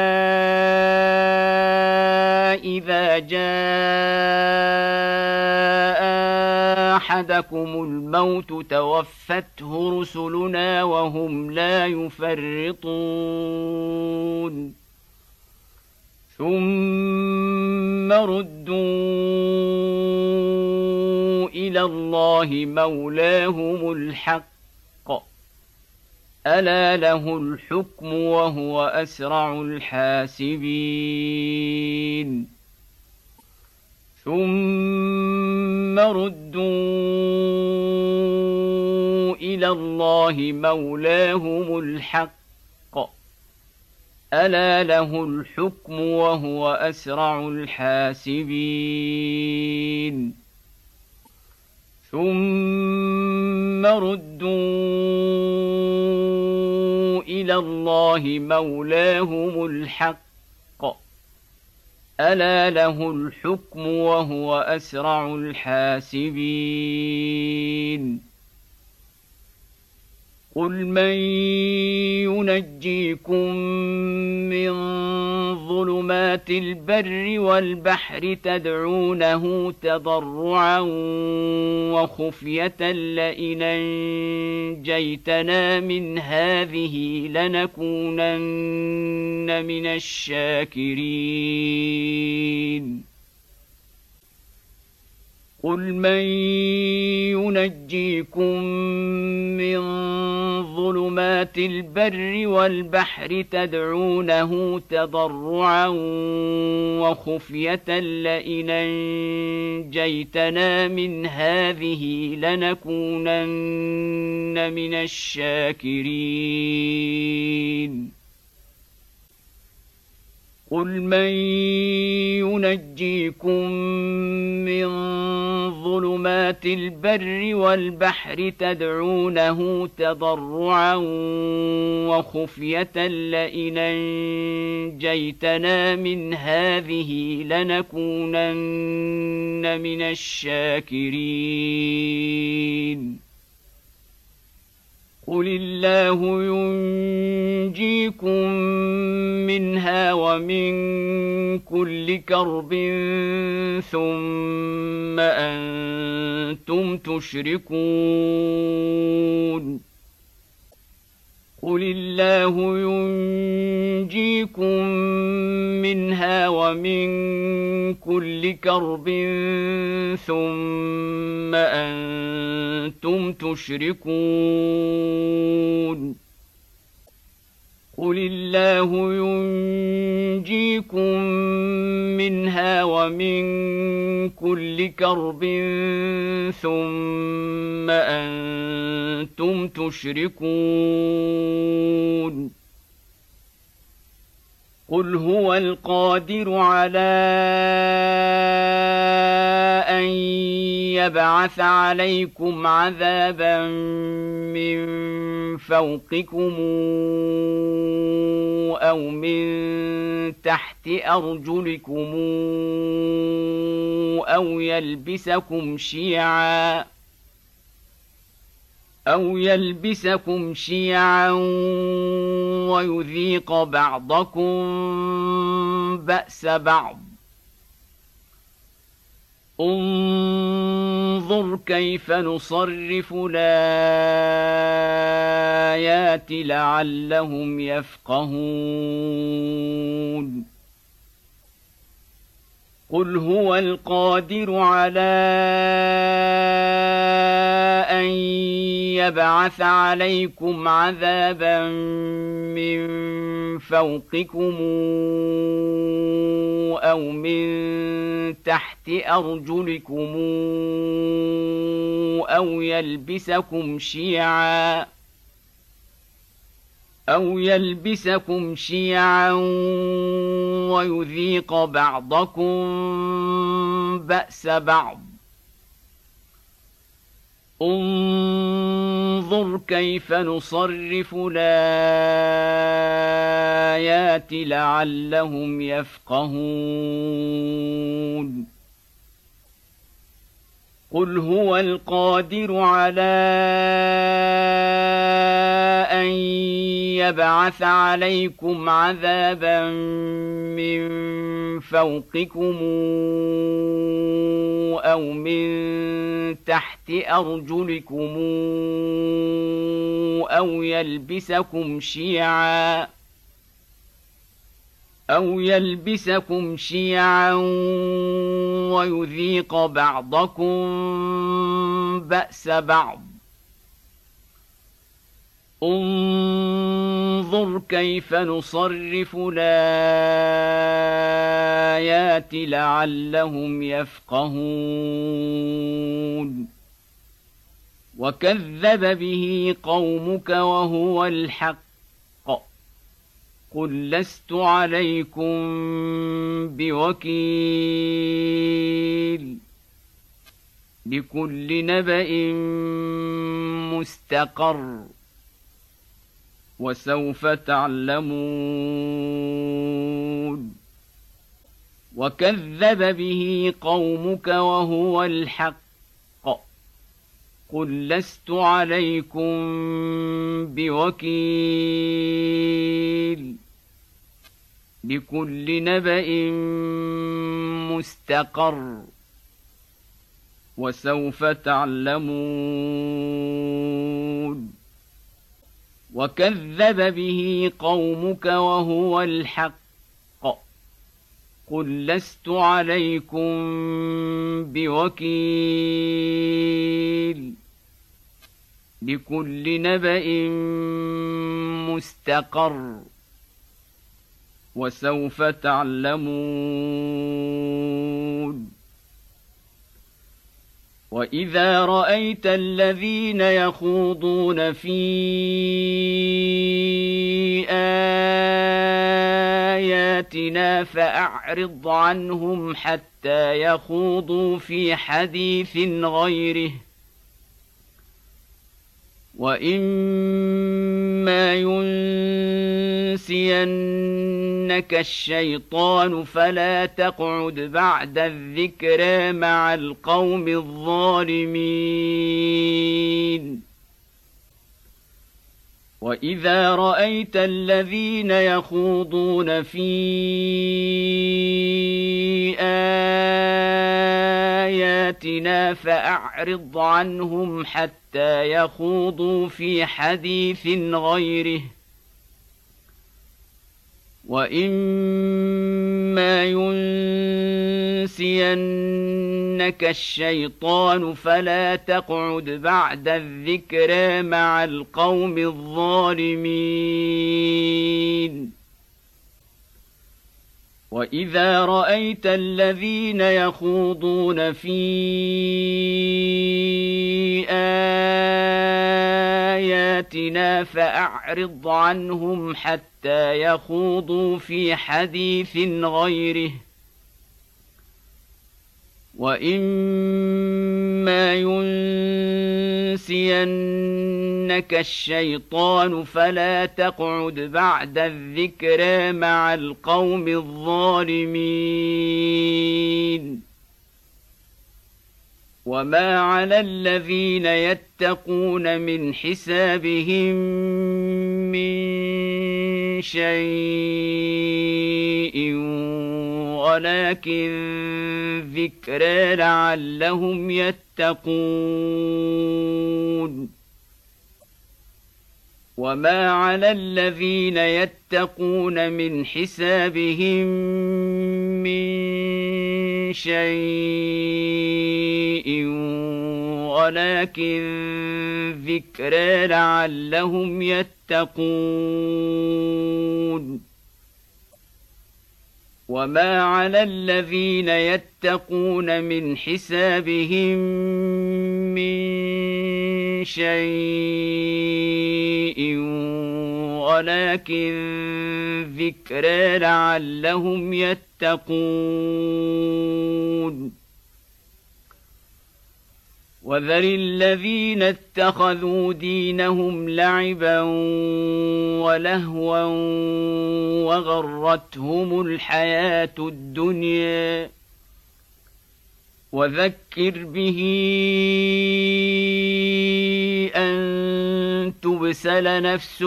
إذا جاء أحدكم الموت توفته رسلنا وهم لا يفرطون ثم ردوا إلى الله مولاهم الحق ألا له الحكم وهو أسرع الحاسبين ثم ردوا إلى الله مولاهم الحق ألا له الحكم وهو أسرع الحاسبين ثم ردوا إلى الله مولاهم الحق ألا له الحكم وهو أسرع الحاسبين قل من ينجيكم من ظلمات البر والبحر تدعونه تضرعا وخفية لئن أنجيتنا من هذه لنكونن من الشاكرين قل من ينجيكم من ظلمات البر والبحر تدعونه تضرعا وخفية لئن أنجيتنا من هذه لنكونن من الشاكرين قل من ينجيكم من ظلمات البر والبحر تدعونه تضرعا وخفية لئن أنجيتنا من هذه لنكونن من الشاكرين قل الله ينجيكم منها ومن كل كرب ثم أنتم تشركون قل الله ينجيكم منها ومن كل كرب ثم أنتم تشركون قل الله ينجيكم منها ومن كل كرب ثم أنتم تشركون قل هو القادر على أن يبعث عليكم عذابا من فوقكم أو من تحت أرجلكم أو يلبسكم شيعا أو يلبسكم شيعا ويذيق بعضكم بأس بعض انظر كيف نصرف الآيات لعلهم يفقهون قل هو القادر على أن يبعث عليكم عذابا من فوقكم أو من تحت أرجلكم أو يلبسكم شيعا أو يلبسكم شيعا ويذيق بعضكم بأس بعض انظر كيف نصرف الآيات لعلهم يفقهون قل هو القادر على أن يبعث عليكم عذابا من فوقكم أو من تحت أرجلكم أو يلبسكم شيعا أو يلبسكم شيعا ويذيق بعضكم بأس بعض انظر كيف نصرف الآيات لعلهم يفقهون وكذب به قومك وهو الحق قل لست عليكم بوكيل لكل نبأ مستقر وسوف تعلمون وكذب به قومك وهو الحق قل لست عليكم بوكيل لكل نبأ مستقر وسوف تعلمون وكذب به قومك وهو الحق قل لست عليكم بوكيل لكل نبأ مستقر وسوف تعلمون وإذا رأيت الذين يخوضون في آياتنا فأعرض عنهم حتى يخوضوا في حديث غيره وإما ينسينك الشيطان فلا تقعد بعد الذكرى مع القوم الظالمين وإذا رأيت الذين يخوضون في آياتنا فأعرض عنهم حتى يخوضوا في حديث غيره وإما ينسينك الشيطان فلا تقعد بعد الذكرى مع القوم الظالمين وإذا رأيت الذين يخوضون في آياتنا فأعرض عنهم حتى يخوضوا في حديث غيره وإما ينسينك الشيطان فلا تقعد بعد الذكرى مع القوم الظالمين وما على الذين يتقون من حسابهم من شيء ولكن ذكرى لعلهم يتقون وما على الذين يتقون من حسابهم من شيء ولكن ذكرى لعلهم يتقون وما على الذين يتقون من حسابهم من شيء ولكن ذكرى لعلهم يتقون وذر الذين اتخذوا دينهم لعبا ولهوا وغرتهم الحياة الدنيا وذكر به أن تبسل نفس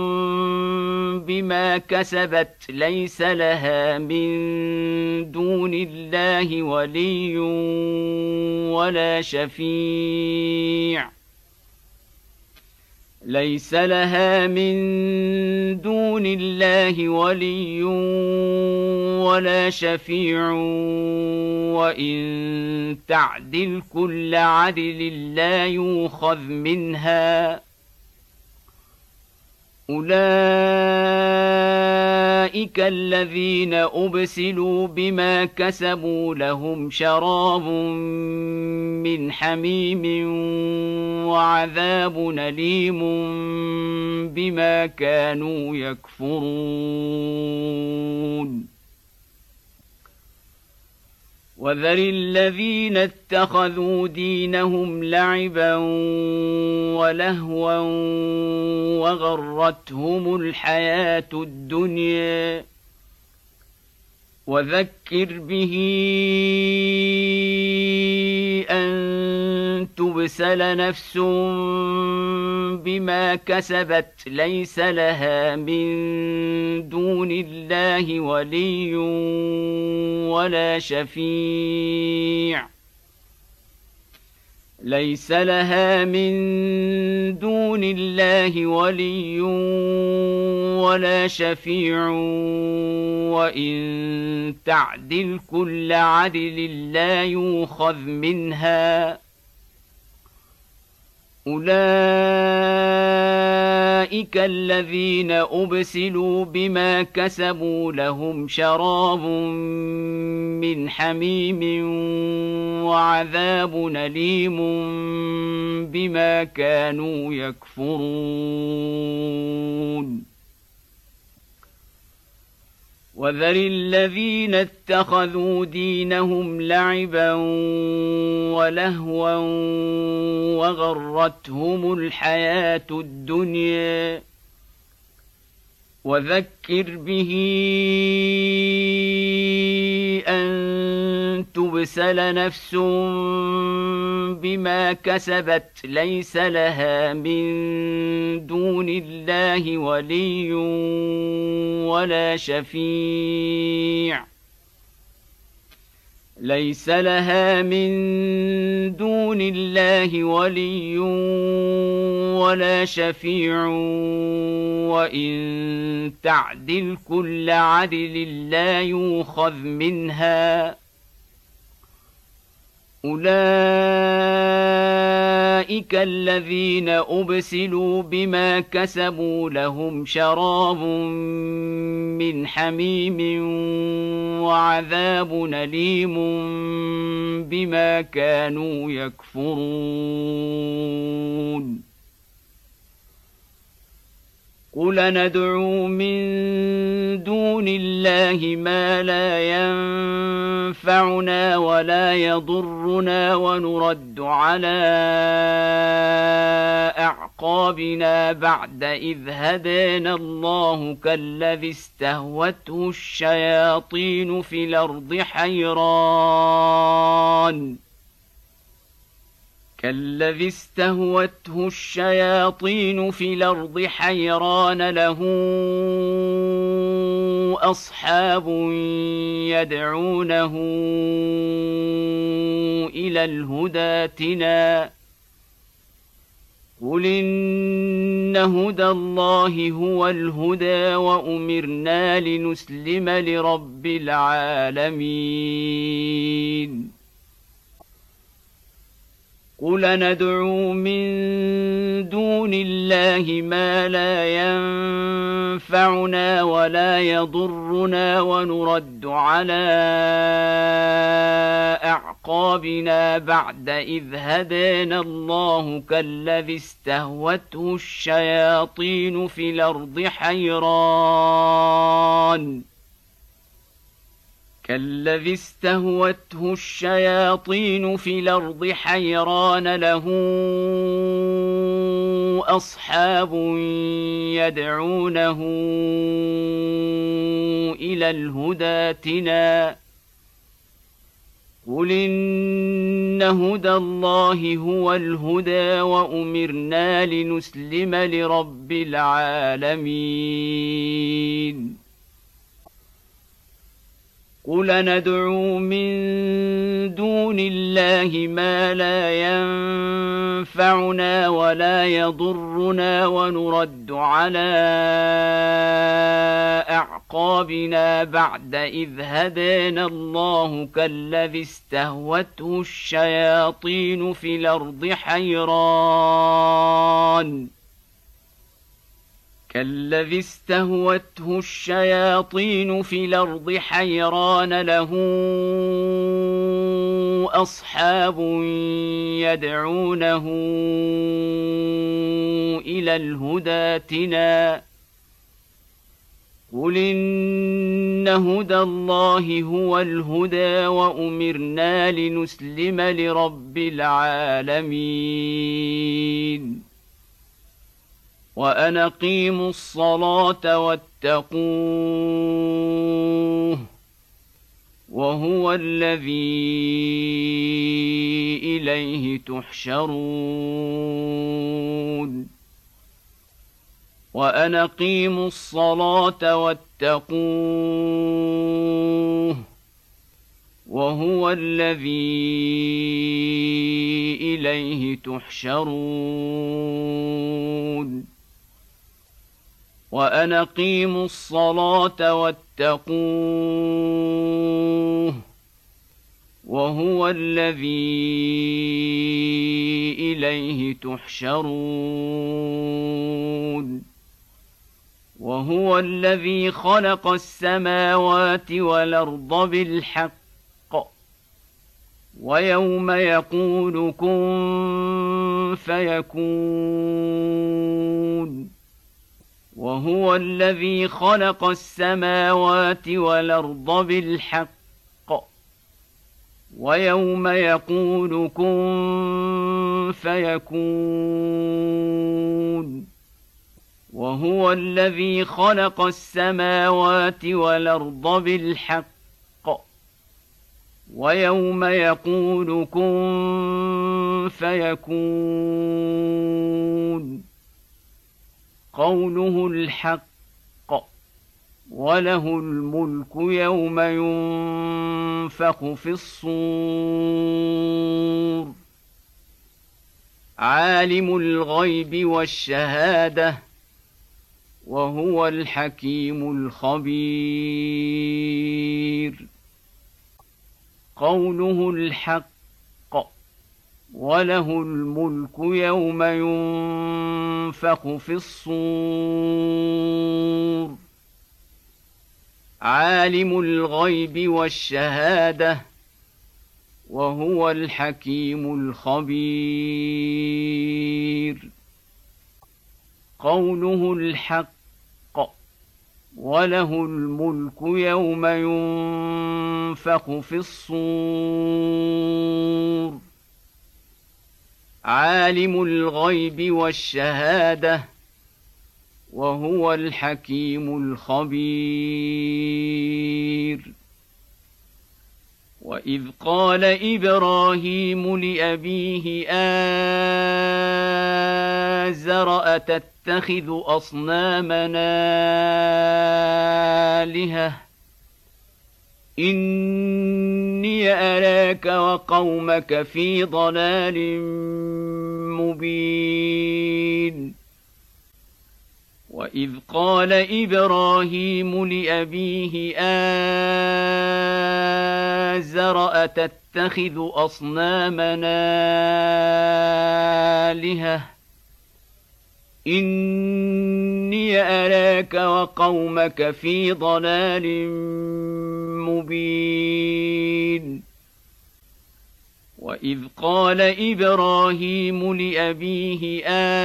بما كسبت ليس لها من دون الله ولي ولا شفيع ليس لها من دون الله ولي ولا شفيع وإن تعدل كل عدل لا يؤخذ منها أولئك الذين أبسلوا بما كسبوا لهم شراب من حميم وعذاب أليم بما كانوا يكفرون وذر الذين اتخذوا دينهم لعبا ولهوا وغرتهم الحياة الدنيا وذكر به أن تبسل نفس بما كسبت ليس لها من دون الله ولي ولا شفيع ليس لها من دون الله ولي ولا شفيع وإن تعدل كل عدل لا يؤخذ منها أولئك الذين أبسلوا بما كسبوا لهم شراب من حميم وعذاب أليم بما كانوا يكفرون وذر الذين اتخذوا دينهم لعبا ولهوا وغرتهم الحياة الدنيا وذكر به أن تبسل نفس بما كسبت ليس لها من دون الله ولي ولا شفيع ليس لها من دون الله ولي ولا شفيع وإن تعدل كل عدل لا يؤخذ منها أولئك الذين أبسلوا بما كسبوا لهم شراب من حميم وعذاب أليم بما كانوا يكفرون قل ندعو من دون الله ما لا ينفعنا ولا يضرنا ونرد على أعقابنا بعد إذ هدانا الله كالذي استهوته الشياطين في الأرض حيران كالذي استهوته الشياطين في الأرض حيران له أصحاب يدعونه إلى الهدى ائتنا قل إن هدى الله هو الهدى وأمرنا لنسلم لرب العالمين قل ندعو من دون الله ما لا ينفعنا ولا يضرنا ونرد على أعقابنا بعد إذ هدانا الله كالذي استهوته الشياطين في الأرض حيران كالذي استهوته الشياطين في الأرض حيران له أصحاب يدعونه إلى الهدى ائتنا قل إن هدى الله هو الهدى وأمرنا لنسلم لرب العالمين قل ندعو من دون الله ما لا ينفعنا ولا يضرنا ونرد على أعقابنا بعد إذ هدانا الله كالذي استهوته الشياطين في الأرض حيران كالذي استهوته الشياطين في الأرض حيران له أصحاب يدعونه إلى الهدى ائتنا قل إن هدى الله هو الهدى وأمرنا لنسلم لرب العالمين وأن أقيموا الصلاة واتقوه وهو الذي إليه تحشرون وأن أقيموا الصلاة واتقوه وهو الذي إليه تحشرون وأن أقيموا الصلاة واتقوه وهو الذي إليه تحشرون وهو الذي خلق السماوات والأرض بالحق ويوم يقول كن فيكون وهو الذي خلق السماوات والأرض بالحق ويوم يقول كن فيكون وهو الذي خلق السماوات والأرض بالحق ويوم يقول كن فيكون قوله الحق وله الملك يوم ينفخ في الصور عالم الغيب والشهادة وهو الحكيم الخبير قوله الحق وله الملك يوم ينفخ في الصور عالم الغيب والشهادة وهو الحكيم الخبير قوله الحق وله الملك يوم ينفخ في الصور عالم الغيب والشهادة وهو الحكيم الخبير وإذ قال إبراهيم لأبيه آزر أتتخذ أصنامنا آلهة إني أراك وقومك في ضلال مبين وإذ قال إبراهيم لأبيه آزر أتتخذ أصنامنا آلهة إني أراك وقومك في ضلال مبين وإذ قال إبراهيم لأبيه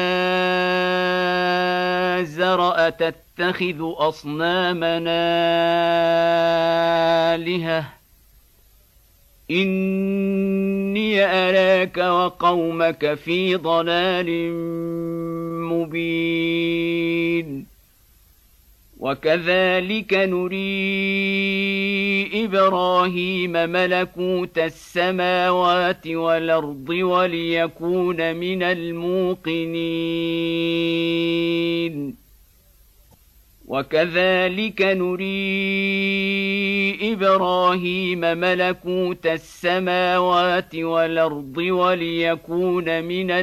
آزر أتتخذ أصنامنا آلهة إني أراك وقومك في ضلال مبين وكذلك نري إبراهيم ملكوت السماوات والأرض وليكون من الموقنين وكذلك نري إبراهيم ملكوت السماوات والأرض وليكون من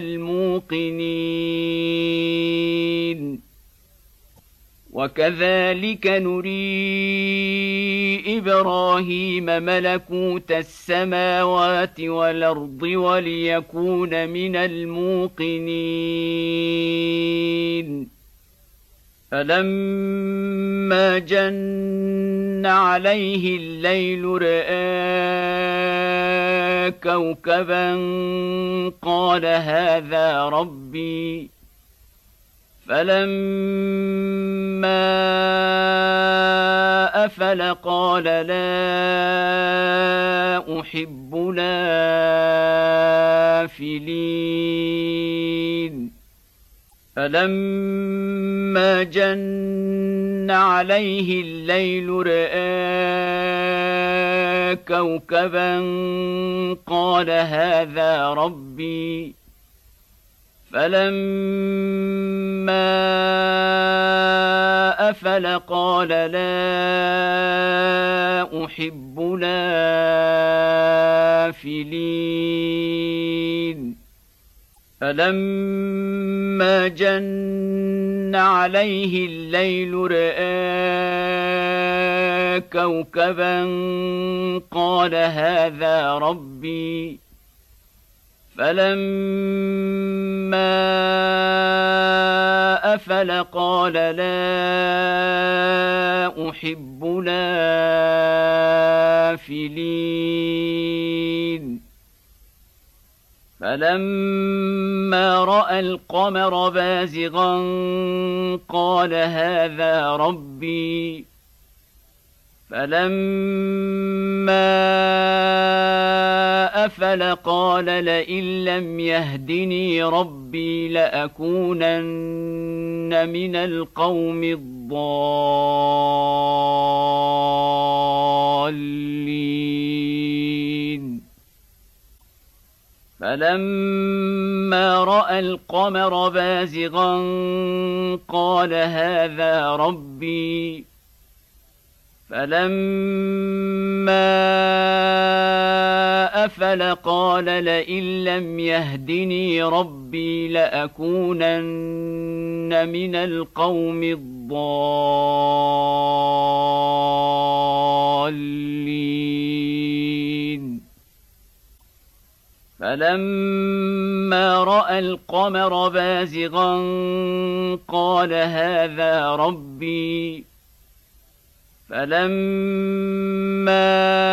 الموقنين وكذلك نري إبراهيم ملكوت السماوات والأرض وليكون من الموقنين فلما جن عليه الليل رأى كوكبا قال هذا ربي فلما أفل قال لا أحب الآفلين فلما جن عليه الليل رأى كوكبا قال هذا ربي فلما أفل قال لا أحب الآفلين فلما جن عليه الليل رأى كوكبا قال هذا ربي فلما أفل قال لا أحب الآفلين فلما رأى القمر بازغا قال هذا ربي فلما أفل قال لئن لم يهدني ربي لأكونن من القوم الضالين فلما رأى القمر بازغا قال هذا ربي فلما أفل قال لئن لم يهدني ربي لأكونن من القوم الضالين فلما رأى القمر بازغا قال هذا ربي فلما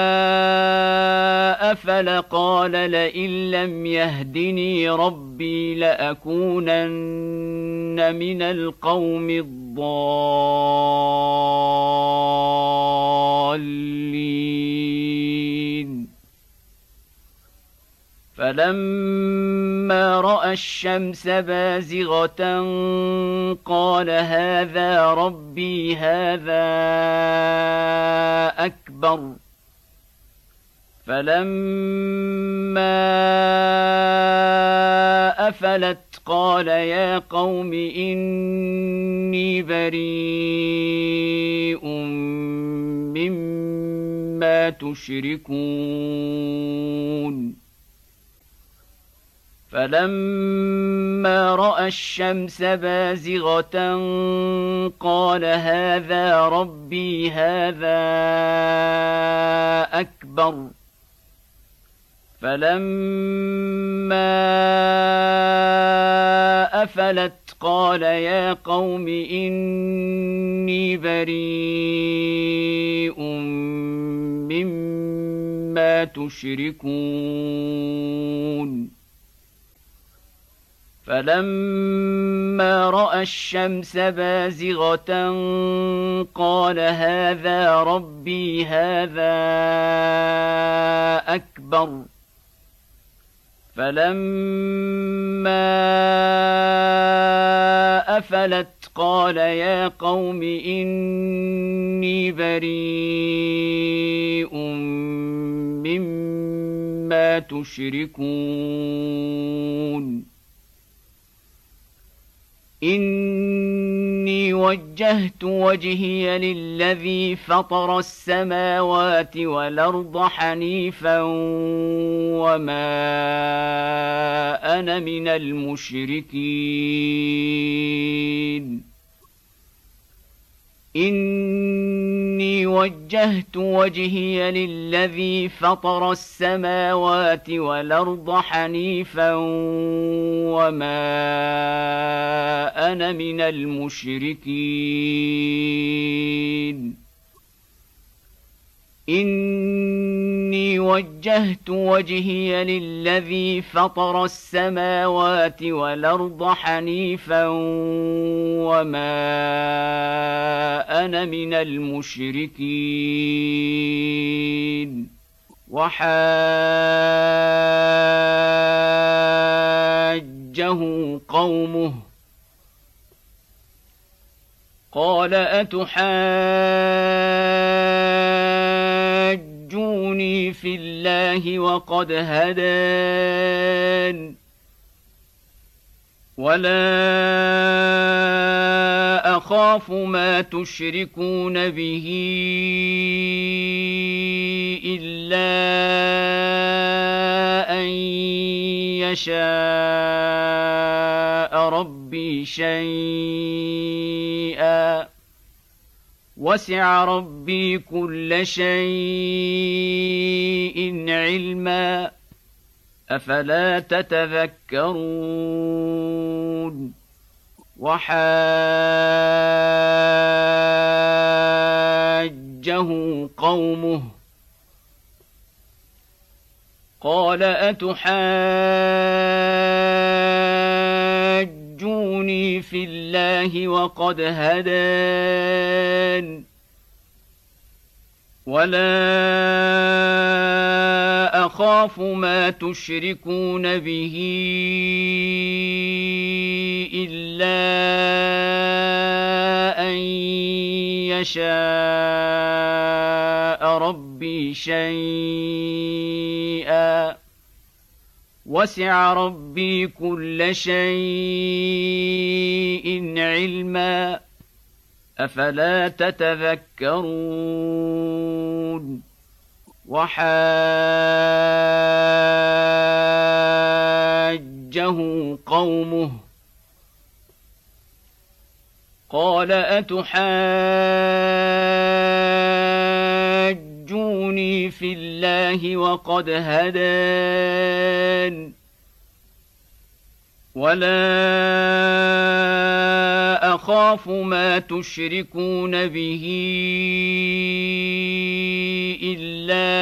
أفل قال لئن لم يهدني ربي لأكونن من القوم الضالين فلما رأى الشمس بازغة قال هذا ربي هذا أكبر فلما أفلت قال يا قوم إني بريء مما تشركون فلما رأى الشمس بازغة قال هذا ربي هذا أكبر فلما أفلت قال يا قوم إني بريء مما تشركون فلما رأى الشمس بازغة قال هذا ربي هذا أكبر فلما أفلت قال يا قوم إني بريء مما تشركون إني وجهت وجهي للذي فطر السماوات والأرض حنيفا وما أنا من المشركين إني إني وجهت وجهي للذي فطر السماوات والأرض حنيفا وما أنا من المشركين إني وجهت وجهي للذي فطر السماوات والأرض حنيفا وما أنا من المشركين وحاجه قومه قال أتحاجوني في الله وقد هدان ولا أخاف ما تشركون به إلا أن يشاء ربي شيئا وسع ربي كل شيء علما أفلا تتذكرون وحاجه قومه قال أتحاجوني في الله وقد هدان ولا أخاف ما تشركون به إلا أن يشاء ربي شيئا وسع ربي كل شيء علما أفلا تتذكرون وحاجه قومه قال أتحاجوني في الله وقد هدان ولا أخاف ما تشركون به إلا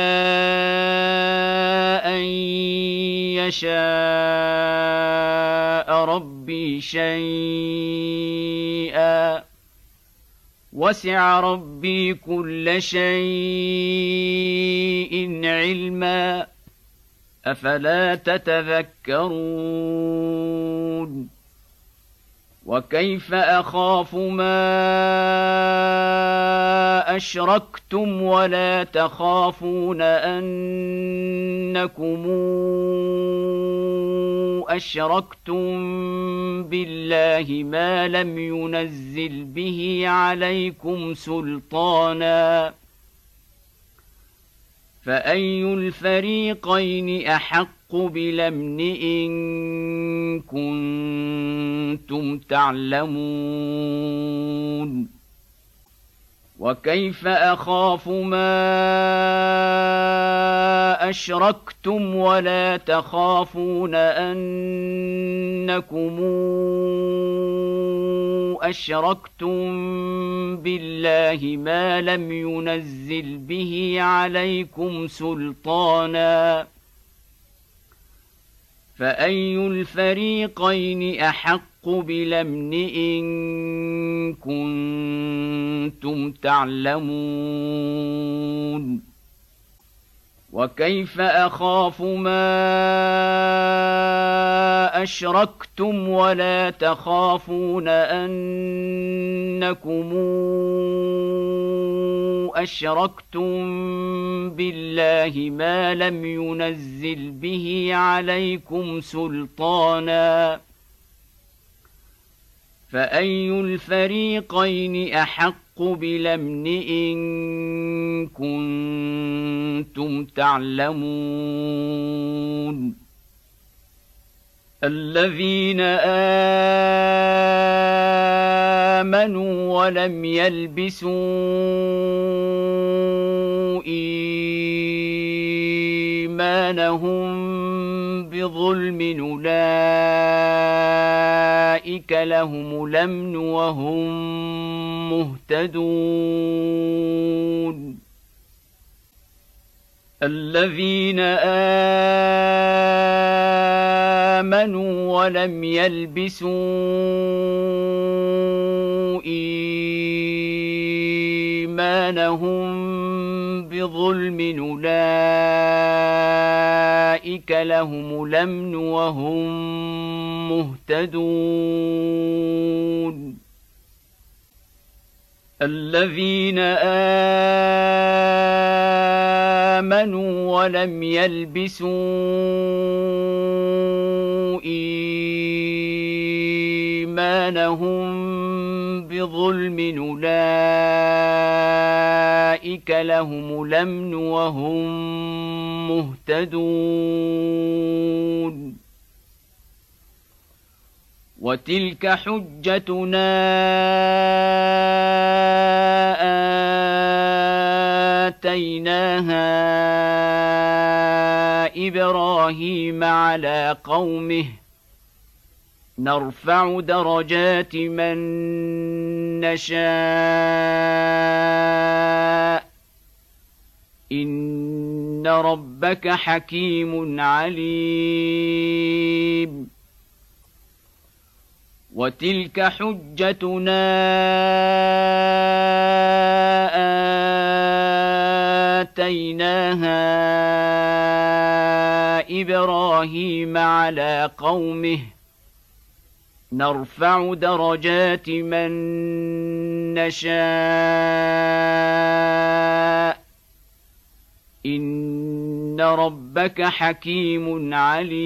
أن يشاء ربي شيئا وسع ربي كل شيء علما أفلا تتذكرون وكيف أخاف ما أشركتم ولا تخافون أنكم أشركتم بالله ما لم ينزل به عليكم سلطانا فأي الفريقين أحق بالأمن إن كنتم تعلمون وكيف أخاف ما أشركتم ولا تخافون أنكم أشركتم بالله ما لم ينزل به عليكم سلطانا فأي الفريقين أحق بالأمن إن كنتم تعلمون وكيف أخاف ما أشركتم ولا تخافون أنكم أشركتم بالله ما لم ينزل به عليكم سلطانا فأي الفريقين أحق بالأمن إن كنتم تعلمون الذين آمنوا ولم يلبسوا إيمانهم بظلم أولئك لهم الأمن وهم مهتدون الذين آمنوا ولم يلبسوا إيمانهم بظلم أولئك لهم الأمن وهم مهتدون الذين آمنوا ولم يلبسوا إيمانهم بظلم أولئك لهم الأمن وهم مهتدون وتلك حجتنا آتيناها إبراهيم على قومه نرفع درجات من نشاء إن ربك حكيم عليم وتلك حجتنا آتيناها إبراهيم على قومه نرفع درجات من نشاء إن ربك حكيم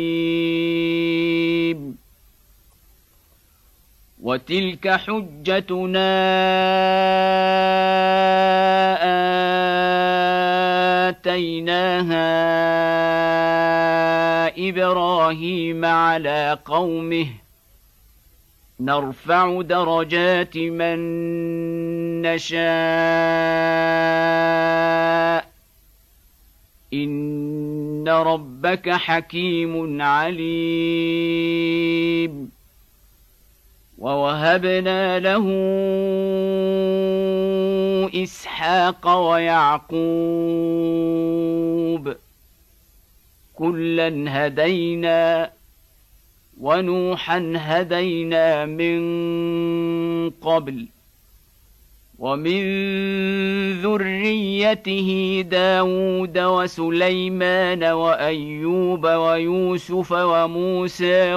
عليم وتلك حجتنا آتيناها إبراهيم على قومه نرفع درجات من نشاء إن ربك حكيم عليم ووهبنا له إسحاق ويعقوب كلا هدينا ونوحا هدينا من قبل ومن ذريته داود وسليمان وأيوب ويوسف وموسى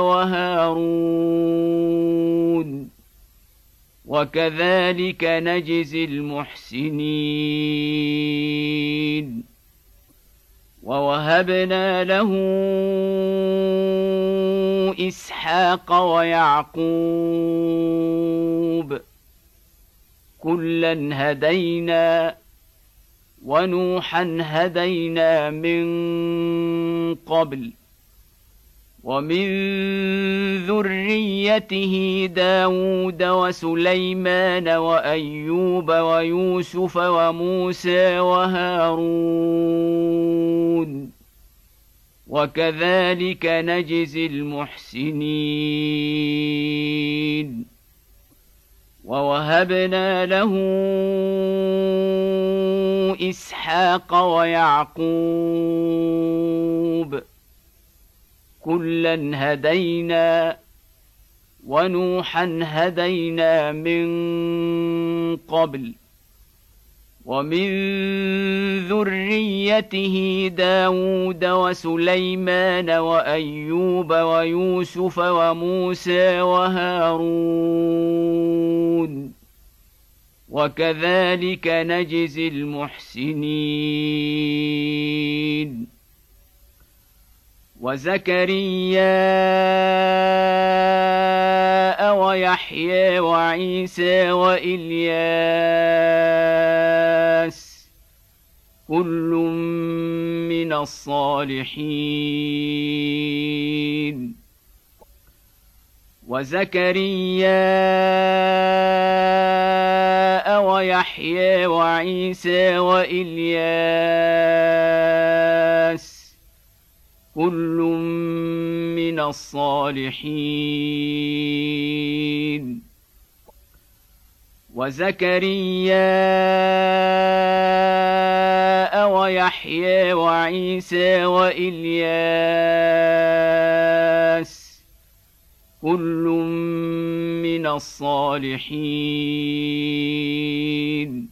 وهارون وكذلك نجزي المحسنين ووهبنا له إسحاق ويعقوب كلا هدينا ونوحا هدينا من قبل ومن ذريته داود وسليمان وأيوب ويوسف وموسى وهارون وكذلك نجزي المحسنين ووهبنا له إسحاق ويعقوب كلا هدينا ونوحا هدينا من قبل ومن ذريته داود وسليمان وأيوب ويوسف وموسى وهارون وكذلك نجزي المحسنين وزكريا ويحيى وعيسى وإلياس كل من الصالحين وزكريا ويحيى وعيسى وإلياس كل من الصالحين وزكريا ويحيى وعيسى وإلياس كل من الصالحين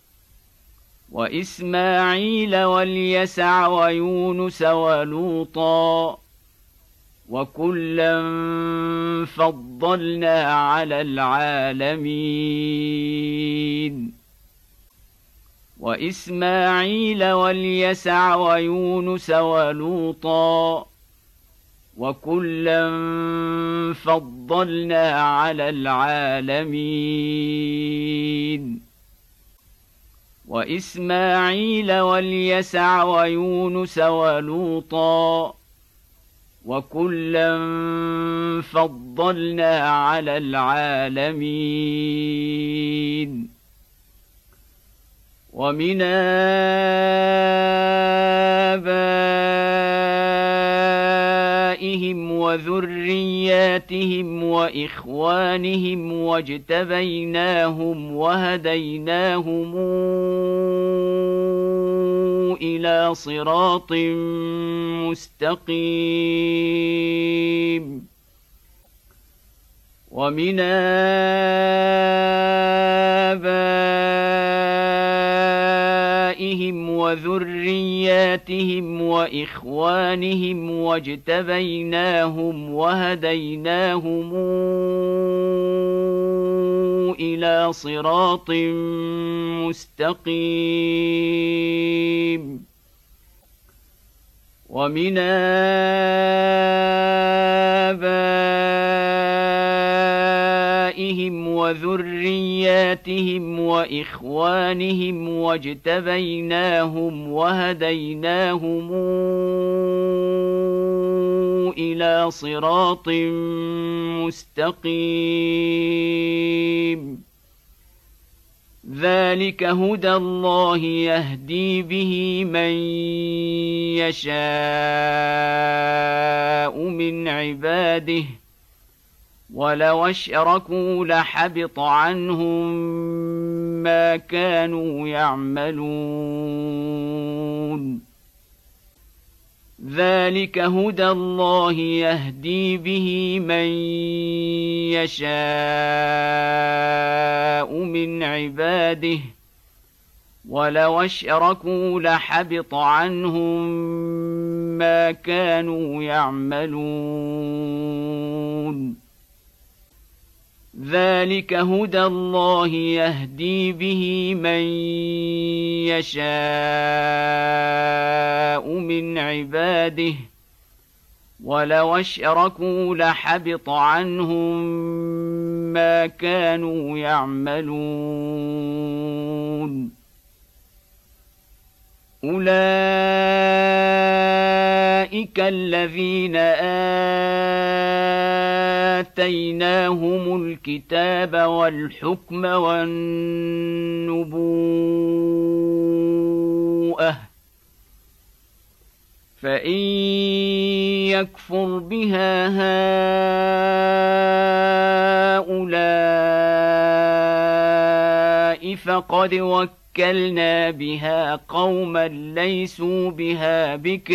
وإسماعيل واليسع ويونس ولوطا وكلا فضلنا على العالمين وإسماعيل واليسع ويونس ولوطا وكلا فضلنا على العالمين وإسماعيل واليسع ويونس ولوطا وكلا فضلنا على العالمين ومن آبائهم وذرياتهم وإخوانهم واجتبيناهم وهديناهم إلى صراط مستقيم ومن آبائهم وذرياتهم وإخوانهم واجتبيناهم وهديناهم إلى صراط مستقيم ومن آبائهم وذرياتهم وإخوانهم واجتبيناهم وهديناهم إلى صراط مستقيم ذلك هدى الله يهدي به من يشاء من عباده ولو أشركوا لحبط عنهم ما كانوا يعملون ذلك هدى الله يهدي به من يشاء من عباده ولو أشركوا لحبط عنهم ما كانوا يعملون ذلك هدى الله يهدي به من يشاء من عباده ولو أشركوا لحبط عنهم ما كانوا يعملون أولئك الذين آتيناهم الكتاب والحكم والنبوءة فإن يكفر بها هؤلاء فقد وكلنا بها قوما ليسوا بها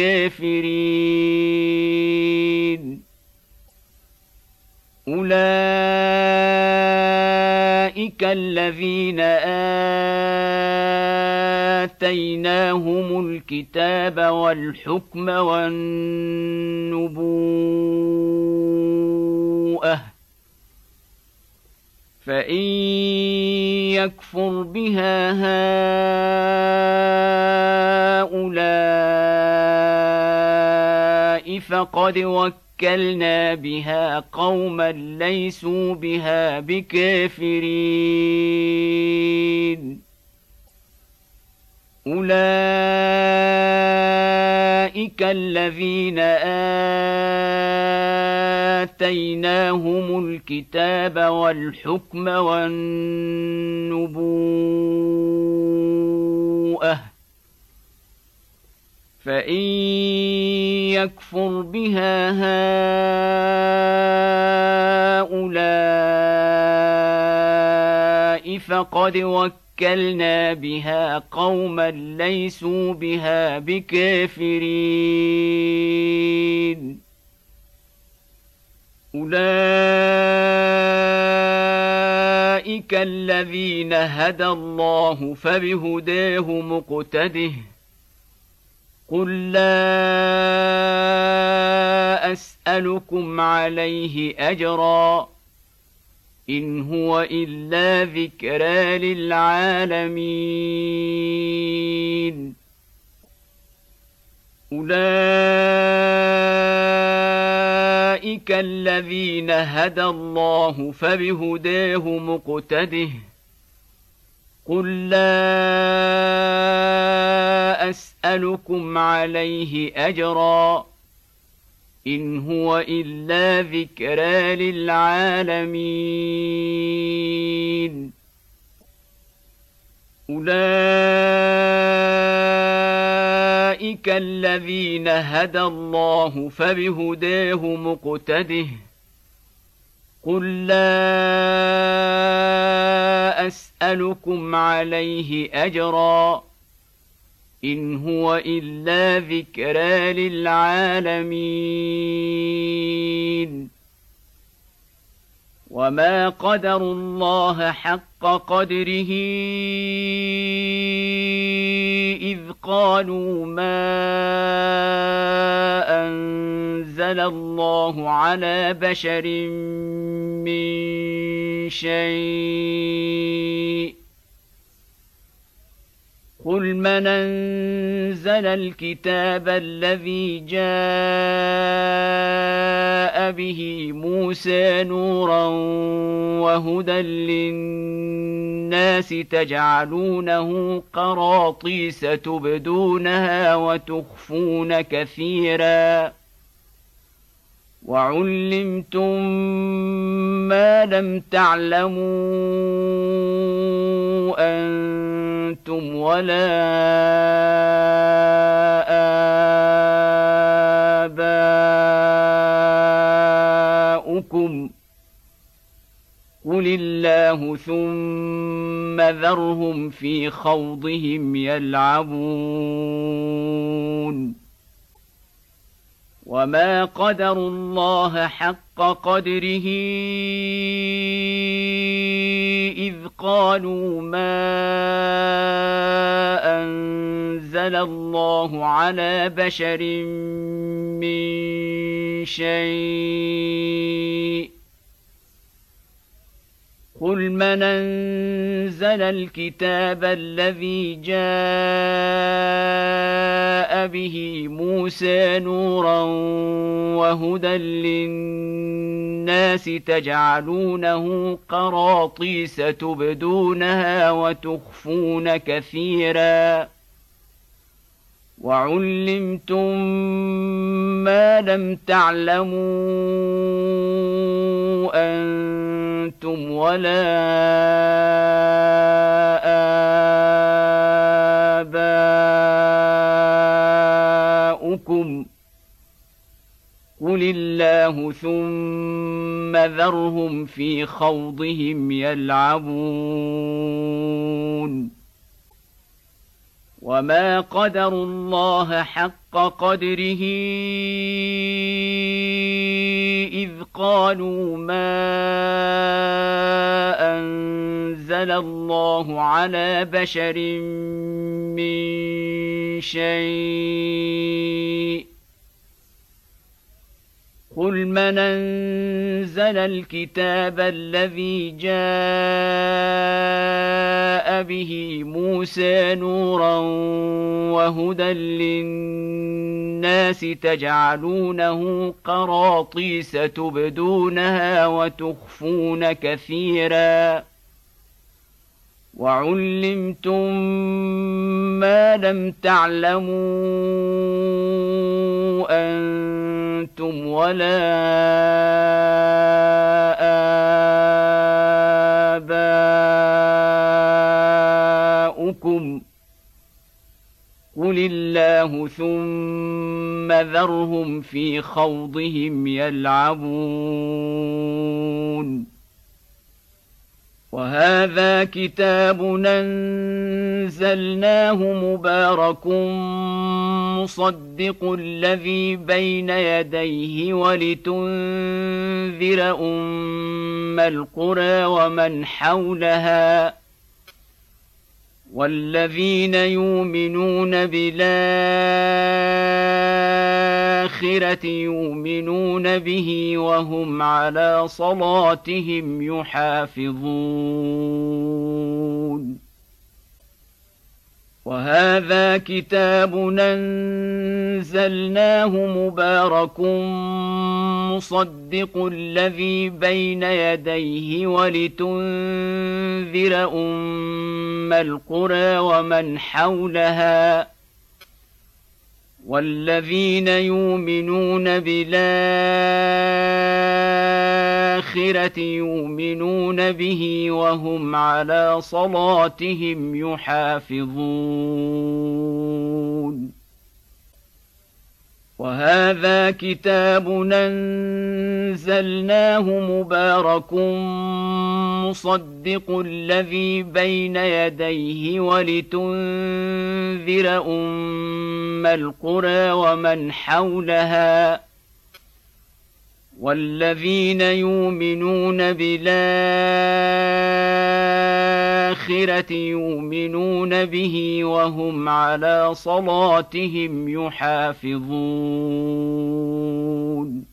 بكافرين أولئك الذين آتيناهم الكتاب والحكم والنبوءة فإن يكفر بها هؤلاء فقد وكلنا بها قوما ليسوا بها بكافرين أولئك الذين آتيناهم الكتاب والحكم والنبوءة فإن يكفر بها هؤلاء فقد وكلنا بها قوما ليسوا بها بكافرين أولئك الذين هدى الله فبهداه مقتده قل لا أسألكم عليه أجرا إن هو إلا ذكرى للعالمين أولئك الذين هدى الله فبهداه مقتده قل لا أسألكم عليه أجرا إن هو إلا ذكرى للعالمين أولئك الذين هدى الله فبهداه مقتده قل لا أسألكم عليه أجرا إن هو إلا ذكرى للعالمين وما قدروا الله حق قدره إذ قالوا ما أنزل الله على بشر من شيء قل من أنزل الكتاب الذي جاء به موسى نورا وهدى للناس تجعلونه قراطيس تبدونها وتخفون كثيرا وعلمتم ما لم تعلموا أنتم ولا آباؤكم قل الله ثم ذرهم في خوضهم يلعبون وما قدروا الله حق قدره إذ قالوا ما أنزل الله على بشر من شيء قل من أنزل الكتاب الذي جاء به موسى نورا وهدى للناس تجعلونه قراطيس تبدونها وتخفون كثيرا وعلمتم ما لم تعلموا أنتم ولا آباؤكم قل الله ثم ذرهم في خوضهم يلعبون وما قدروا الله حق قدره إذ قالوا ما أنزل الله على بشر من شيء قل من أنزل الكتاب الذي جاء به موسى نورا وهدى للناس تجعلونه قراطيس تبدونها وتخفون كثيرا وعلمتم ما لم تعلموا أنتم أنتم ولا آباؤكم قل الله ثم ذرهم في خوضهم يلعبون وهذا كتاب أنزلناه مبارك مصدق الذي بين يديه ولتنذر أم القرى ومن حولها والذين يؤمنون بالآخرة يؤمنون به وهم على صلاتهم يحافظون وهذا كتاب أنزلناه مبارك مصدق الذي بين يديه ولتنذر أم القرى ومن حولها والذين يؤمنون بالآخرة يؤمنون به وهم على صلاتهم يحافظون وهذا كتاب أنزلناه مبارك مصدق الذي بين يديه ولتنذر أم القرى ومن حولها والذين يؤمنون بالآخرة يؤمنون به وهم على صلاتهم يحافظون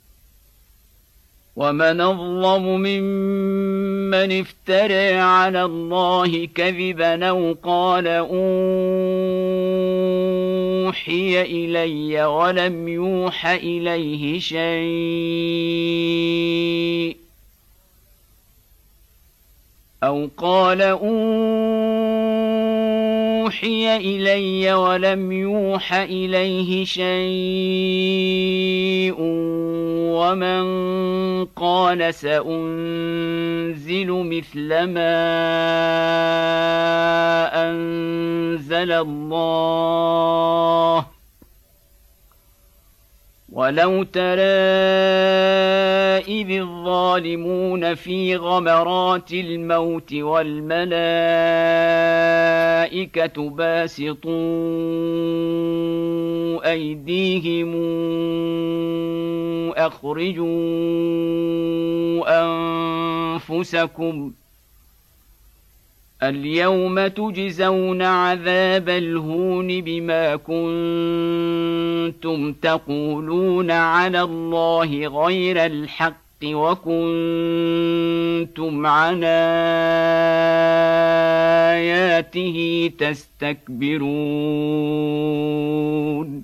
ومن أظلم ممن افترى على الله كذبا أو قال أوحي إلي ولم يوح إليه شيء أو قال أوحي إلي ولم يوح إليه شيء ومن قال سأنزل مثل ما أنزل الله ولو ترى إذ الظالمون في غمرات الموت والملائكة باسطوا أيديهم أخرجوا أنفسكم اليوم تجزون عذاب الهون بما كنتم تقولون على الله غير الحق وكنتم عن آياته تستكبرون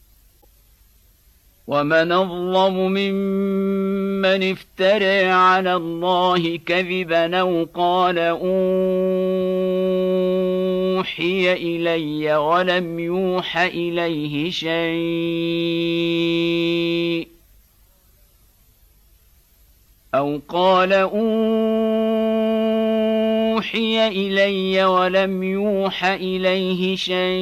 ومن أظلم ممن افترى على الله كذبا أو قال أوحي إلي ولم يوح إليه شيء أو قال أوحي إلي ولم يوح إليه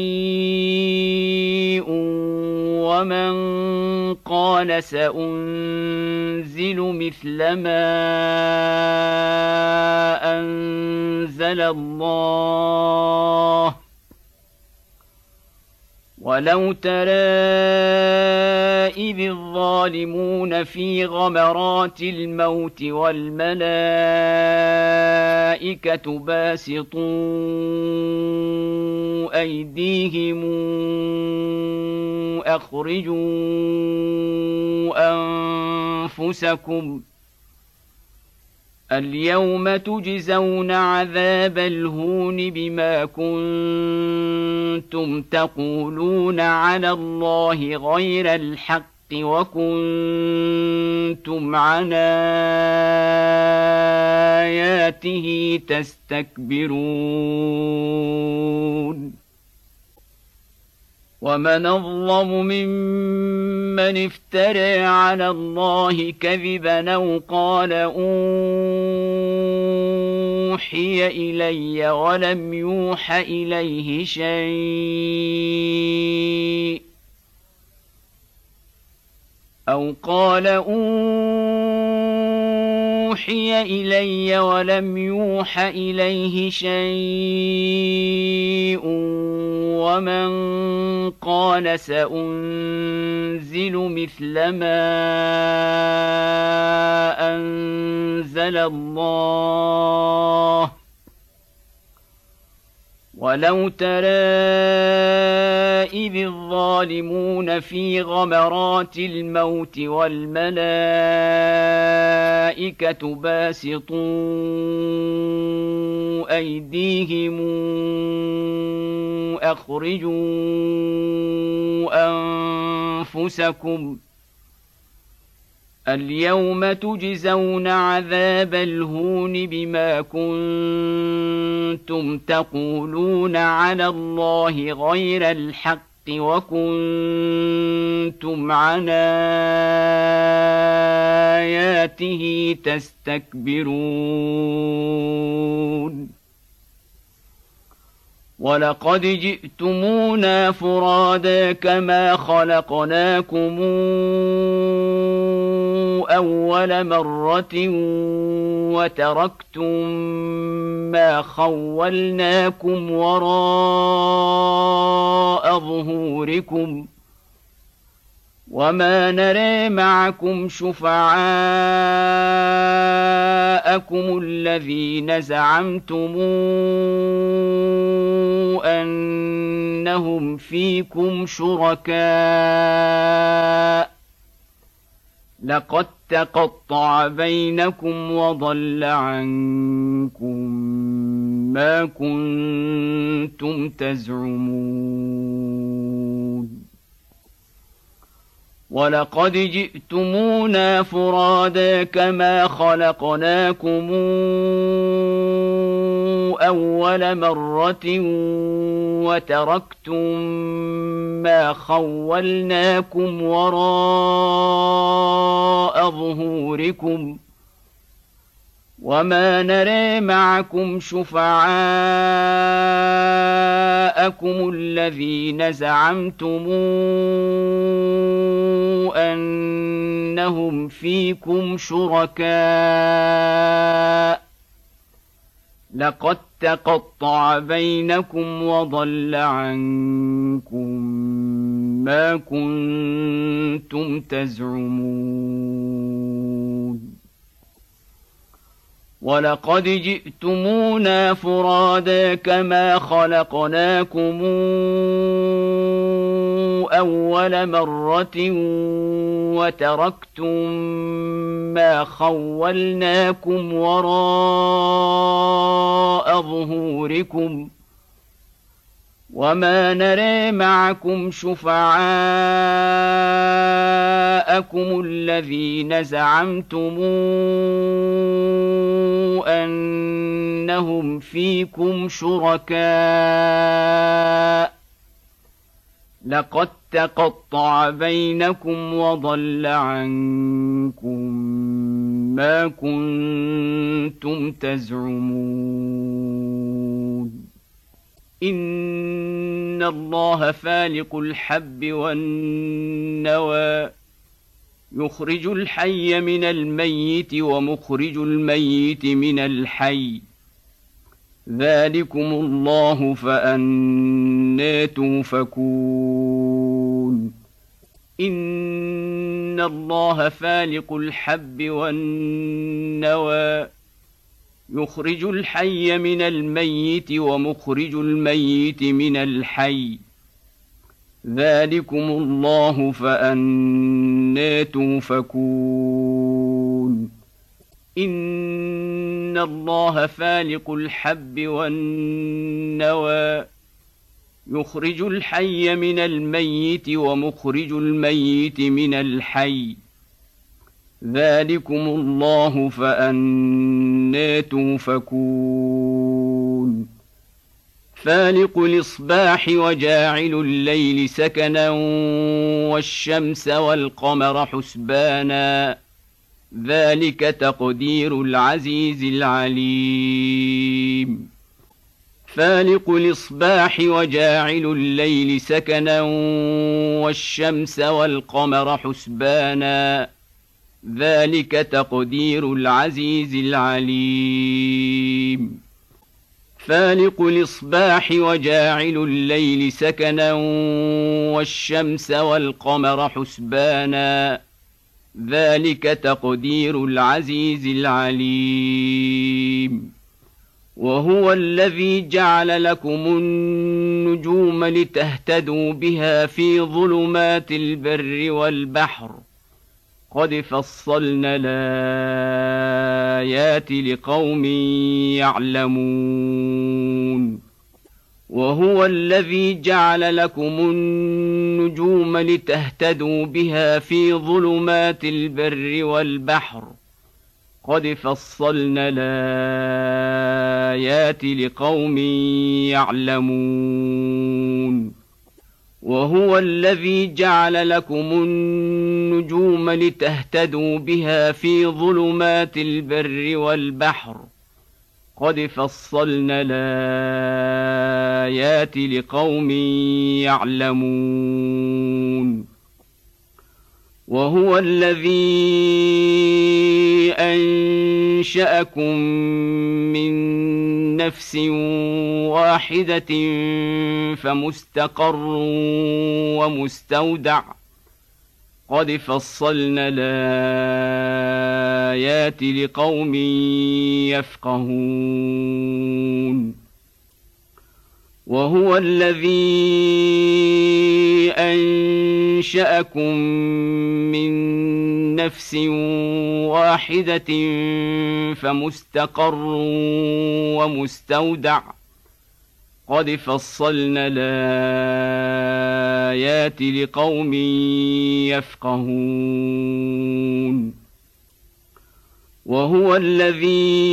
شيء ومن قال سأنزل مثل ما أنزل الله ولو ترى إذ الظالمون في غمرات الموت والملائكة باسطوا أيديهم أخرجوا أنفسكم اليوم تجزون عذاب الهون بما كنتم تقولون على الله غير الحق وكنتم عن آياته تستكبرون ومن أظلم ممن افترى على الله كذبا أو قال أوحي إلي ولم يوح إليه شيء أو قال أوحي إلي ولم يوح إليه شيء ومن قال سأنزل مثل ما أنزل الله ولو ترى إذ الظالمون في غمرات الموت والملائكة باسطوا أيديهم أخرجوا أنفسكم اليوم تجزون عذاب الهون بما كنتم تقولون على الله غير الحق وكنتم عن آياته تستكبرون ولقد جئتمونا فرادا كما خلقناكم أول مرة وتركتم ما خولناكم وراء ظهوركم وما نرى معكم شفعاءكم الذين زعمتم أنهم فيكم شركاء لقد تقطع بينكم وضل عنكم ما كنتم تزعمون ولقد جئتمونا فرادا كما خلقناكم أول مرة وتركتم ما خولناكم وراء ظهوركم وما نرى معكم شفعاءكم الذين زعمتم أنهم فيكم شركاء لقد تقطع بينكم وضل عنكم ما كنتم تزعمون ولقد جئتمونا فرادا كما خلقناكم أول مرة وتركتم ما خولناكم وراء ظهوركم وما نرى معكم شفعاءكم الذين زعمتم أنهم فيكم شركاء لقد تقطع بينكم وضل عنكم ما كنتم تزعمون إن الله فالق الحب والنوى يخرج الحي من الميت ومخرج الميت من الحي ذلكم الله فأنى توفكون إن الله فالق الحب والنوى يخرج الحي من الميت ومخرج الميت من الحي ذلكم الله فأنى توفكون إن الله فالق الحب والنوى يخرج الحي من الميت ومخرج الميت من الحي ذلكم الله فأنى توفكون فالق الإصباح وجاعل الليل سكنا والشمس والقمر حسبانا ذلك تقدير العزيز العليم فالق الإصباح وجاعل الليل سكنا والشمس والقمر حسبانا ذلك تقدير العزيز العليم فالق الإصباح وجاعل الليل سكنا والشمس والقمر حسبانا ذلك تقدير العزيز العليم وهو الذي جعل لكم النجوم لتهتدوا بها في ظلمات البر والبحر قد فصلنا الآيات لقوم يعلمون وهو الذي جعل لكم النجوم لتهتدوا بها في ظلمات البر والبحر قد فصلنا الآيات لقوم يعلمون وهو الذي جعل لكم النجوم لتهتدوا بها في ظلمات البر والبحر قد فصلنا الآيات لقوم يعلمون وهو الذي أنشأكم من نفس واحدة فمستقر ومستودع قد فصلنا الآيات لقوم يفقهون وهو الذي أنشأكم من نفس واحدة فمستقر ومستودع قد فصلنا الآيات لقوم يفقهون وهو الذي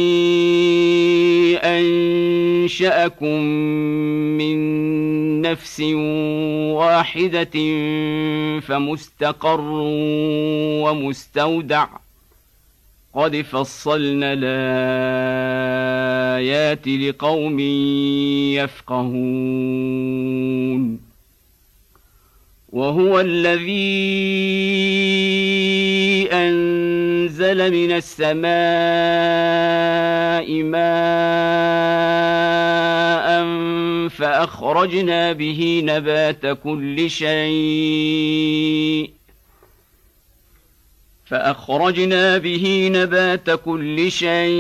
أنشأكم من نفس واحدة فمستقر ومستودع قد فصلنا الآيات لقوم يفقهون وهو الذي أنزل من السماء ماء فأخرجنا به نبات كل شيء فأخرجنا به نبات كل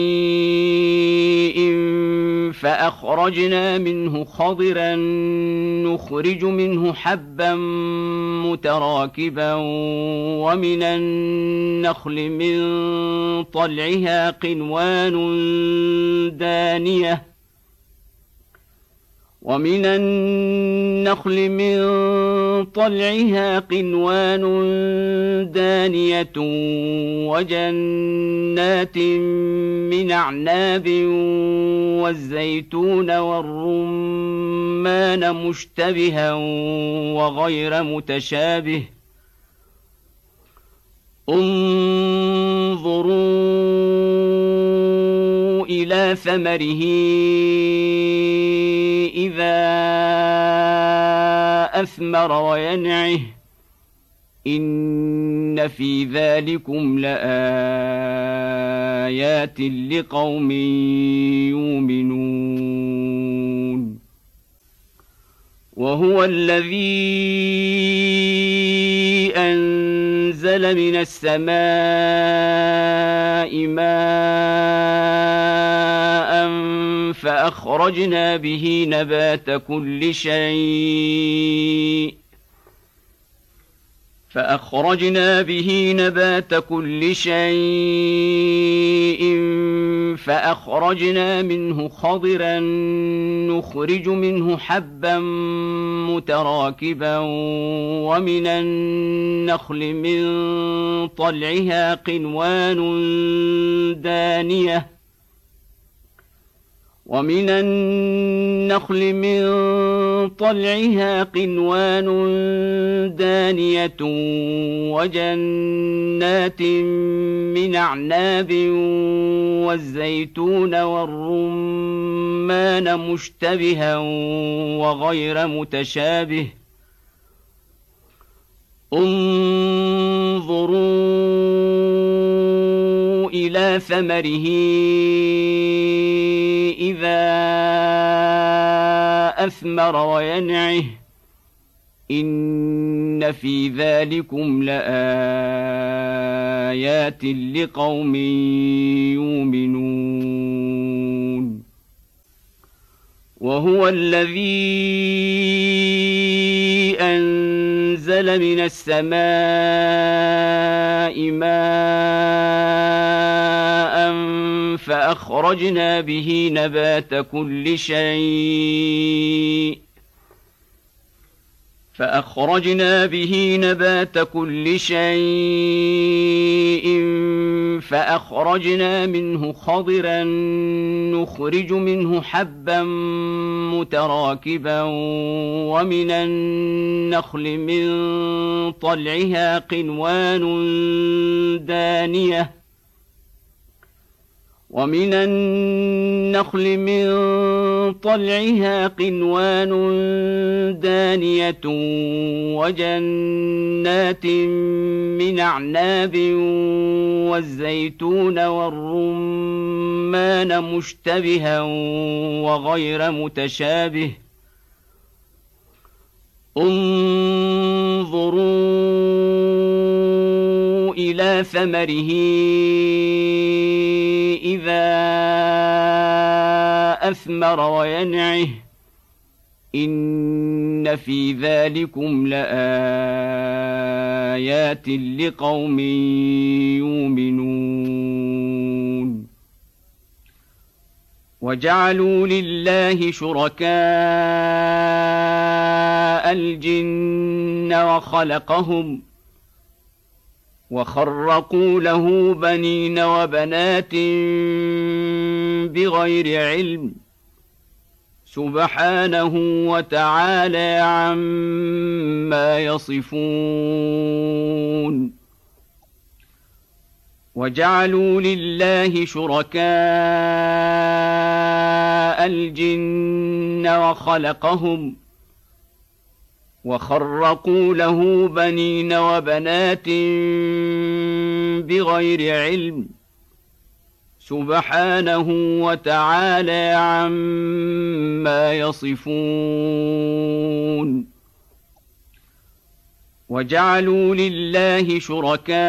شيء فأخرجنا منه خضرا نخرج منه حبا متراكبا ومن النخل من طلعها قنوان دانية ومن النخل من طلعها قنوان دانية وجنات من أعناب والزيتون والرمان مشتبها وغير متشابه انظروا إلى ثمره إذا أثمر وينعه إن في ذلكم لآيات لقوم يؤمنون وهو الذي أنزل من السماء ماء فأخرجنا به نبات كل شيء فأخرجنا به نبات كل شيء فأخرجنا منه خضرا نخرج منه حبا متراكبا ومن النخل من طلعها قنوان دانية ومن النخل من طلعها قنوان دانية وجنات من أعناب والزيتون والرمان مشتبها وغير متشابه انظروا إلى ثمره إذا أثمر وينعه إن في ذلكم لآيات لقوم يؤمنون وهو الذي أنزل من السماء ماء فأخرجنا به نبات كل شيء فأخرجنا به نبات كل شيء فأخرجنا منه خضرا نخرج منه حبا متراكبا ومن النخل من طلعها قنوان دانية ومن النخل من طلعها قنوان دانية وجنات من أعناب والزيتون والرمان مشتبها وغير متشابه انظروا إلى ثمره إذا أثمر وينعه إن في ذلكم لآيات لقوم يؤمنون وجعلوا لله شركاء الجن وخلقهم وخرقوا له بنين وبنات بغير علم سبحانه وتعالى عما يصفون وجعلوا لله شركاء الجن وخلقهم وخرقوا له بنين وبنات بغير علم سبحانه وتعالى عما يصفون وجعلوا لله شركاء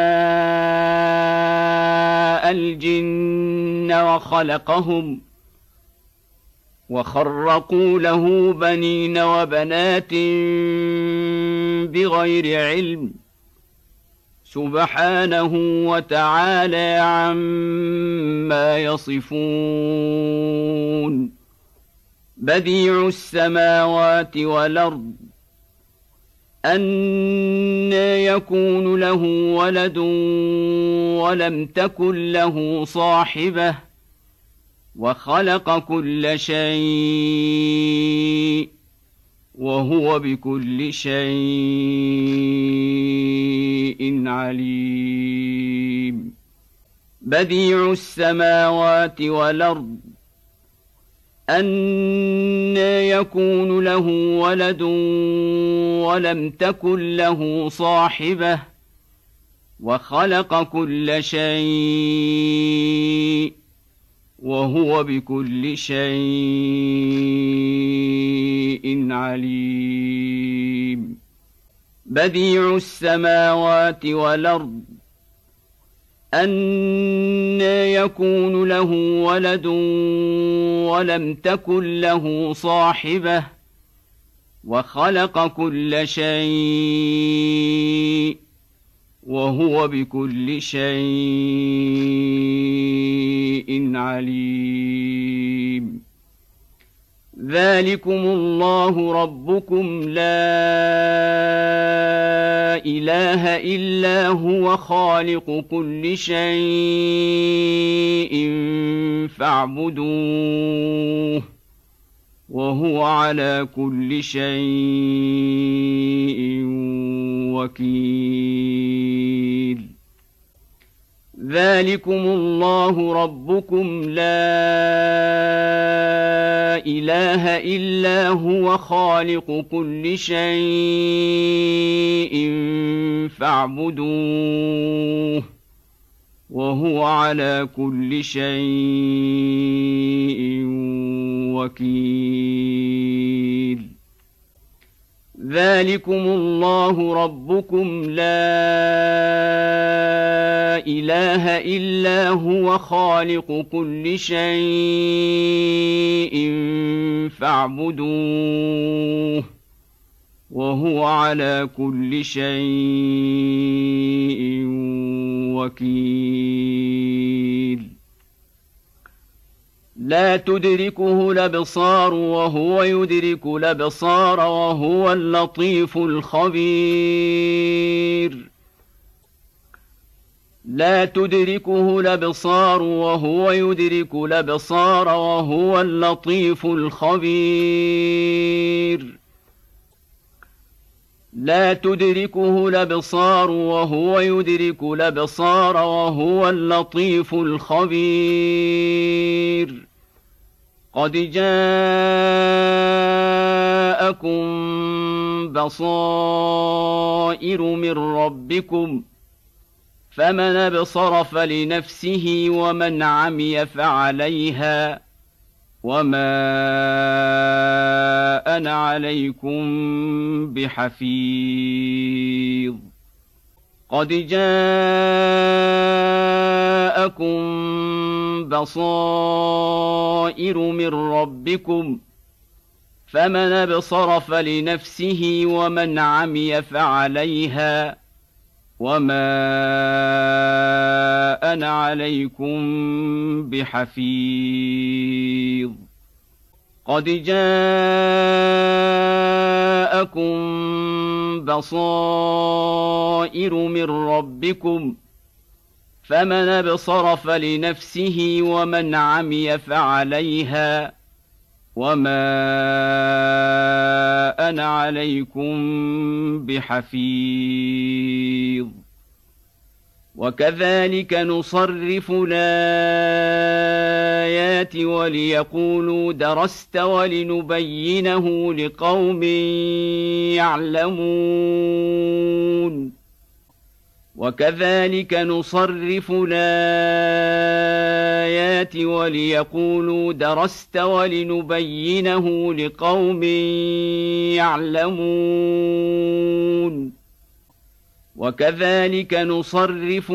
الجن وخلقهم وخرقوا له بنين وبنات بغير علم سبحانه وتعالى عما يصفون بديع السماوات والأرض أنى يكون له ولد ولم تكن له صاحبة وخلق كل شيء وهو بكل شيء عليم بديع السماوات والأرض أنى يكون له ولد ولم تكن له صاحبة وخلق كل شيء وهو بكل شيء عليم بديع السماوات والأرض أنى يكون له ولد ولم تكن له صاحبة وخلق كل شيء وهو بكل شيء عليم ذلكم الله ربكم لا إله إلا هو خالق كل شيء فاعبدوه وهو على كل شيء وكيل ذلكم الله ربكم لا إله إلا هو خالق كل شيء فاعبدوه وهو على كل شيء وكيل ذلكم الله ربكم لا إله إلا هو خالق كل شيء فاعبدوه وهو على كل شيء وكيل لا تدركه الأبصار وهو يدرك الأبصار وهو اللطيف الخبير لا تدركه الأبصار وهو يدرك الأبصار وهو اللطيف الخبير لا تدركه الأبصار وهو يدرك الأبصار وهو اللطيف الخبير قد جاءكم بصائر من ربكم فمن أبصر فلنفسه ومن عمي فعليها وما أنا عليكم بحفيظ قد جاءكم بصائر من ربكم فمن أبصر فلنفسه ومن عمي فعليها وما أنا عليكم بحفيظ قد جاءكم بصائر من ربكم فمن أبصر فلنفسه ومن عمي فعليها وما أنا عليكم بحفيظ وكذلك نصرف الآيات وليقولوا درست ولنبينه لقوم يعلمون وكذلك نصرف الآيات وليقولوا درست ولنبينه لقوم يعلمون وكذلك نصرف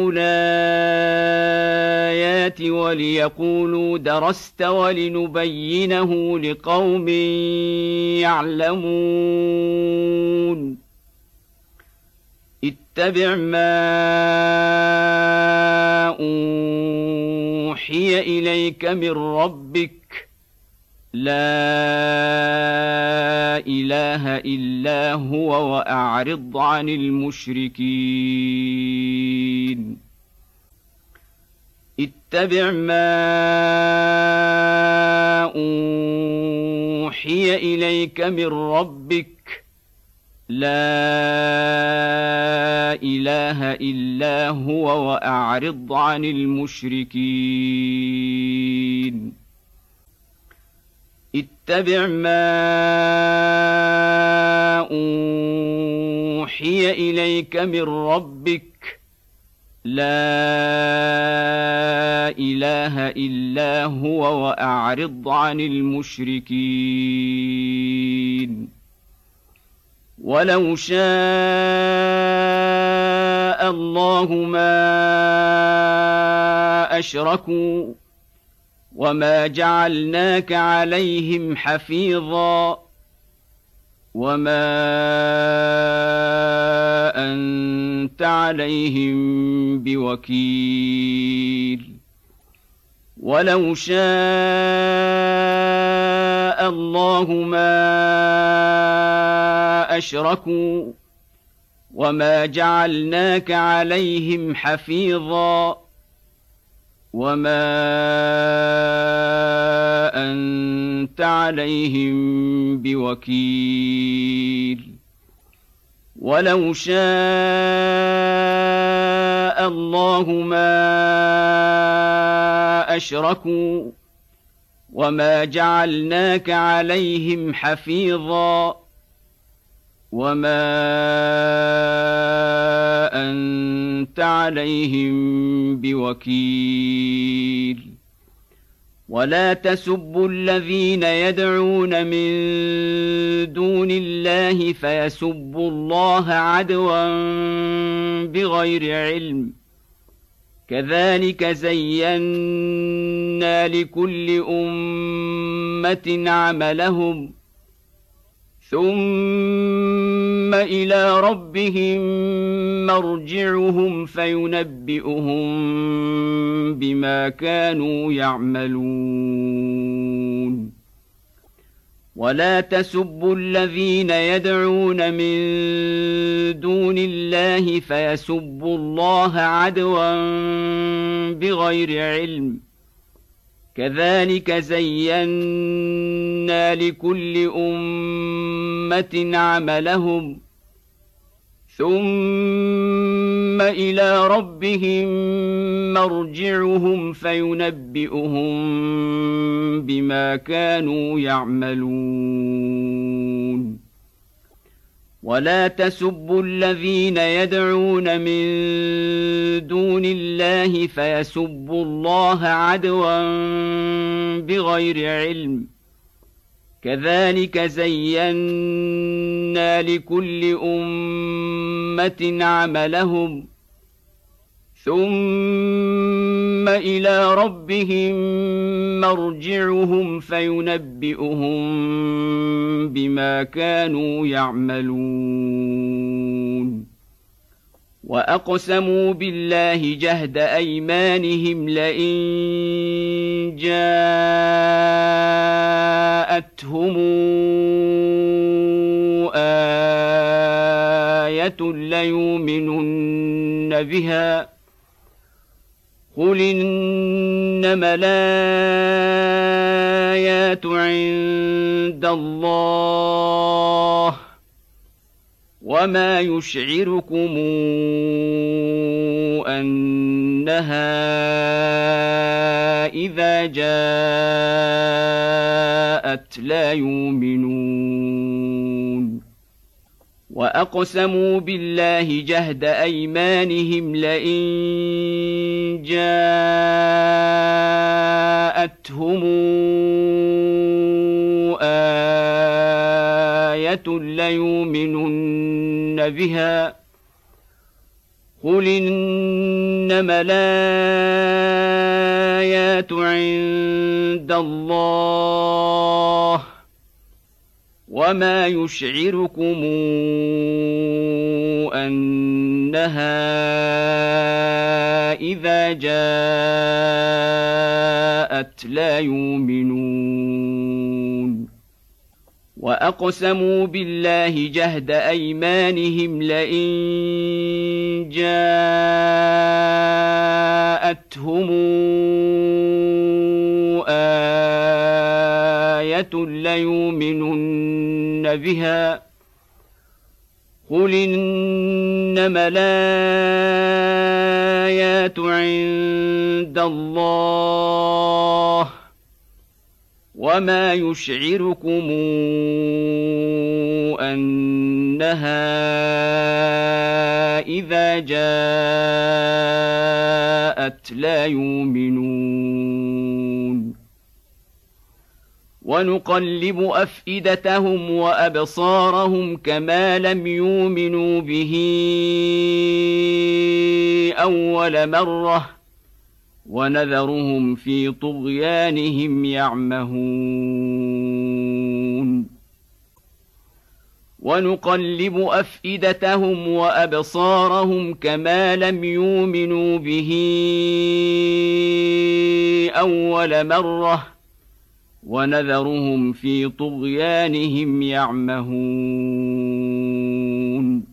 الآيات وليقولوا درست ولنبينه لقوم يعلمون اتبع ما أوحي إليك من ربك لا إله إلا هو وأعرض عن المشركين اتبع ما أوحي إليك من ربك لا إله إلا هو وأعرض عن المشركين اتبع ما أوحي إليك من ربك لا إله إلا هو وأعرض عن المشركين ولو شاء الله ما أشركوا وما جعلناك عليهم حفيظا وما أنت عليهم بوكيل ولو شاء الله ما أشركوا وما جعلناك عليهم حفيظا وما أنت عليهم بوكيل ولو شاء الله ما أشركوا وما جعلناك عليهم حفيظا وما أنت عليهم بوكيل ولا تسبوا الذين يدعون من دون الله فيسبوا الله عدوا بغير علم كذلك زينا لكل أمة عملهم ثم إلى ربهم مرجعهم فينبئهم بما كانوا يعملون ولا تسبوا الذين يدعون من دون الله فيسبوا الله عدوا بغير علم كذلك زينا لكل أمة عملهم ثم إلى ربهم مرجعهم فينبئهم بما كانوا يعملون ولا تسبوا الذين يدعون من دون الله فيسبوا الله عدوا بغير علم كذلك زينا لكل أمة عملهم ثم إلى ربهم مرجعهم فينبئهم بما كانوا يعملون وأقسموا بالله جهد أيمانهم لئن جاءتهم آية ليؤمنن بها قل إنما الآيات عند الله وما يشعركم أنها إذا جاءت لا يؤمنون وأقسموا بالله جهد أيمانهم لئن جاءتهم آية ليؤمنن بها قل إنما الآيات عند الله وما يشعركم أنها إذا جاءت لا يؤمنون وأقسموا بالله جهد أيمانهم لئن جاءتهم آية ليؤمنن بها قل إنما الآيات عند الله وما يشعركم أنها إذا جاءت لا يؤمنون ونقلب أفئدتهم وأبصارهم كما لم يؤمنوا به أول مرة ونذرهم في طغيانهم يعمهون ونقلب أفئدتهم وأبصارهم كما لم يؤمنوا به أول مرة ونذرهم في طغيانهم يعمهون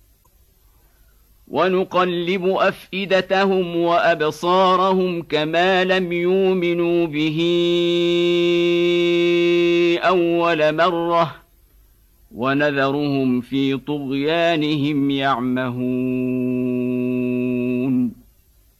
ونقلب أفئدتهم وأبصارهم كما لم يؤمنوا به أول مرة ونذرهم في طغيانهم يعمهون